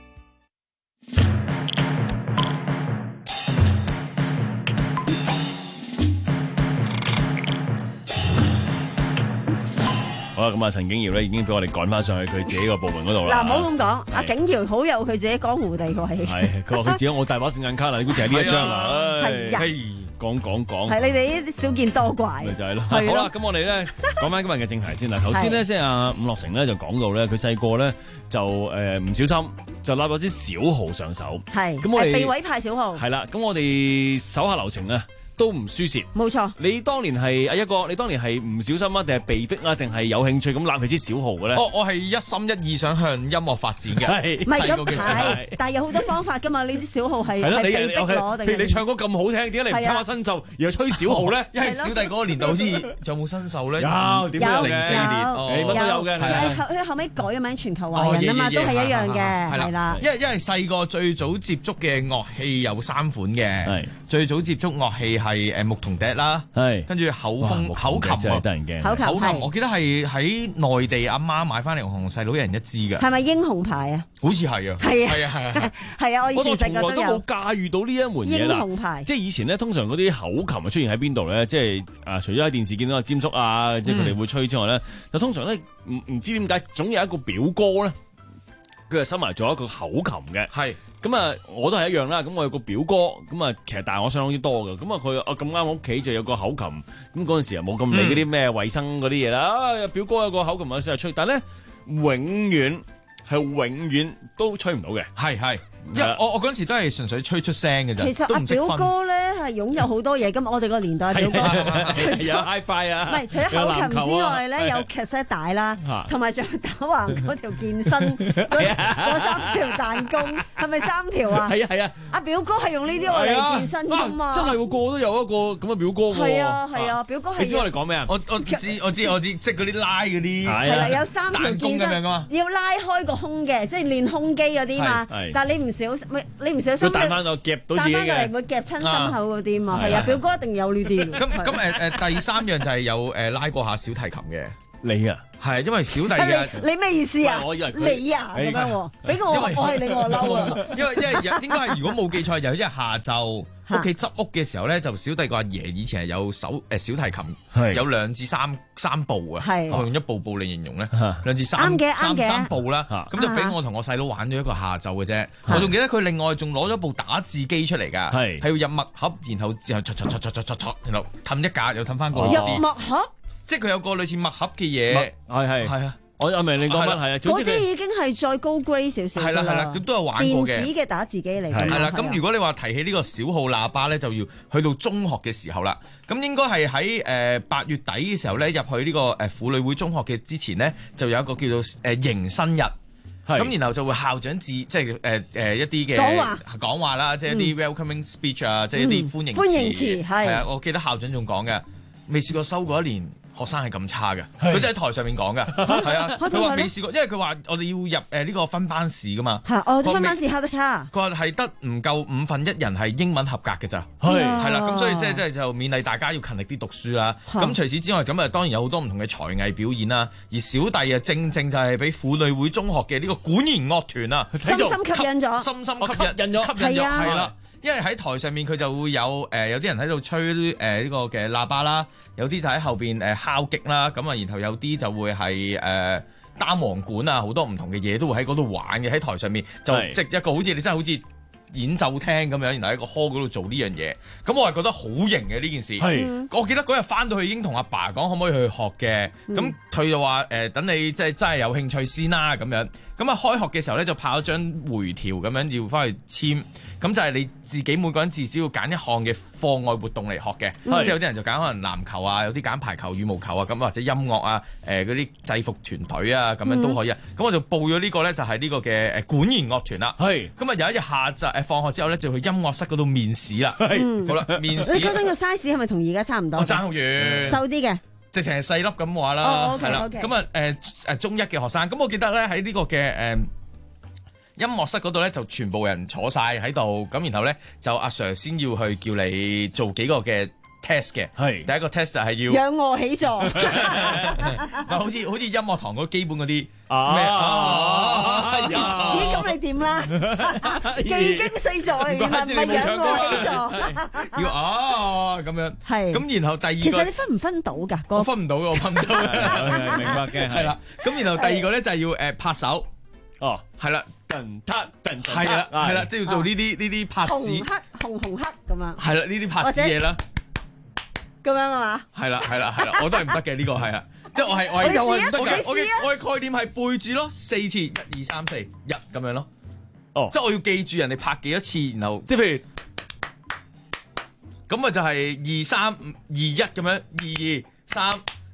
好啦，咁啊，陳景堯咧已經俾我哋趕翻上去佢自己個部門嗰度啦。 嗱，唔好咁講，阿景堯好有佢自己江湖地位。 係，佢話佢自己我大把聖誕卡啦，你估就係呢一張啊？ 係啊， 講講講。 係你哋啲少見多怪。 咪就係咯。好啦，咁我哋咧講翻今日嘅正題先啦。頭先咧即係阿伍樂成咧就講到咧，佢細個咧就誒唔小心就揦咗支小號上手。 係。 咁我哋被委派小號。 係啦，咁我哋手下留情啊。都唔輸蝕， 冇錯。 你當年係阿一哥，你當年係唔小心啊，定係被逼啊，定係有興趣咁攬佢支小號嘅咧？ 哦，我係一心一意想向音樂發展嘅。 唔係咁係，但係有好多方法㗎嘛。呢支小號係係被逼攞定？ 譬如你唱歌咁好聽，點解你唔參加新秀，而係吹小號咧？ 因為小弟嗰個年代好似仲有冇新秀咧？ 有，點解零四年？乜都有嘅。 後後尾改咗名全球華人啊嘛，都係一樣嘅，係啦。 因為因為細個最早接觸嘅樂器有三款嘅，最早接觸樂器係係誒牧童笛啦， 係跟住口風口琴真係得人驚。 口琴我記得係喺內地阿媽買翻嚟，同細佬一人一支嘅。 係咪英雄牌啊？ 好似係啊， 係啊， 係啊，係啊， 係啊！我以前細個我從來都冇駕馭到呢一門嘢啦。 英雄牌， 即係以前咧，通常嗰啲口琴啊出現喺邊度咧？即係啊，除咗喺電視見到阿詹叔啊，即係佢哋會吹之外咧，就通常咧唔唔知點解總有一個表哥咧，佢係收埋咗一個口琴嘅。 係咁啊，我都係一樣啦。咁我有個表哥，咁啊，其實大我相當之多嘅。咁啊，佢啊咁啱我屋企就有個口琴。咁嗰陣時又冇咁理嗰啲咩衞生嗰啲嘢啦。啊，表哥有個口琴啊，成日吹，但係咧永遠。係永遠都吹唔到嘅， 係係，因為我我嗰陣時都係純粹吹出聲嘅啫。 其實阿表哥咧係擁有好多嘢，咁我哋個年代表哥除咗有 HiFi 啊， 唔係除咗口琴之外咧，有 cassette 帶啦，同埋仲有打橫嗰條健身嗰嗰三條彈弓，係咪三條啊？ 係啊係啊， 阿表哥係用呢啲嚟健身㗎嘛？ 真係個個都有一個咁嘅表哥喎。 係啊係啊，表哥係。 你知我哋講咩啊？ 我我知我知我知，即係嗰啲拉嗰啲係啦，有三條健身，要拉開個胸嘅，即係練胸肌嗰啲嘛。但係你唔小心，你唔小心， 彈翻到夾到自己嘅， 彈翻過嚟會夾親心口嗰啲嘛。係啊，表哥一定有呢啲。 咁咁誒誒，第三樣就係有誒拉過下小提琴嘅。 你啊， 係因為小弟嘅， 你咩意思啊？ 我以為你啊咁樣喎，俾我我係你我嬲啊！ 因為因為應該係如果冇記錯，有一日下晝屋企執屋嘅時候咧，就小弟個阿爺以前係有手誒小提琴，有兩至三三部啊，我用一部部嚟形容咧，兩至三三三部啦，咁就俾我同我細佬玩咗一個下晝嘅啫。我仲記得佢另外仲攞咗部打字機出嚟㗎，係係要入墨盒，然後之後然後褪一格又褪翻過去。 入墨盒。 即係佢有個類似墨盒嘅嘢， 係係係啊， 我我明你講乜係啊？ 嗰啲已經係再高 grade 少少係啦係啦，咁都有玩過嘅電子嘅打字機嚟嘅。 係啦，咁如果你話提起呢個小號喇叭咧，就要去到中學嘅時候啦。咁應該係喺誒八月底嘅時候咧，入去呢個誒婦女會中學嘅之前咧，就有一個叫做誒迎新日。咁然後就會校長致即係誒誒一啲嘅講話講話啦，即係一啲 welcoming speech 啊，即係一啲歡迎詞。歡迎詞係啊，我記得校長仲講嘅，未試過收過一年學生係咁差嘅，佢真係喺台上面講嘅，係啊，佢話未試過，因為佢話我哋要入誒呢個分班試噶嘛， 係我分班試考得差， 佢話係得唔夠五分一人係英文合格嘅咋，係係啦，咁所以即係即係就勉勵大家要勤力啲讀書啦。咁除此之外，咁啊當然有好多唔同嘅才藝表演啦，而小弟啊正正就係俾婦女會中學嘅呢個管弦樂團啊， 深深吸引咗， 深深吸引引咗，吸引咗係啦。因為喺台上面佢就會有誒、呃、有啲人喺度吹誒呢、呃這個嘅喇叭啦，有啲就喺後邊誒敲擊啦，咁啊然後有啲就會係誒單簧管啊，好多唔同嘅嘢都會喺嗰度玩嘅，喺台上面就即係一個好似你真係好似演奏廳咁樣，然後喺個 hall 嗰度做呢樣嘢，咁我係覺得好型嘅呢件事。係，我記得嗰日翻到去已經同阿爸講可唔可以去學嘅，咁佢就話誒等你即係真係有興趣先啦咁樣。咁啊開學嘅時候咧就派咗張回條咁樣要翻去簽，咁就係你自己每個人至少要揀一項嘅課外活動嚟學嘅，即係有啲人就揀可能籃球啊，有啲揀排球、羽毛球啊，咁或者音樂啊，誒嗰啲制服團隊啊，咁樣都可以啊。咁我就報咗呢個咧就係呢個嘅誒管弦樂團啦。係，咁啊有一日下晝誒放學之後咧就去音樂室嗰度面試啦。係，好啦面試。你嗰陣個 size 係咪同而家差唔多？我爭好遠，瘦啲嘅。直情係細粒咁話啦，係啦，咁啊誒誒中一嘅學生，咁我記得咧喺呢個嘅誒、呃、音樂室嗰度咧就全部人坐晒喺度，咁然後咧就阿 Sir 先要去叫你做幾個嘅 test 嘅，係第一個 test 就係要仰臥起坐，唔係好似好似音樂堂嗰基本嗰啲咩啊？咦咁你點啦？技驚四座嚟，原來唔係仰臥起坐， 要哦咁樣，係咁然後第二個， 其實你分唔分到㗎？ 我分唔到嘅，我分唔到， 明白嘅， 係啦。咁然後第二個咧就係要誒拍手，哦係啦，噔嗒噔係啦係啦，即係要做呢啲呢啲拍子， 紅黑紅紅黑咁樣， 係啦呢啲拍子嘢啦。 咁樣啊嘛？ 係啦係啦係啦，我都係唔得嘅呢個係啦，即係我係我係又係唔得嘅，我嘅我嘅概念係背住咯，四次一二三四一咁樣咯。哦，即係我要記住人哋拍幾多次，然後即係譬如咁啊，就係二三二一咁樣，二二三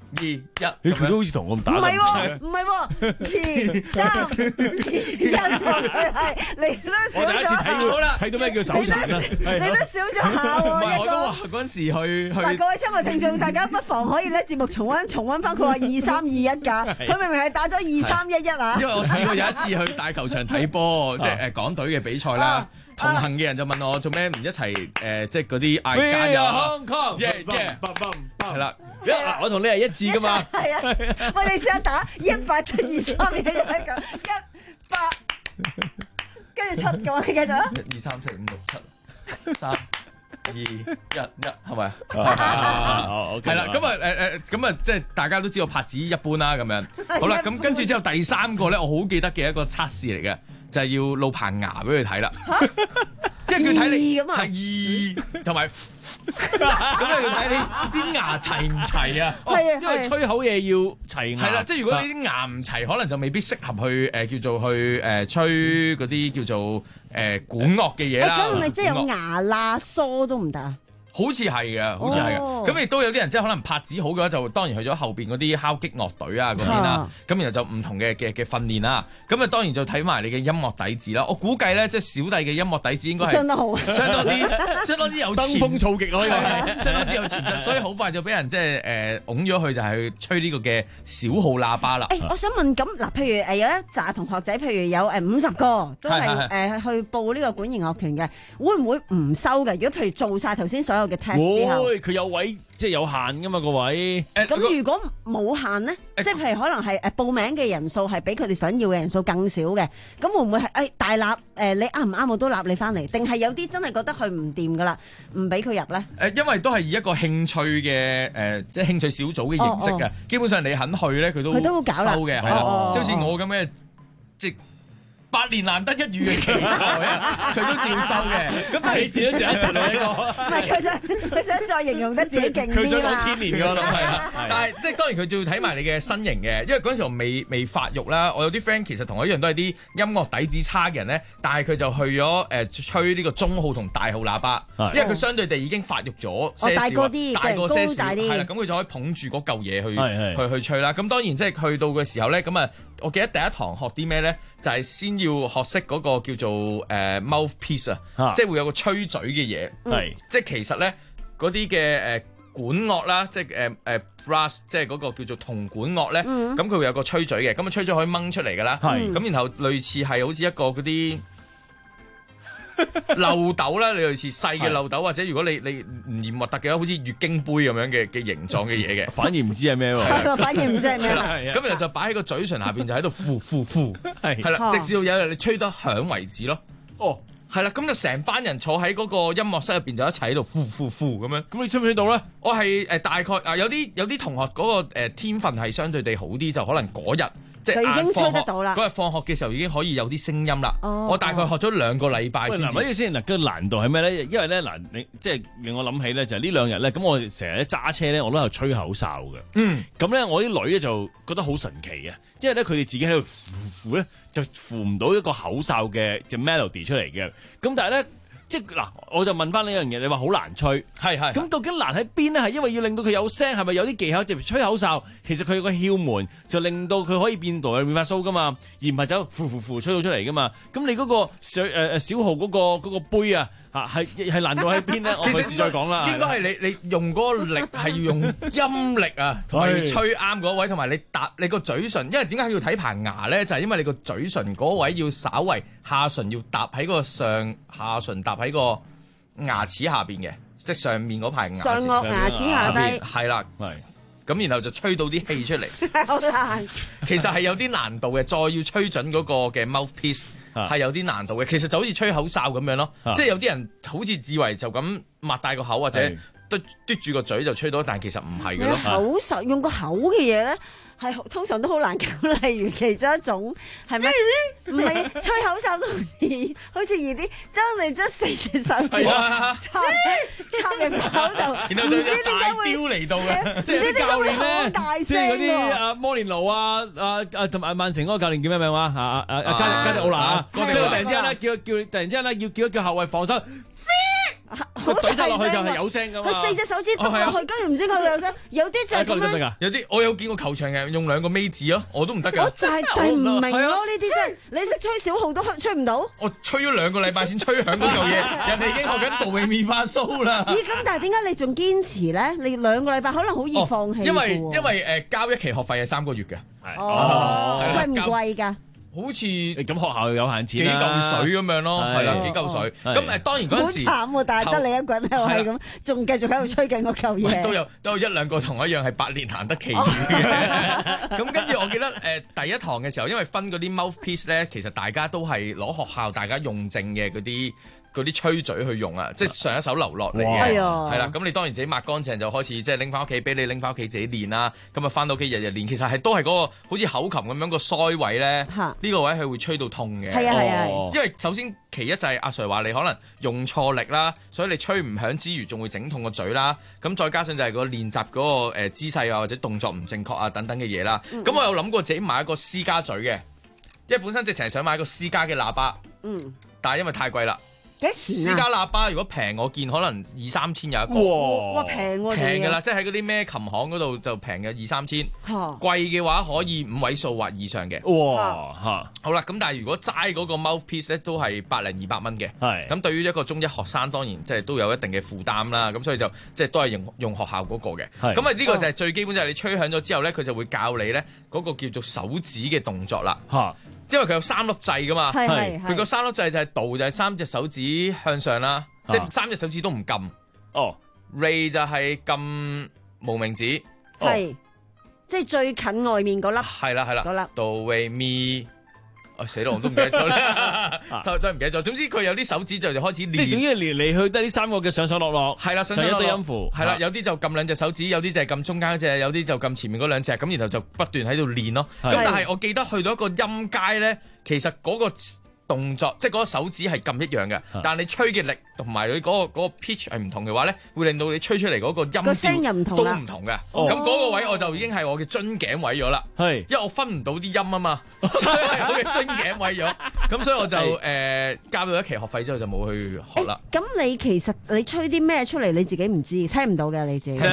二一， 佢都好似同我咁打咁。 唔係喎，唔係喎，二三二一，係你都少咗。 我第一次睇到啦，睇到咩叫手殘啊？ 你都少咗下喎。 唔係，我都話嗰陣時去去。 嗱，各位親愛聽眾，大家不妨可以咧節目重溫重溫翻佢話二三二一㗎，佢明明係打咗二三一一啊。 因為我試過有一次去大球場睇波，即係誒港隊嘅比賽啦。同行嘅人就問我做咩唔一齊誒，即係嗰啲嗌加油啊 ，yeah yeah，係啦， 嗱我同你係一致噶嘛， 係啊，喂你試下打一八七二三一一咁，一八跟住七咁，你繼續啊， 一二三四五六七三二一一係咪啊？係啦，咁啊誒誒，咁啊即係大家都知道拍子一般啦，咁樣好啦，咁跟住之後第三個咧，我好記得嘅一個測試嚟嘅。就係要露棚牙俾佢睇啦，因為佢睇你係二同埋，咁你要睇你啲牙齊唔齊啊？ 哦，因為吹口嘢要齊牙。 係啦，即係如果你啲牙唔齊，可能就未必適合去誒叫做去誒吹嗰啲叫做誒管樂嘅嘢啦。 咁係咪即係有牙罅梳都唔得啊？ 好似係嘅，好似係嘅。咁亦都有啲人即係可能拍子好嘅話，就當然去咗後邊嗰啲敲擊樂隊啊嗰邊啦。咁然後就唔同嘅嘅嘅訓練啦。咁啊當然就睇埋你嘅音樂底子啦。我估計咧，即係小弟嘅音樂底子應該係相當好， 相當之相當之有登峰造極可以係相當之有潛質，所以好快就俾人即係誒擁咗去就係去吹呢個嘅小號喇叭啦。 誒，我想問咁嗱，譬如誒有一紮同學仔，譬如有誒五十個都係誒去報呢個管弦樂團嘅，會唔會唔收嘅？如果譬如做晒頭先所有嘅 test 之後， 佢有位即係有限噶嘛個位。 咁如果冇限咧，即係譬如可能係誒報名嘅人數係比佢哋想要嘅人數更少嘅，咁會唔會係誒大立誒你啱唔啱我都立你翻嚟？定係有啲真係覺得佢唔掂噶啦，唔俾佢入咧？ 誒，因為都係以一個興趣嘅誒，即係興趣小組嘅形式嘅，基本上你肯去咧，佢都佢都搞收嘅，係啦，即係好似我咁嘅即。百年難得一遇嘅奇才啊，佢都照收嘅。咁但係你自己就一陣嚟一個， 唔係佢想佢想再形容得自己勁啲嘛？ 佢想講千年㗎咯，係啦。但係即係當然佢仲要睇埋你嘅身形嘅，因為嗰陣時我未未發育啦。我有啲 friend 其實同我一樣都係啲音樂底子差嘅人咧，但係佢就去咗誒吹呢個中號同大號喇叭，因為佢相對地已經發育咗些少， 大個啲， 大個些少， 係啦。咁佢就可以捧住嗰嚿嘢去去去吹啦。咁當然即係去到嘅時候咧，咁啊，我記得第一堂學啲咩咧，就係先要學識嗰個叫做誒、呃、mouthpiece 啊，即係會有個吹嘴嘅嘢，係、嗯、即係其實咧嗰啲嘅誒管樂啦，即係誒誒 brass， 即係嗰個叫做銅管樂咧，咁佢、嗯、會有個吹嘴嘅，咁啊吹嘴可以掹出嚟噶啦，係咁、嗯、然後類似係好似一個嗰啲漏斗啦，你類似細嘅漏斗，或者如果你你唔嫌核突嘅話，好似月經杯咁樣嘅嘅形狀嘅嘢嘅， 反而唔知係咩喎， 反而唔知係咩啦。 咁然後就擺喺個嘴唇下邊，就喺度呼呼呼，係係啦，直至到有日你吹得響為止咯。哦，係啦，咁就成班人坐喺嗰個音樂室入邊就一齊喺度呼呼呼咁樣。咁你吹唔吹到咧？我係誒大概啊，有啲有啲同學嗰個誒天分係相對地好啲，就可能嗰日。即係已經吹得到啦！嗰日放學嘅時候已經可以有啲聲音啦。Oh, 我大概學咗兩個禮拜先。嗱， 咪先嗱，個難度係咩咧？因為咧嗱，你即係令我諗起咧，就係呢兩日咧，咁我成日咧揸車咧，我都係吹口哨嘅。嗯，咁咧我啲女咧就覺得好神奇嘅，因為咧佢哋自己喺度呼呼咧，就呼唔到一個口哨嘅隻 melody 出嚟嘅。咁但係咧。即係嗱，我就問翻呢樣嘢，你話好難吹，係係，咁究竟難喺邊咧？係因為要令到佢有聲，係咪有啲技巧？即係吹口哨，其實佢有個竅門，就令到佢可以變到變發蘇噶嘛，而唔係走呼呼呼吹到出嚟噶嘛。咁你嗰個小誒誒小號嗰個嗰個杯啊，嚇係係難度喺邊咧？我費事再講啦。 應該係你你用嗰個力係要用音力啊，同埋要吹啱嗰位，同埋你搭你個嘴唇，因為點解要睇棚牙咧？就係因為你個嘴唇嗰位要稍為下唇要搭喺個上下唇搭喺個牙齒下邊嘅，即係上面嗰排牙上顎牙齒下低， 係啦，係咁，然後就吹到啲氣出嚟， 好難。 其實係有啲難度嘅，再要吹準嗰個嘅 mouthpiece 係有啲難度嘅。其實就好似吹口哨咁樣咯，即係有啲人好似自為就咁擘大個口或者嘟嘟住個嘴就吹到，但其實唔係嘅咯。 口哨用個口嘅嘢咧。係通常都好難搞，例如其中一種係咩？唔係吹口哨都易，好似易啲。當你將四隻手指插插入個口度， 然後就有大雕嚟到嘅， 即係啲教練咧， 即係嗰啲阿摩連奴啊、啊啊同埋曼城嗰個教練叫咩名話？啊啊啊加加迪奧拿啊！即係突然之間咧，叫叫突然之間咧，要叫一叫後衞防守。 佢懟晒落去就係有聲噶嘛。 佢四隻手指篤落去，跟住唔知佢有聲，有啲就係咁樣。 有啲我有見過球場嘅用兩個尾字咯，我都唔得㗎。 我就係就係唔明咯，呢啲真係你識吹小號都吹唔到。 我吹咗兩個禮拜先吹響嗰嚿嘢，人哋已經學緊杜永咪發蘇啦。 咦？咁但係點解你仲堅持咧？你兩個禮拜可能好易放棄。 因為因為誒交一期學費係三個月嘅。 哦，貴唔貴㗎？ 好似咁學校有限錢幾嚿水咁樣咯，係啦，幾嚿水。咁誒當然嗰陣時好慘喎，但係得你一個人喺度係咁，仲繼續喺度吹緊嗰嚿嘢。 都有都有一兩個同我一樣係百年難得奇遇嘅。咁跟住我記得誒第一堂嘅時候，因為分嗰啲 mouthpiece 咧，其實大家都係攞學校大家用剩嘅嗰啲。嗰啲吹嘴去用啊，即係上一手流落嚟嘅，係啦。咁你當然自己抹乾淨就開始即係拎翻屋企，俾你拎翻屋企自己練啦。咁啊翻到屋企日日練，其實係都係嗰個好似口琴咁樣個腮位咧，呢個位係會吹到痛嘅。 係啊係啊， 因為首先其一就係阿 Sir 話你可能用錯力啦，所以你吹唔響之餘，仲會整痛個嘴啦。咁再加上就係個練習嗰個誒姿勢啊，或者動作唔正確啊等等嘅嘢啦。咁我有諗過自己買一個私家嘴嘅，因為本身直情係想買一個私家嘅喇叭，嗯，但係因為太貴啦。 幾錢啊？ 私家喇叭如果平，我見可能二三千有一個。 哇！哇平喎， 平㗎啦，即係喺嗰啲咩琴行嗰度就平嘅二三千。貴嘅話可以五位數或以上嘅。 哇！嚇， 好啦，咁但係如果齋嗰個 mouthpiece 咧，都係百零二百蚊嘅。係。咁對於一個中一學生，當然即係都有一定嘅負擔啦。咁所以就即係都係用用學校嗰個嘅。係。咁啊呢個就係最基本，就係你吹響咗之後咧，佢就會教你咧嗰個叫做手指嘅動作啦。嚇。因為佢有三粒掣噶嘛，佢個三粒掣就係度就係三隻手指向上啦，啊、即係三隻手指都唔撳。哦，Re 就係撳無名指， 係、哦、即係最近外面嗰粒。 係啦係啦， 嗰粒。 Do Re Mi。啊死咯！我都唔記得咗啦，都都唔記得咗。總之佢有啲手指就就開始練， 即係總之嚟嚟去都係呢三個嘅上上落落， 係啦，上上落落一堆音符， 係啦，有啲就撳兩隻手指，有啲就係撳中間嗰隻，有啲就撳前面嗰兩隻，咁然後就不斷喺度練咯。咁但係我記得去到一個音階咧，其實嗰個動作即係嗰個手指係撳一樣嘅，但係你吹嘅力同埋佢嗰個嗰個 pitch 係唔同嘅話咧，會令到你吹出嚟嗰個音調都唔同嘅。咁嗰個位我就已經係我嘅樽頸位咗啦，係因為我分唔到啲音啊嘛，所以係我嘅樽頸位咗。咁所以我就誒交咗一期學費之後就冇去學啦。 咁你其實你吹啲咩出嚟你自己唔知，聽唔到嘅你自己。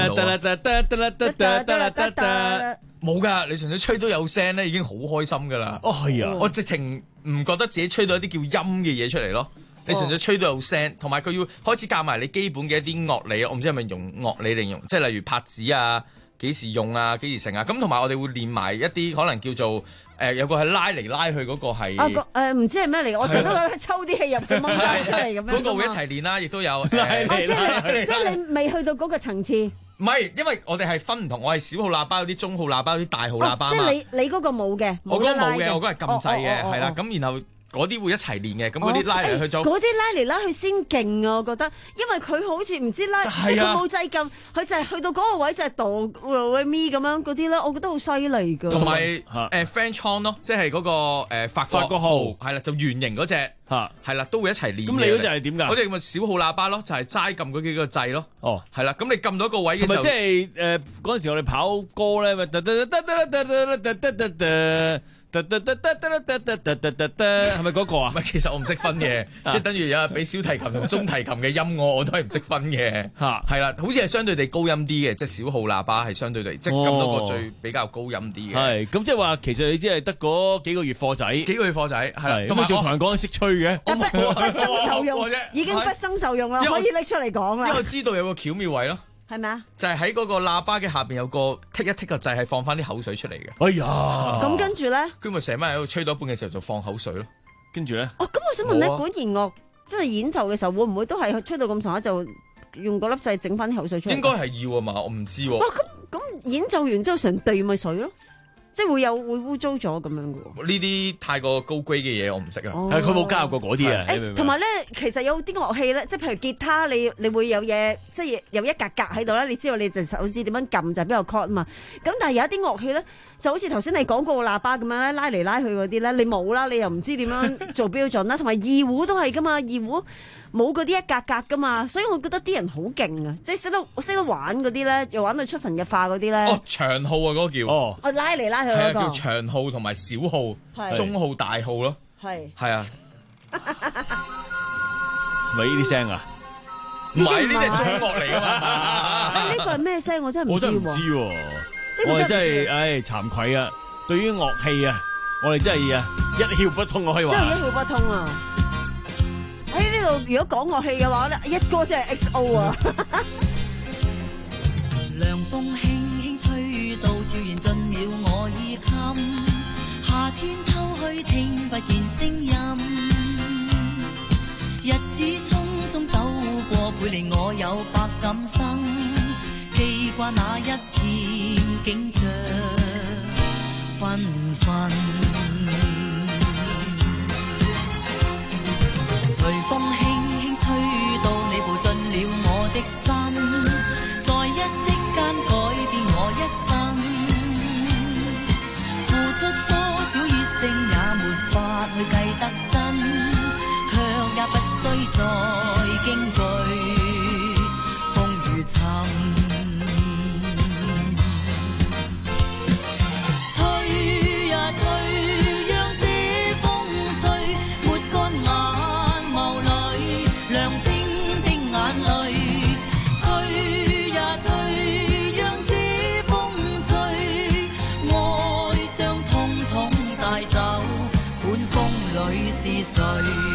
冇㗎，你純粹吹到有聲咧，已經好開心㗎啦。 哦，係啊， 我直情唔覺得自己吹到一啲叫音嘅嘢出嚟咯。你純粹吹到有聲，同埋佢要開始教埋你基本嘅一啲樂理。我唔知係咪用樂理定用，即係例如拍子啊，幾時用啊，幾時成啊。咁同埋我哋會練埋一啲可能叫做誒、呃、有個係拉嚟拉去嗰個係。 啊個誒唔知係咩嚟？我成日都覺得抽啲氣入去掹翻出嚟咁樣。 嗰個會一齊練啦，亦都有。 即係即係你未去到嗰個層次。 唔係，因為我哋係分唔同，我係小號喇叭，有啲中號喇叭，有啲大號喇叭嘛。 即係你你嗰個冇嘅， 我嗰個冇嘅，我嗰個係撳掣嘅，係啦。咁然後嗰啲會一齊練嘅，咁嗰啲拉嚟去做。 嗰啲拉嚟拉去先勁啊！我覺得，因為佢好似唔知拉，即係佢冇掣撳，佢就係去到嗰個位就係度咪咁樣嗰啲咧，我覺得好犀利㗎。 同埋誒 French horn 咯，即係嗰個誒法國號，係啦，就圓形嗰隻。嚇，係啦，都會一齊練。咁你嗰隻係點㗎？ 嗰隻咁嘅小號喇叭咯，就係齋撳嗰幾個掣咯。哦，係啦，咁你撳到一個位嘅時候， 係咪即係誒嗰陣時我哋跑歌咧？咪得得得得得得得得得得。得得得得得得得得得得得，係咪嗰個啊？ 唔係，其實我唔識分嘅，即係等於有俾小提琴同中提琴嘅音我我都係唔識分嘅。嚇，係啦，好似係相對地高音啲嘅，即係小號喇叭係相對地即係咁多個最比較高音啲嘅。 係，咁即係話其實你只係得嗰幾個月課仔，幾個月課仔係啦。 咁你仲同人講識吹嘅？ 不生受用啫，已經不生受用啦，可以拎出嚟講啦。 因為我知道有個巧妙位咯。 係咪啊？ 就係喺嗰個喇叭嘅下邊有個剔一剔個掣，係放翻啲口水出嚟嘅。 哎呀！ 咁跟住咧， 佢咪成晚喺度吹到一半嘅時候就放口水咯。 跟住咧， 哦，咁我想問咧，管弦樂即係演奏嘅時候，會唔會都係吹到咁上下就用嗰粒掣整翻啲口水出嚟？ 應該係要啊嘛，我唔知喎。 哇！咁咁演奏完之後成地咪水咯？即係會有會污糟咗咁樣嘅喎。 呢啲太過高規嘅嘢我唔識啊。 係佢冇加入過嗰啲啊。 誒，同埋咧，其實有啲樂器咧，即係譬如吉他，你你會有嘢，即係有一格格喺度啦。你知道你隻手指點樣撳就係比較 chord 啊嘛。咁但係有一啲樂器咧，就好似頭先你講過喇叭咁樣咧，拉嚟拉去嗰啲咧，你冇啦，你又唔知點樣做標準啦。同埋二胡都係噶嘛，二胡冇嗰啲一格格噶嘛，所以我覺得啲人好勁啊！即係識得識得玩嗰啲咧，又玩到出神入化嗰啲咧。 哦，長號啊，嗰個叫。哦。 我拉嚟拉去嗰個。 叫長號同埋小號、中號、大號咯。係。係啊。 係咪呢啲聲啊？ 唔係呢啲係中樂嚟㗎嘛？ 啊，呢個係咩聲？我真係唔我知喎。 真係唔知喎， 呢個我哋真真係唔知係唉慚愧啊！對於樂器啊，我哋真係啊一竅不通，我可以話。 真係一竅不通啊！喺呢度如果講樂器嘅話咧，一哥真係 X O 啊！ 涼風輕輕吹到，悄然進了我衣襟。夏天偷去聽不見聲音，日子匆匆走過，背離我有百感生，記掛那一片景象紛紛。隨風輕輕吹到，你步進了我的心，在一息間改變我一生，付出多少熱誠也沒法去計得真，卻也不需再驚懼風雨沉。吹呀吹，讓這風吹，抹乾眼眸裏亮晶的眼淚。吹呀吹，讓這風吹，愛傷通通帶走，管風裏是誰？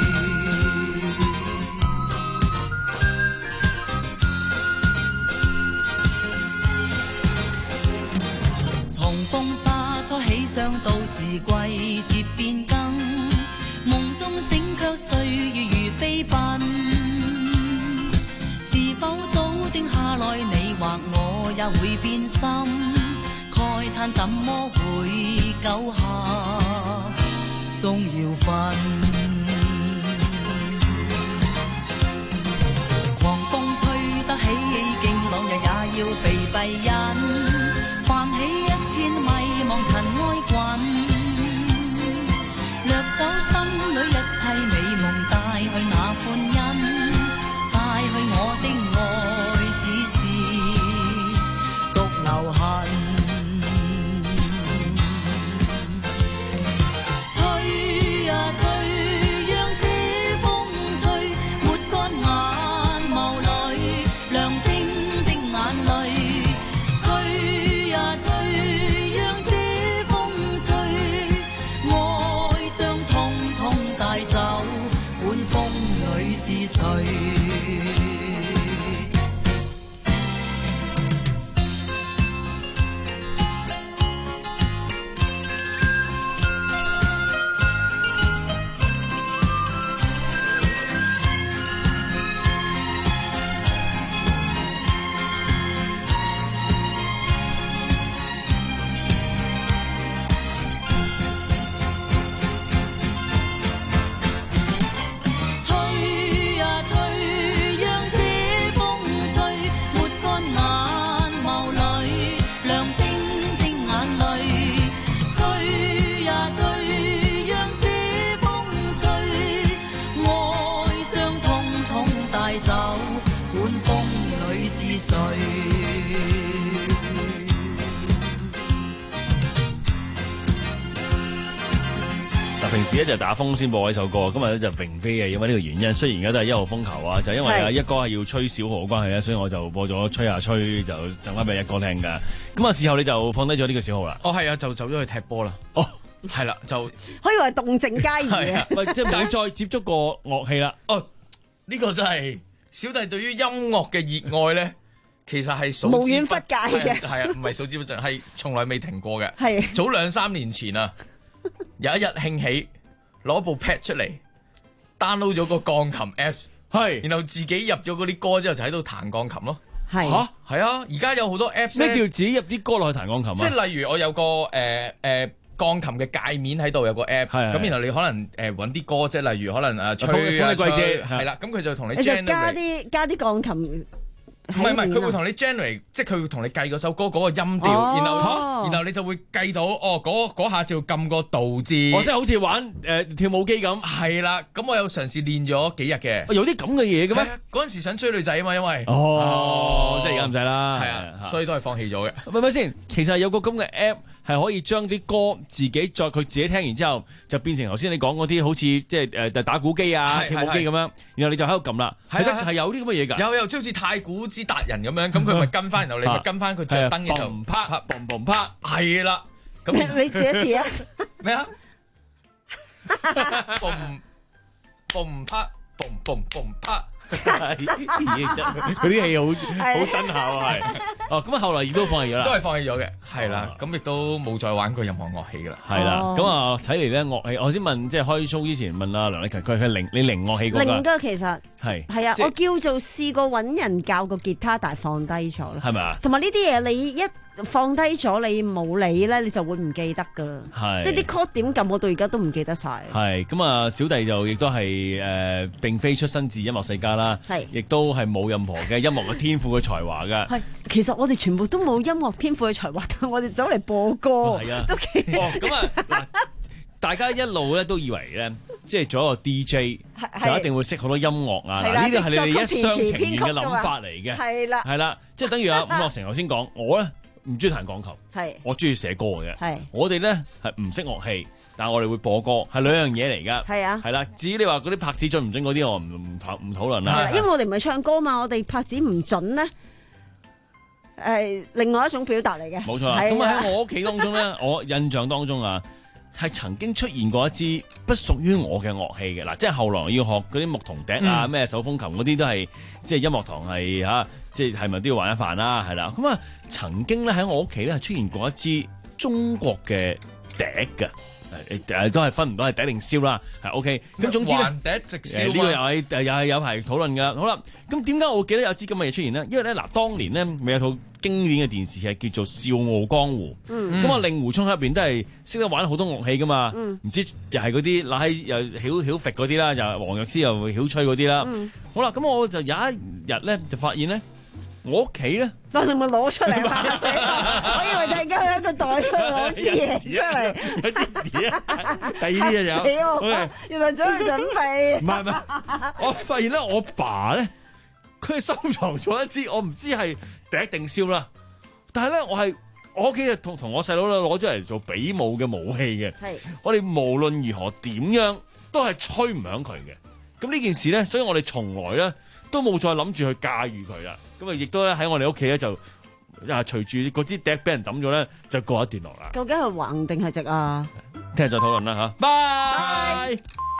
從風沙初起，想到是季節變更，夢中醒卻歲月如飛奔。是否早定下來，你或我也會變心？慨嘆怎麼會久下，終要分。狂風吹得起勁浪，日也要被閉忍，泛起一片迷茫塵埃滾，掠走心裏一切美夢，帶去那歡欣，帶去我的愛，只是獨留痕。吹呀吹，讓這風吹，抹乾眼眸裏亮晶晶眼淚。吹呀吹，讓這風吹，愛傷通通帶走，管風裏是誰？吹呀吹，讓這風吹，抹乾眼眸裏亮晶晶眼淚。吹呀吹，讓這風吹，愛傷通通帶走，管風裏是誰？ 嗱，平時咧就打風先播呢首歌，今日咧就並非係因為呢個原因。雖然而家都係一號風球啊，就因為啊一哥係要吹小號嘅關係咧，所以我就播咗吹下吹，就陣間俾一哥聽㗎。咁啊，事後你就放低咗呢個小號啦。 哦，係啊，就走咗去踢波啦。 哦， 係啦，就可以話係動靜皆宜嘅。 喂，即係冇再接觸過樂器啦。 哦，呢個真係小弟對於音樂嘅熱愛咧，其實係數無遠之不弗屆嘅係啊，唔係數之不盡，係從來未停過嘅。 係早兩三年前啊，有一日興起攞部 pad 出嚟 ，download 咗個鋼琴 apps， 係， 然後自己入咗嗰啲歌之後就喺度彈鋼琴咯。 係嚇，係啊！而家有好多 apps 咩咧叫自己入啲歌落去彈鋼琴啊？ 即係例如我有個誒誒鋼琴嘅界面喺度，有個 app， 係係咁然後你可能誒揾啲歌，即係例如可能誒吹風啊風嘅季節吹係啦，咁佢就同你你就加 generate。 啲加啲鋼琴唔係唔係，佢會同你 generate，即係佢會同你計嗰首歌嗰個音調，然後然後你就會計到哦，嗰嗰下就要撳個度字， 哦，即係好似玩誒、呃、跳舞機咁。 係啦，咁我有嘗試練咗幾日嘅。 哦、有啲咁嘅嘢嘅咩？ 嗰陣時想追女仔啊嘛，因為哦，哦即係而家唔使啦。 係啊，所以都係放棄咗嘅。 咪咪先，其實有個咁嘅 app 係可以將啲歌自己再佢自己聽完之後，就變成頭先你講嗰啲好似即係誒打鼓機啊、跳舞機咁樣，然後你就喺度撳啦。係得係有啲咁嘅嘢㗎。 有有即好似太鼓之達人咁樣，咁佢咪跟翻，然後你咪跟翻佢着燈嘅時候， 砰啪砰砰啪， 係啦。咁你試一次啊？ 咩啊？嘣嘣啪，嘣嘣嘣啪。 嗰啲戲好好真下喎，係哦。咁啊，後來亦都放棄咗啦， 都係放棄咗嘅，係啦。咁亦都冇再玩過任何樂器噶啦， 係啦。咁啊，睇嚟咧樂器，我先問，即係開 show 之前問阿梁麗勤，佢係零你零樂器過㗎？ 零㗎，其實係係啊，我叫做試過揾人教個吉他，但係放低咗啦， 係咪啊？ 同埋呢啲嘢你一放低咗，你冇理咧，你就會唔記得噶啦。係，即係啲 chord 點撳，我到而家都唔記得晒。 係咁啊，小弟就亦都係誒，並非出身自音樂世家啦，係，亦都係冇任何嘅音樂嘅天賦嘅才華噶。係， 其實我哋全部都冇音樂天賦嘅才華，但係我哋走嚟播歌，係啊，都幾哦咁啊嗱，大家一路咧都以為咧，即係做一個 D J 就一定會識好多音樂啊，呢啲係你哋一廂情願嘅諗法嚟嘅，係啦，係啦，即係等於阿伍樂城頭先講，我咧。唔中意彈鋼琴，係我中意寫歌嘅。係我哋咧係唔識樂器，但係我哋會播歌，係兩樣嘢嚟噶。係啊，係啦。至於你話嗰啲拍子準唔準嗰啲，我唔唔討唔討論啦。係啦，因為我哋唔係唱歌嘛，我哋拍子唔準咧，係另外一種表達嚟嘅。冇錯。咁啊喺我屋企當中咧，我印象當中啊，係曾經出現過一支不屬於我嘅樂器嘅。嗱，即係後來要學嗰啲牧童笛啊、咩、嗯、手風琴嗰啲都係，即係音樂堂係嚇。即係咪都要玩一飯啦？係啦，咁啊曾經咧喺我屋企咧係出現過一支中國嘅笛嘅，誒都係分唔到係笛定簫啦，係 OK。咁總之咧，橫笛直簫呢個又係又係有排討論㗎。好啦，咁點解我會記得有支咁嘅嘢出現呢？因為咧嗱，當年咧咪有套經典嘅電視劇叫做《笑傲江湖》，咁啊令狐沖喺入邊都係識得玩好多樂器㗎嘛，唔、嗯、知又係嗰啲嗱喺又曉曉揈嗰啲啦，又黃藥師又曉吹嗰啲啦。嗯、好啦，咁我就有一日咧就發現咧。我屋企咧，我哋咪攞出嚟啦！我以為大家有一個袋度攞啲嘢出嚟，有啲嘢，第二啲嘢有。Okay. 原來早有準備。唔係唔係，我發現咧，我爸咧，佢收藏咗一支，我唔知係笛定簫啦。但係咧，我係我屋企就同同我細佬咧攞咗嚟做比武嘅武器嘅。係，我哋無論如何點樣都係吹唔響佢嘅。咁呢件事咧，所以我哋從來咧都冇再諗住去駕馭佢啦。咁啊，亦都咧喺我哋屋企咧就啊，隨住嗰支笛俾人抌咗咧，就過一段落啦。究竟係橫定係直啊？聽日再討論啦嚇，拜。